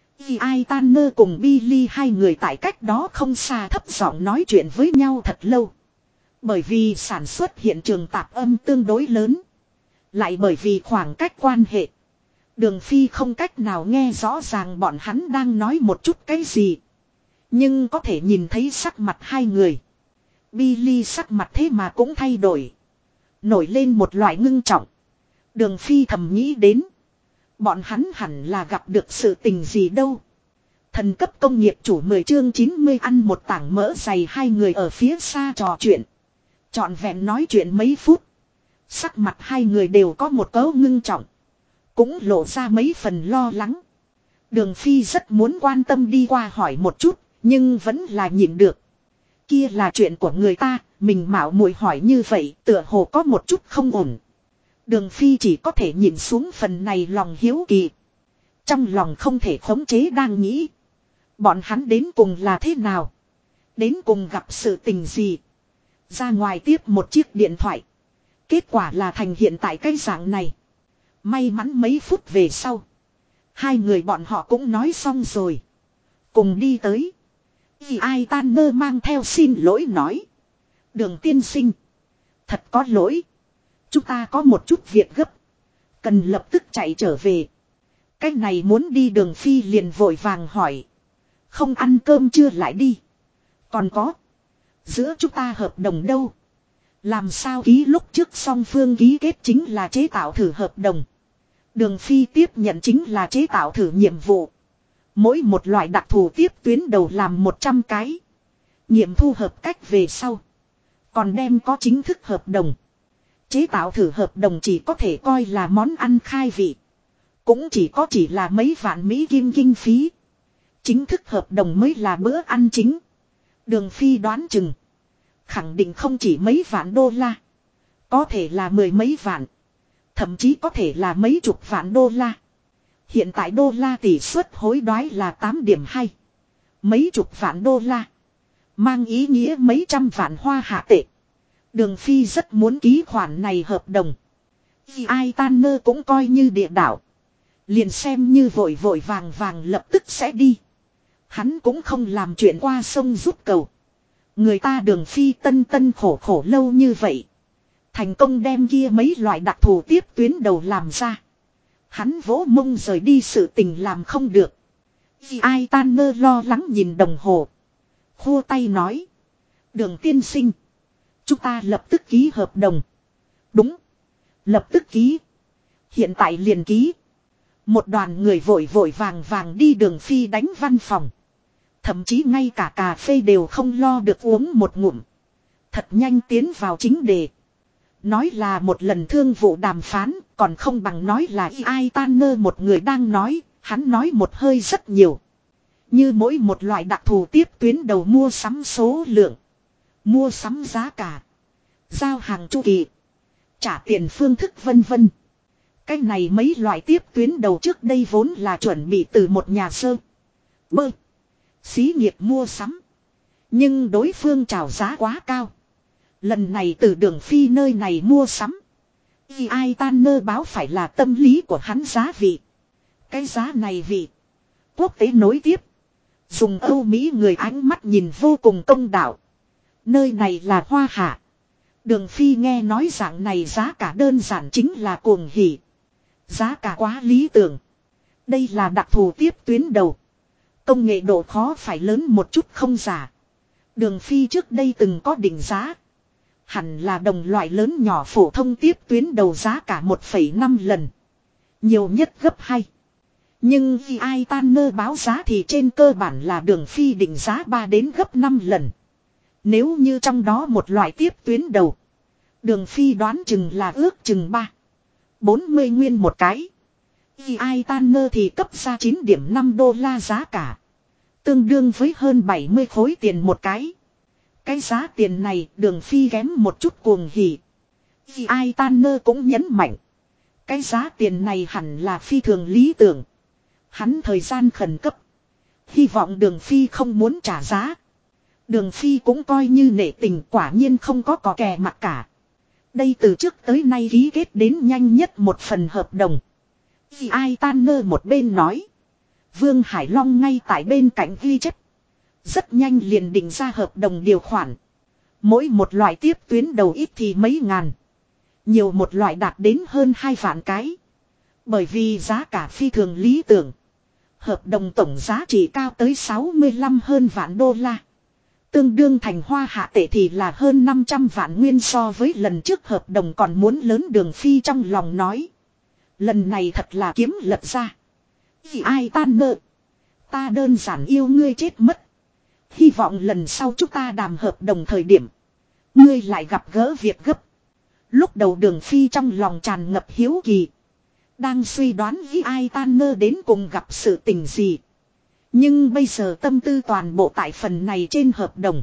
Ai tan nơ cùng Billy hai người tại cách đó không xa thấp giọng nói chuyện với nhau thật lâu. Bởi vì sản xuất hiện trường tạp âm tương đối lớn. Lại bởi vì khoảng cách quan hệ. Đường Phi không cách nào nghe rõ ràng bọn hắn đang nói một chút cái gì. Nhưng có thể nhìn thấy sắc mặt hai người. Billy sắc mặt thế mà cũng thay đổi. Nổi lên một loại ngưng trọng. Đường Phi thầm nghĩ đến. Bọn hắn hẳn là gặp được sự tình gì đâu. Thần cấp công nghiệp chủ 10 chương 90 ăn một tảng mỡ dày hai người ở phía xa trò chuyện. Trọn vẹn nói chuyện mấy phút. Sắc mặt hai người đều có một cấu ngưng trọng. Cũng lộ ra mấy phần lo lắng. Đường Phi rất muốn quan tâm đi qua hỏi một chút. Nhưng vẫn là nhịn được. Kia là chuyện của người ta. Mình mạo muội hỏi như vậy tựa hồ có một chút không ổn. Đường Phi chỉ có thể nhìn xuống phần này lòng hiếu kỳ. Trong lòng không thể khống chế đang nghĩ. Bọn hắn đến cùng là thế nào? Đến cùng gặp sự tình gì? Ra ngoài tiếp một chiếc điện thoại. Kết quả là thành hiện tại cái dạng này. May mắn mấy phút về sau. Hai người bọn họ cũng nói xong rồi. Cùng đi tới. Ai tan nơ mang theo xin lỗi nói. Đường tiên sinh. Thật có lỗi. Chúng ta có một chút việc gấp. Cần lập tức chạy trở về. Cái này muốn đi Đường Phi liền vội vàng hỏi. Không ăn cơm chưa lại đi. Còn có. Giữa chúng ta hợp đồng đâu. Làm sao ký lúc trước song phương ký kết chính là chế tạo thử hợp đồng. Đường Phi tiếp nhận chính là chế tạo thử nhiệm vụ. Mỗi một loại đặc thù tiếp tuyến đầu làm 100 cái. Nghiệm thu hợp cách về sau. Còn đem có chính thức hợp đồng. Chế tạo thử hợp đồng chỉ có thể coi là món ăn khai vị. Cũng chỉ là mấy vạn Mỹ kim kinh phí. Chính thức hợp đồng mới là bữa ăn chính. Đường Phi đoán chừng. Khẳng định không chỉ mấy vạn đô la. Có thể là mười mấy vạn. Thậm chí có thể là mấy chục vạn đô la. Hiện tại đô la tỷ suất hối đoái là 8.2. Mấy chục vạn đô la. Mang ý nghĩa mấy trăm vạn hoa hạ tệ. Đường Phi rất muốn ký khoản này hợp đồng. Ai Tanner cũng coi như địa đạo. Liền xem như vội vội vàng vàng lập tức sẽ đi. Hắn cũng không làm chuyện qua sông rút cầu. Người ta Đường Phi tân khổ khổ lâu như vậy. Thành công đem kia mấy loại đặc thù tiếp tuyến đầu làm ra. Hắn vỗ mông rời đi sự tình làm không được. Ai Tanner lo lắng nhìn đồng hồ. Khô tay nói. Đường tiên sinh. Chúng ta lập tức ký hợp đồng. Đúng. Lập tức ký. Hiện tại liền ký. Một đoàn người vội vội vàng vàng đi Đường Phi đánh văn phòng. Thậm chí ngay cả cà phê đều không lo được uống một ngụm. Thật nhanh tiến vào chính đề. Nói là một lần thương vụ đàm phán, còn không bằng nói là ai Tanner một người đang nói, hắn nói một hơi rất nhiều. Như mỗi một loại đặc thù tiếp tuyến đầu mua sắm số lượng, mua sắm giá cả, giao hàng chu kỳ, trả tiền phương thức vân vân. Cái này mấy loại tiếp tuyến đầu trước đây vốn là chuẩn bị từ một nhà sơ bơ xí nghiệp mua sắm. Nhưng đối phương chào giá quá cao. Lần này từ Đường Phi nơi này mua sắm. Ai Tanner báo phải là tâm lý của hắn giá vị. Cái giá này vị. Quốc tế nối tiếp. Dùng Âu Mỹ người ánh mắt nhìn vô cùng công đạo. Nơi này là Hoa Hạ. Đường Phi nghe nói dạng này giá cả đơn giản chính là cuồng hỉ. Giá cả quá lý tưởng. Đây là đặc thù tiếp tuyến đầu. Công nghệ độ khó phải lớn một chút không giả. Đường Phi trước đây từng có định giá. Hẳn là đồng loại lớn nhỏ phổ thông tiếp tuyến đầu giá cả 1,5 lần. Nhiều nhất gấp 2. Nhưng vì ai Tanner báo giá thì trên cơ bản là Đường Phi định giá 3 đến gấp 5 lần. Nếu như trong đó một loại tiếp tuyến đầu. Đường Phi đoán chừng là ước chừng 40 nguyên một cái. Vì ai Tanner thì cấp ra 9.5 đô la giá cả. Tương đương với hơn 70 khối tiền một cái. Cái giá tiền này Đường Phi kém một chút cuồng hỉ. Vì ai Tanner cũng nhấn mạnh. Cái giá tiền này hẳn là phi thường lý tưởng. Hắn thời gian khẩn cấp. Hy vọng Đường Phi không muốn trả giá. Đường Phi cũng coi như nể tình, quả nhiên không có cò kè mặc cả. Đây từ trước tới nay ký kết đến nhanh nhất một phần hợp đồng. Vì ai Tanner một bên nói. Vương Hải Long ngay tại bên cạnh ghi chép. Rất nhanh liền định ra hợp đồng điều khoản. Mỗi một loại tiếp tuyến đầu ít thì mấy ngàn. Nhiều một loại đạt đến hơn 2 vạn cái. Bởi vì giá cả phi thường lý tưởng. Hợp đồng tổng giá trị cao tới 65 hơn vạn đô la. Tương đương thành Hoa Hạ tệ thì là hơn 500 vạn nguyên, so với lần trước hợp đồng còn muốn lớn. Đường Phi trong lòng nói. Lần này thật là kiếm lật ra. Vì ai Tanner. Ta đơn giản yêu ngươi chết mất. Hy vọng lần sau chúng ta đàm hợp đồng thời điểm. Ngươi lại gặp gỡ việc gấp. Lúc đầu Đường Phi trong lòng tràn ngập hiếu kỳ. Đang suy đoán với ai Tanner đến cùng gặp sự tình gì. Nhưng bây giờ tâm tư toàn bộ tại phần này trên hợp đồng.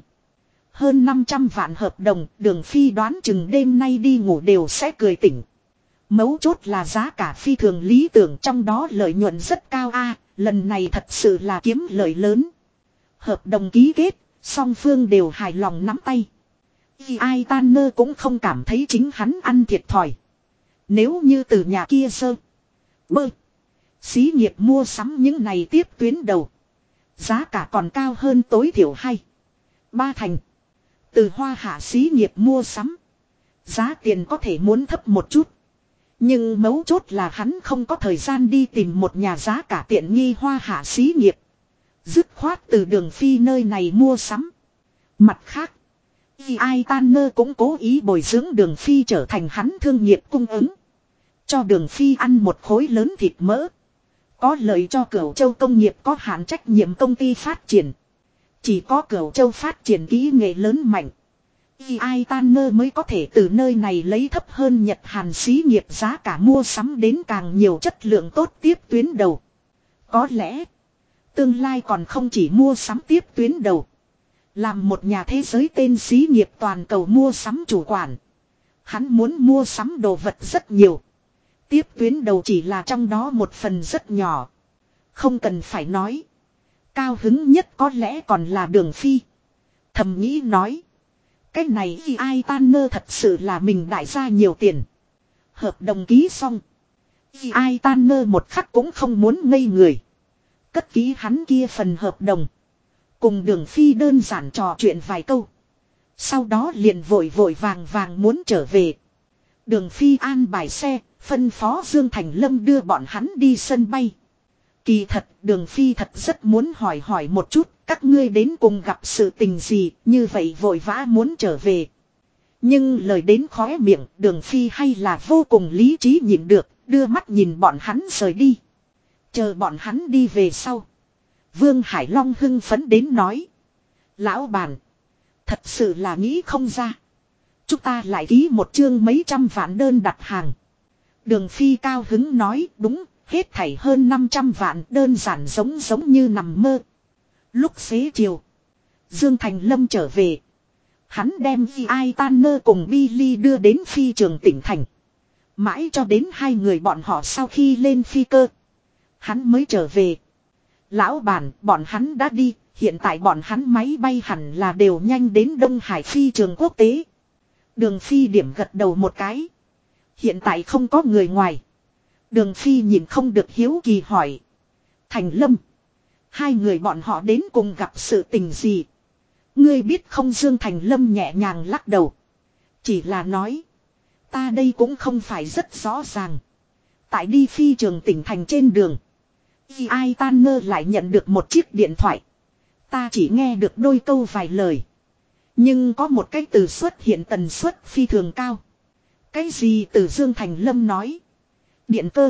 Hơn 500 vạn hợp đồng, Đường Phi đoán chừng đêm nay đi ngủ đều sẽ cười tỉnh. Mấu chốt là giá cả phi thường lý tưởng, trong đó lợi nhuận rất cao a. Lần này thật sự là kiếm lợi lớn. Hợp đồng ký kết, song phương đều hài lòng nắm tay. Vì ai Tanner cũng không cảm thấy chính hắn ăn thiệt thòi. Nếu như từ nhà kia sơ bơ xí nghiệp mua sắm những này tiếp tuyến đầu. Giá cả còn cao hơn tối thiểu 2-3 thành. Từ Hoa Hạ xí nghiệp mua sắm. Giá tiền có thể muốn thấp một chút. Nhưng mấu chốt là hắn không có thời gian đi tìm một nhà giá cả tiện nghi Hoa Hạ xí nghiệp. Dứt khoát từ Đường Phi nơi này mua sắm. Mặt khác, vì ai Tanner cũng cố ý bồi dưỡng Đường Phi trở thành hắn thương nghiệp cung ứng. Cho Đường Phi ăn một khối lớn thịt mỡ. có lợi cho Cửu Châu công nghiệp có hạn trách nhiệm công ty phát triển. Chỉ có Cửu Châu phát triển kỹ nghệ lớn mạnh. AI Tanner mới có thể từ nơi này lấy thấp hơn Nhật Hàn xí nghiệp giá cả mua sắm đến càng nhiều chất lượng tốt tiếp tuyến đầu. Có lẽ, tương lai còn không chỉ mua sắm tiếp tuyến đầu. Làm một nhà thế giới tên xí nghiệp toàn cầu mua sắm chủ quản. Hắn muốn mua sắm đồ vật rất nhiều. Tiếp tuyến đầu chỉ là trong đó một phần rất nhỏ. Không cần phải nói. Cao hứng nhất có lẽ còn là Đường Phi. Thầm nghĩ nói. Cái này thì ai Tanner thật sự là mình đại gia nhiều tiền. Hợp đồng ký xong. Thì ai Tanner một khắc cũng không muốn ngây người. Cất ký hắn kia phần hợp đồng. Cùng Đường Phi đơn giản trò chuyện vài câu. Sau đó liền vội vội vàng vàng muốn trở về. Đường Phi an bài xe, phân phó Dương Thành Lâm đưa bọn hắn đi sân bay. Kỳ thật, Đường Phi thật rất muốn hỏi một chút, các ngươi đến cùng gặp sự tình gì, như vậy vội vã muốn trở về. Nhưng lời đến khóe miệng, Đường Phi hay là vô cùng lý trí nhịn được, đưa mắt nhìn bọn hắn rời đi. Chờ bọn hắn đi về sau. Vương Hải Long hưng phấn đến nói. Lão bản, thật sự là nghĩ không ra. Chúng ta lại ký một chương mấy trăm vạn đơn đặt hàng. Đường Phi cao hứng nói đúng, hết thảy hơn 500 vạn đơn giản giống như nằm mơ. Lúc xế chiều, Dương Thành Lâm trở về. Hắn đem Vi Tanner cùng Billy đưa đến phi trường tỉnh thành. Mãi cho đến hai người bọn họ sau khi lên phi cơ. Hắn mới trở về. Lão bản, bọn hắn đã đi, hiện tại bọn hắn máy bay hẳn là đều nhanh đến Đông Hải phi trường quốc tế. Đường Phi điểm gật đầu một cái. Hiện tại không có người ngoài. Đường Phi nhìn không được hiếu kỳ hỏi. Thành Lâm. Hai người bọn họ đến cùng gặp sự tình gì? Ngươi biết không? Dương Thành Lâm nhẹ nhàng lắc đầu. Chỉ là nói. Ta đây cũng không phải rất rõ ràng. Tại đi phi trường tỉnh thành trên đường. Ai Tanner lại nhận được một chiếc điện thoại. Ta chỉ nghe được đôi câu vài lời. Nhưng có một cái từ xuất hiện tần suất phi thường cao. Cái gì? Từ Dương Thành Lâm nói. Điện cơ.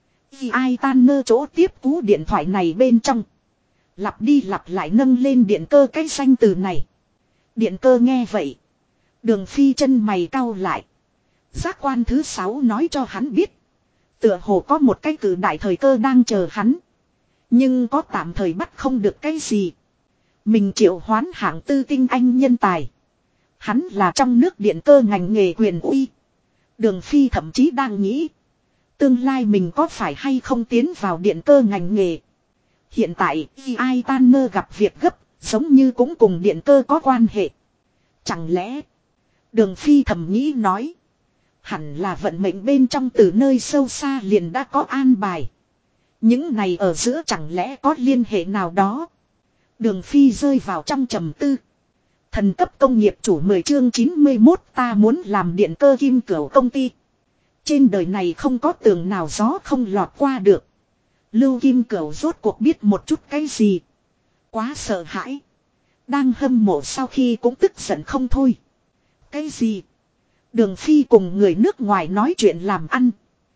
Ai Tanner chỗ tiếp cú điện thoại này bên trong. Lặp đi lặp lại nâng lên điện cơ cái danh từ này. Điện cơ nghe vậy. Đường Phi chân mày cau lại. Giác quan thứ 6 nói cho hắn biết. Tựa hồ có một cái cử đại thời cơ đang chờ hắn. Nhưng có tạm thời bắt không được cái gì. Mình triệu hoán hạng tư tinh anh nhân tài. Hắn là trong nước điện cơ ngành nghề quyền uy. Đường Phi thậm chí đang nghĩ. Tương lai mình có phải hay không tiến vào điện cơ ngành nghề. Hiện tại AI Tanner gặp việc gấp. Giống như cũng cùng điện cơ có quan hệ. Chẳng lẽ. Đường Phi thầm nghĩ nói. Hẳn là vận mệnh bên trong từ nơi sâu xa liền đã có an bài. Những này ở giữa chẳng lẽ có liên hệ nào đó. Đường Phi rơi vào trong trầm tư. Thần cấp công nghiệp chủ 10 chương 91 ta muốn làm điện cơ kim cửu công ty. Trên đời này không có tường nào gió không lọt qua được. Lưu Kim Cửu rốt cuộc biết một chút cái gì. Quá sợ hãi. Đang hâm mộ sau khi cũng tức giận không thôi. Cái gì? Đường Phi cùng người nước ngoài nói chuyện làm ăn.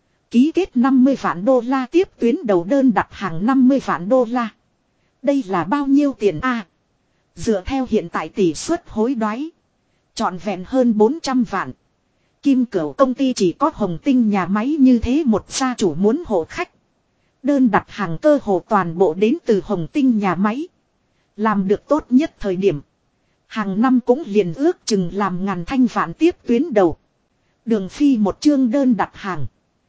Ký kết 50 vạn đô la tiếp tuyến đầu đơn đặt hàng 50 vạn đô la. Đây là bao nhiêu tiền a? Dựa theo hiện tại tỷ suất hối đoái. Trọn vẹn hơn 400 vạn. Kim Cửu công ty chỉ có Hồng Tinh nhà máy như thế một gia chủ muốn hộ khách. Đơn đặt hàng cơ hồ toàn bộ đến từ Hồng Tinh nhà máy. Làm được tốt nhất thời điểm. Hàng năm cũng liền ước chừng làm ngàn thanh vạn tiếp tuyến đầu. Đường Phi một chương đơn đặt hàng.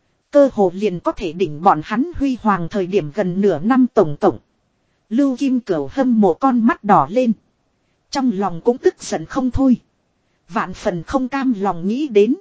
Cơ hồ liền có thể đỉnh bọn hắn huy hoàng thời điểm gần nửa năm tổng tổng. Lưu Kim Cửu hâm mộ con mắt đỏ lên. Trong lòng cũng tức giận không thôi. Vạn phần không cam lòng nghĩ đến.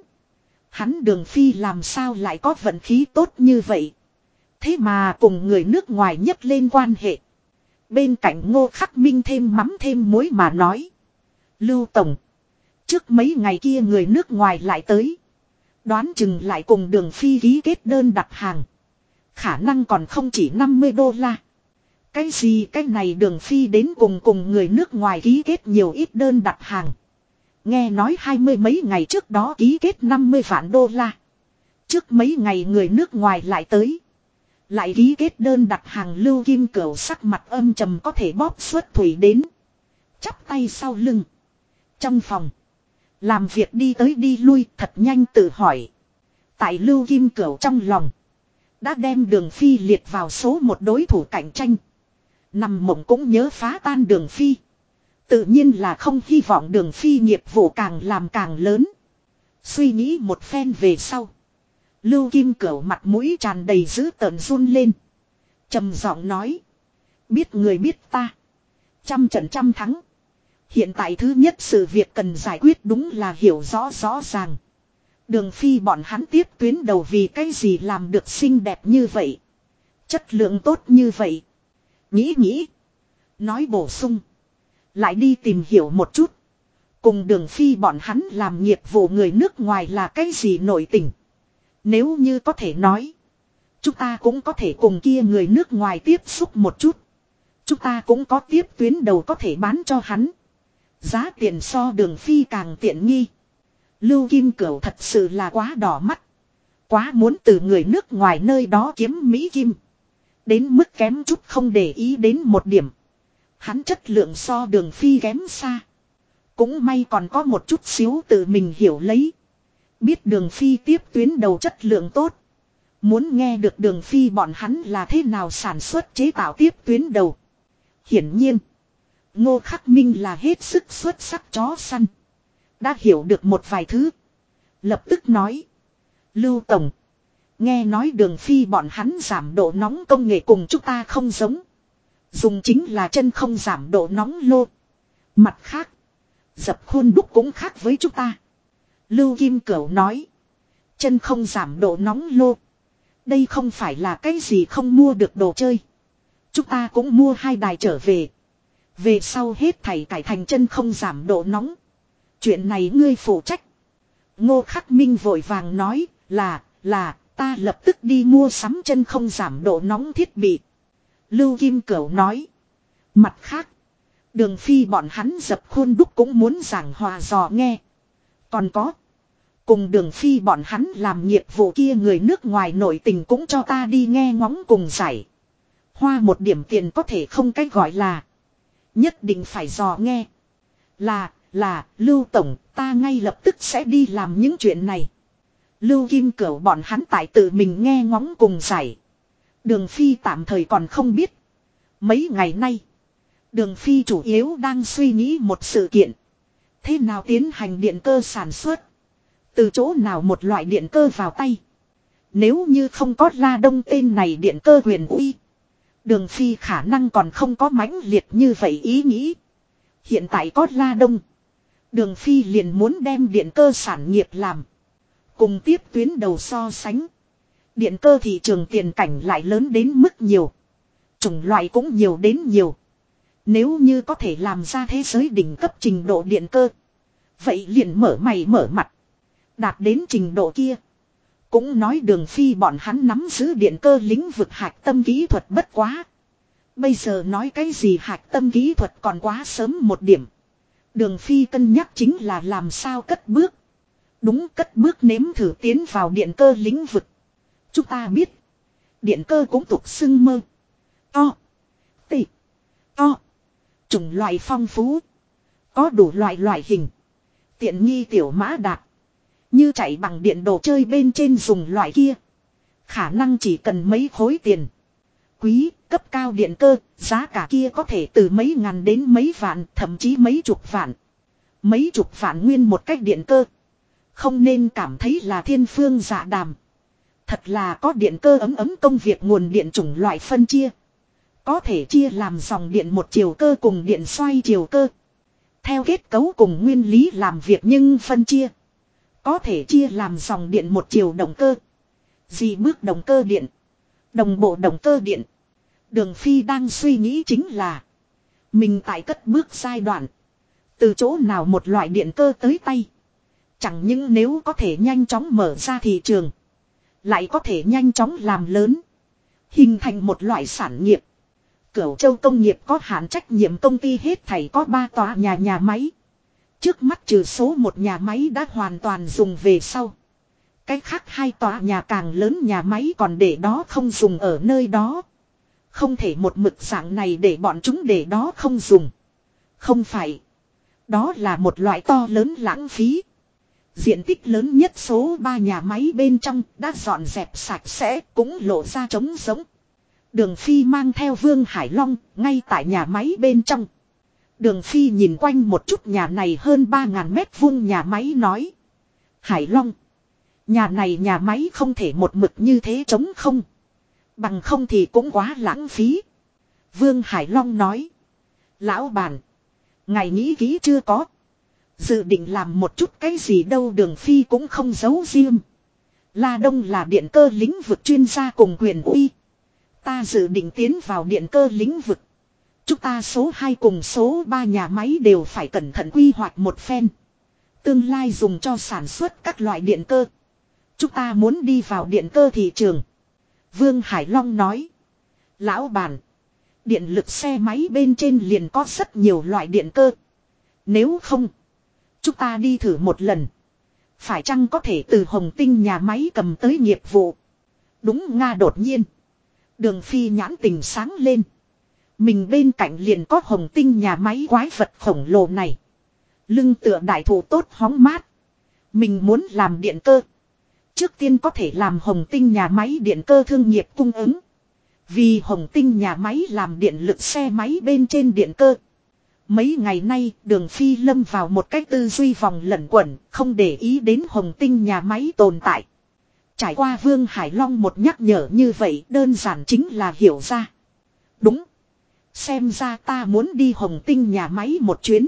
Hắn Đường Phi làm sao lại có vận khí tốt như vậy. Thế mà cùng người nước ngoài nhấc lên quan hệ. Bên cạnh Ngô Khắc Minh thêm mắm thêm muối mà nói. Lưu Tổng. Trước mấy ngày kia người nước ngoài lại tới. Đoán chừng lại cùng Đường Phi ký kết đơn đặt hàng. Khả năng còn không chỉ 50 đô la. Cái gì cái này Đường Phi đến cùng người nước ngoài ký kết nhiều ít đơn đặt hàng. Nghe nói 20 mấy ngày trước đó ký kết 50 vạn đô la. Trước mấy ngày người nước ngoài lại tới. Lại ký kết đơn đặt hàng Lưu Kim Cửu sắc mặt âm trầm có thể bóp xuất thủy đến. Chắp tay sau lưng. Trong phòng. Làm việc đi tới đi lui thật nhanh tự hỏi. Tại Lưu Kim Cửu trong lòng. Đã đem Đường Phi liệt vào số một đối thủ cạnh tranh. Nằm mộng cũng nhớ phá tan Đường Phi. Tự nhiên là không hy vọng Đường Phi nghiệp vụ càng làm càng lớn. Suy nghĩ một phen về sau. Lưu Kim Cửu mặt mũi tràn đầy dữ tợn run lên. Trầm giọng nói. Biết người biết ta. Trăm trận trăm thắng. Hiện tại thứ nhất sự việc cần giải quyết đúng là hiểu rõ rõ ràng. Đường Phi bọn hắn tiếp tuyến đầu vì cái gì làm được xinh đẹp như vậy. Chất lượng tốt như vậy. Nghĩ. Nói bổ sung. Lại đi tìm hiểu một chút. Cùng Đường Phi bọn hắn làm nghiệp vụ người nước ngoài là cái gì nội tình. Nếu như có thể nói. Chúng ta cũng có thể cùng kia người nước ngoài tiếp xúc một chút. Chúng ta cũng có tiếp tuyến đầu có thể bán cho hắn. Giá tiền so Đường Phi càng tiện nghi. Lưu Kim Cửu thật sự là quá đỏ mắt. Quá muốn từ người nước ngoài nơi đó kiếm Mỹ Kim. Đến mức kém chút không để ý đến một điểm. Hắn chất lượng so Đường Phi kém xa. Cũng may còn có một chút xíu tự mình hiểu lấy. Biết Đường Phi tiếp tuyến đầu chất lượng tốt. Muốn nghe được Đường Phi bọn hắn là thế nào sản xuất chế tạo tiếp tuyến đầu. Hiển nhiên. Ngô Khắc Minh là hết sức xuất sắc chó săn. Đã hiểu được một vài thứ. Lập tức nói. Lưu Tổng. Nghe nói Đường Phi bọn hắn giảm độ nóng công nghệ cùng chúng ta không giống. Dùng chính là chân không giảm độ nóng lô. Mặt khác. Dập khuôn đúc cũng khác với chúng ta. Lưu Kim Cửu nói. Chân không giảm độ nóng lô. Đây không phải là cái gì không mua được đồ chơi. Chúng ta cũng mua 2 đài trở về. Về sau hết thảy cải thành chân không giảm độ nóng. Chuyện này ngươi phụ trách. Ngô Khắc Minh vội vàng nói là ta lập tức đi mua sắm chân không giảm độ nóng thiết bị. Lưu Kim Cửu nói. Mặt khác. Đường Phi bọn hắn dập khuôn đúc cũng muốn giảng hòa dò nghe. Còn có. Cùng Đường Phi bọn hắn làm nghiệp vụ kia người nước ngoài nổi tình cũng cho ta đi nghe ngóng cùng giải. Hoa một điểm tiền có thể không cách gọi là. Nhất định phải dò nghe. Là Lưu Tổng ta ngay lập tức sẽ đi làm những chuyện này. Lưu Kim Cửu bọn hắn tại tự mình nghe ngóng cùng giải. Đường Phi tạm thời còn không biết. Mấy ngày nay. Đường Phi chủ yếu đang suy nghĩ một sự kiện. Thế nào tiến hành điện cơ sản xuất. Từ chỗ nào một loại điện cơ vào tay. Nếu như không có La Đông tên này điện cơ huyền uy. Đường Phi khả năng còn không có mãnh liệt như vậy ý nghĩ. Hiện tại có La Đông. Đường Phi liền muốn đem điện cơ sản nghiệp làm. Cùng tiếp tuyến đầu so sánh. Điện cơ thị trường tiền cảnh lại lớn đến mức nhiều. Chủng loại cũng nhiều đến nhiều. Nếu như có thể làm ra thế giới đỉnh cấp trình độ điện cơ. Vậy liền mở mày mở mặt. Đạt đến trình độ kia. Cũng nói Đường Phi bọn hắn nắm giữ điện cơ lĩnh vực hạch tâm kỹ thuật bất quá. Bây giờ nói cái gì hạch tâm kỹ thuật còn quá sớm một điểm. Đường Phi cân nhắc chính là làm sao cất bước. Đúng cất bước nếm thử tiến vào điện cơ lĩnh vực. Chúng ta biết. Điện cơ cũng tục xưng mơ. To. Tị. To. Chủng loại phong phú. Có đủ loại hình. Tiện nghi tiểu mã đạt. Như chạy bằng điện đồ chơi bên trên dùng loại kia. Khả năng chỉ cần mấy khối tiền. Quý, cấp cao điện cơ, giá cả kia có thể từ mấy ngàn đến mấy vạn, thậm chí mấy chục vạn. Mấy chục vạn nguyên một cách điện cơ. Không nên cảm thấy là thiên phương dạ đàm. Thật là có điện cơ ấm công việc nguồn điện chủng loại phân chia. Có thể chia làm dòng điện một chiều cơ cùng điện xoay chiều cơ. Theo kết cấu cùng nguyên lý làm việc nhưng phân chia. Có thể chia làm dòng điện một chiều động cơ. Dị bước động cơ điện. Đồng bộ động cơ điện. Đường Phi đang suy nghĩ chính là. Mình tại cất bước giai đoạn. Từ chỗ nào một loại điện cơ tới tay. Chẳng những nếu có thể nhanh chóng mở ra thị trường. Lại có thể nhanh chóng làm lớn. Hình thành một loại sản nghiệp. Cửu Châu công nghiệp có hạn trách nhiệm công ty hết thảy có 3 tòa nhà máy. Trước mắt trừ số một nhà máy đã hoàn toàn dùng về sau. Cái khác hai tòa nhà càng lớn nhà máy còn để đó không dùng ở nơi đó. Không thể một mực dạng này để bọn chúng để đó không dùng. Không phải. Đó là một loại to lớn lãng phí. Diện tích lớn nhất số 3 nhà máy bên trong đã dọn dẹp sạch sẽ cũng lộ ra trống rỗng. Đường Phi mang theo Vương Hải Long ngay tại nhà máy bên trong. Đường Phi nhìn quanh một chút nhà này hơn 3.000 mét vuông nhà máy nói. Hải Long. Nhà này nhà máy không thể một mực như thế trống không. Bằng không thì cũng quá lãng phí. Vương Hải Long nói. Lão bản. Ngài nghĩ kỹ chưa có. Dự định làm một chút cái gì đâu. Đường Phi cũng không giấu riêng. La Đông là điện cơ lĩnh vực chuyên gia cùng quyền uy. Ta dự định tiến vào điện cơ lĩnh vực. Chúng ta số 2 cùng số 3 nhà máy đều phải cẩn thận quy hoạch một phen. Tương lai dùng cho sản xuất các loại điện cơ. Chúng ta muốn đi vào điện cơ thị trường. Vương Hải Long nói. Lão bản. Điện lực xe máy bên trên liền có rất nhiều loại điện cơ. Nếu không. Chúng ta đi thử một lần. Phải chăng có thể từ Hồng Tinh nhà máy cầm tới nghiệp vụ. Đúng Nga đột nhiên. Đường Phi nhãn tình sáng lên. Mình bên cạnh liền có Hồng Tinh nhà máy quái vật khổng lồ này. Lưng tựa đại thụ tốt hóng mát. Mình muốn làm điện cơ. Trước tiên có thể làm Hồng Tinh nhà máy điện cơ thương nghiệp cung ứng. Vì Hồng Tinh nhà máy làm điện lực xe máy bên trên điện cơ. Mấy ngày nay Đường Phi lâm vào một cách tư duy vòng lẩn quẩn, không để ý đến Hồng Tinh nhà máy tồn tại. Trải qua Vương Hải Long một nhắc nhở như vậy đơn giản chính là hiểu ra. Đúng. Xem ra ta muốn đi Hồng Tinh nhà máy một chuyến.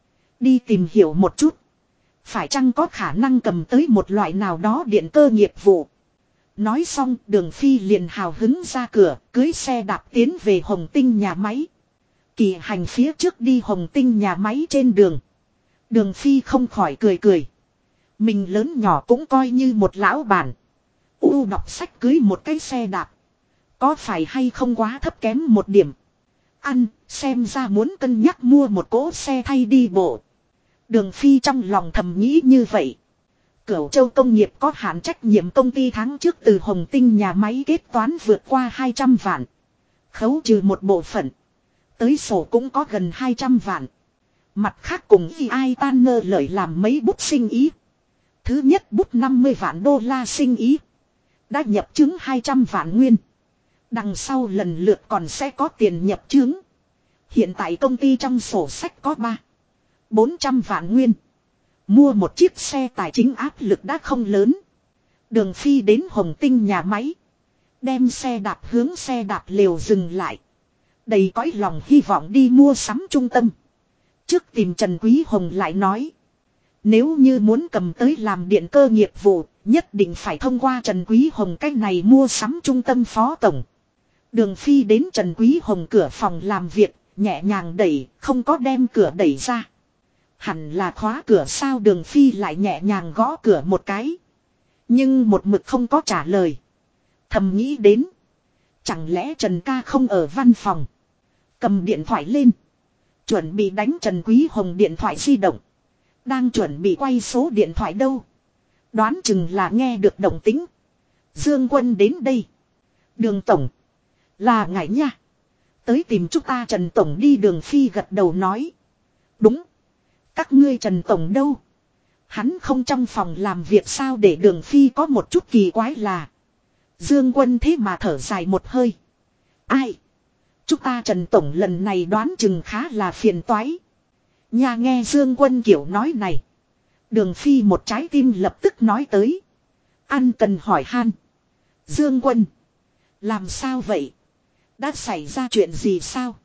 Đi tìm hiểu một chút. Phải chăng có khả năng cầm tới một loại nào đó điện cơ nghiệp vụ. Nói xong Đường Phi liền hào hứng ra cửa, cưới xe đạp tiến về Hồng Tinh nhà máy. Kỳ hành phía trước đi Hồng Tinh nhà máy trên đường. Đường Phi không khỏi cười cười. Mình lớn nhỏ cũng coi như một lão bản. Đọc sách cưới một cái xe đạp. Có phải hay không quá thấp kém một điểm. Ăn, xem ra muốn cân nhắc mua một cỗ xe thay đi bộ. Đường Phi trong lòng thầm nghĩ như vậy. Cửu Châu Công nghiệp có hạn trách nhiệm công ty tháng trước từ Hồng Tinh nhà máy kết toán vượt qua 200 vạn. Khấu trừ một bộ phận. Tới sổ cũng có gần 200 vạn. Mặt khác cùng ai tan nơ lợi làm mấy bút sinh ý. Thứ nhất bút 50 vạn đô la sinh ý. Đã nhập chứng 200 vạn nguyên. Đằng sau lần lượt còn sẽ có tiền nhập chứng. Hiện tại công ty trong sổ sách có 400 vạn nguyên. Mua một chiếc xe tài chính áp lực đã không lớn. Đường Phi đến Hồng Tinh nhà máy. Đem xe đạp hướng xe đạp lều dừng lại. Đầy cõi lòng hy vọng đi mua sắm trung tâm. Trước tìm Trần Quý Hồng lại nói. Nếu như muốn cầm tới làm điện cơ nghiệp vụ, nhất định phải thông qua Trần Quý Hồng cách này mua sắm trung tâm phó tổng. Đường Phi đến Trần Quý Hồng cửa phòng làm việc, nhẹ nhàng đẩy, không có đem cửa đẩy ra. Hẳn là khóa cửa sao. Đường Phi lại nhẹ nhàng gõ cửa một cái. Nhưng một mực không có trả lời. Thầm nghĩ đến. Chẳng lẽ Trần ca không ở văn phòng. Cầm điện thoại lên. Chuẩn bị đánh Trần Quý Hồng điện thoại di động. Đang chuẩn bị quay số điện thoại đâu. Đoán chừng là nghe được động tĩnh. Dương Quân đến đây. Đường Tổng. Là ngài nha. Tới tìm chúng ta Trần Tổng đi. Đường Phi gật đầu nói. Đúng. Các ngươi Trần Tổng đâu? Hắn không trong phòng làm việc sao. Để Đường Phi có một chút kỳ quái là. Dương Quân thế mà thở dài một hơi. Ai? Chúng ta Trần Tổng lần này đoán chừng khá là phiền toái. Nhà nghe Dương Quân kiểu nói này. Đường Phi một trái tim lập tức nói tới. Ăn cần hỏi han. Dương Quân. Làm sao vậy? Đã xảy ra chuyện gì sao?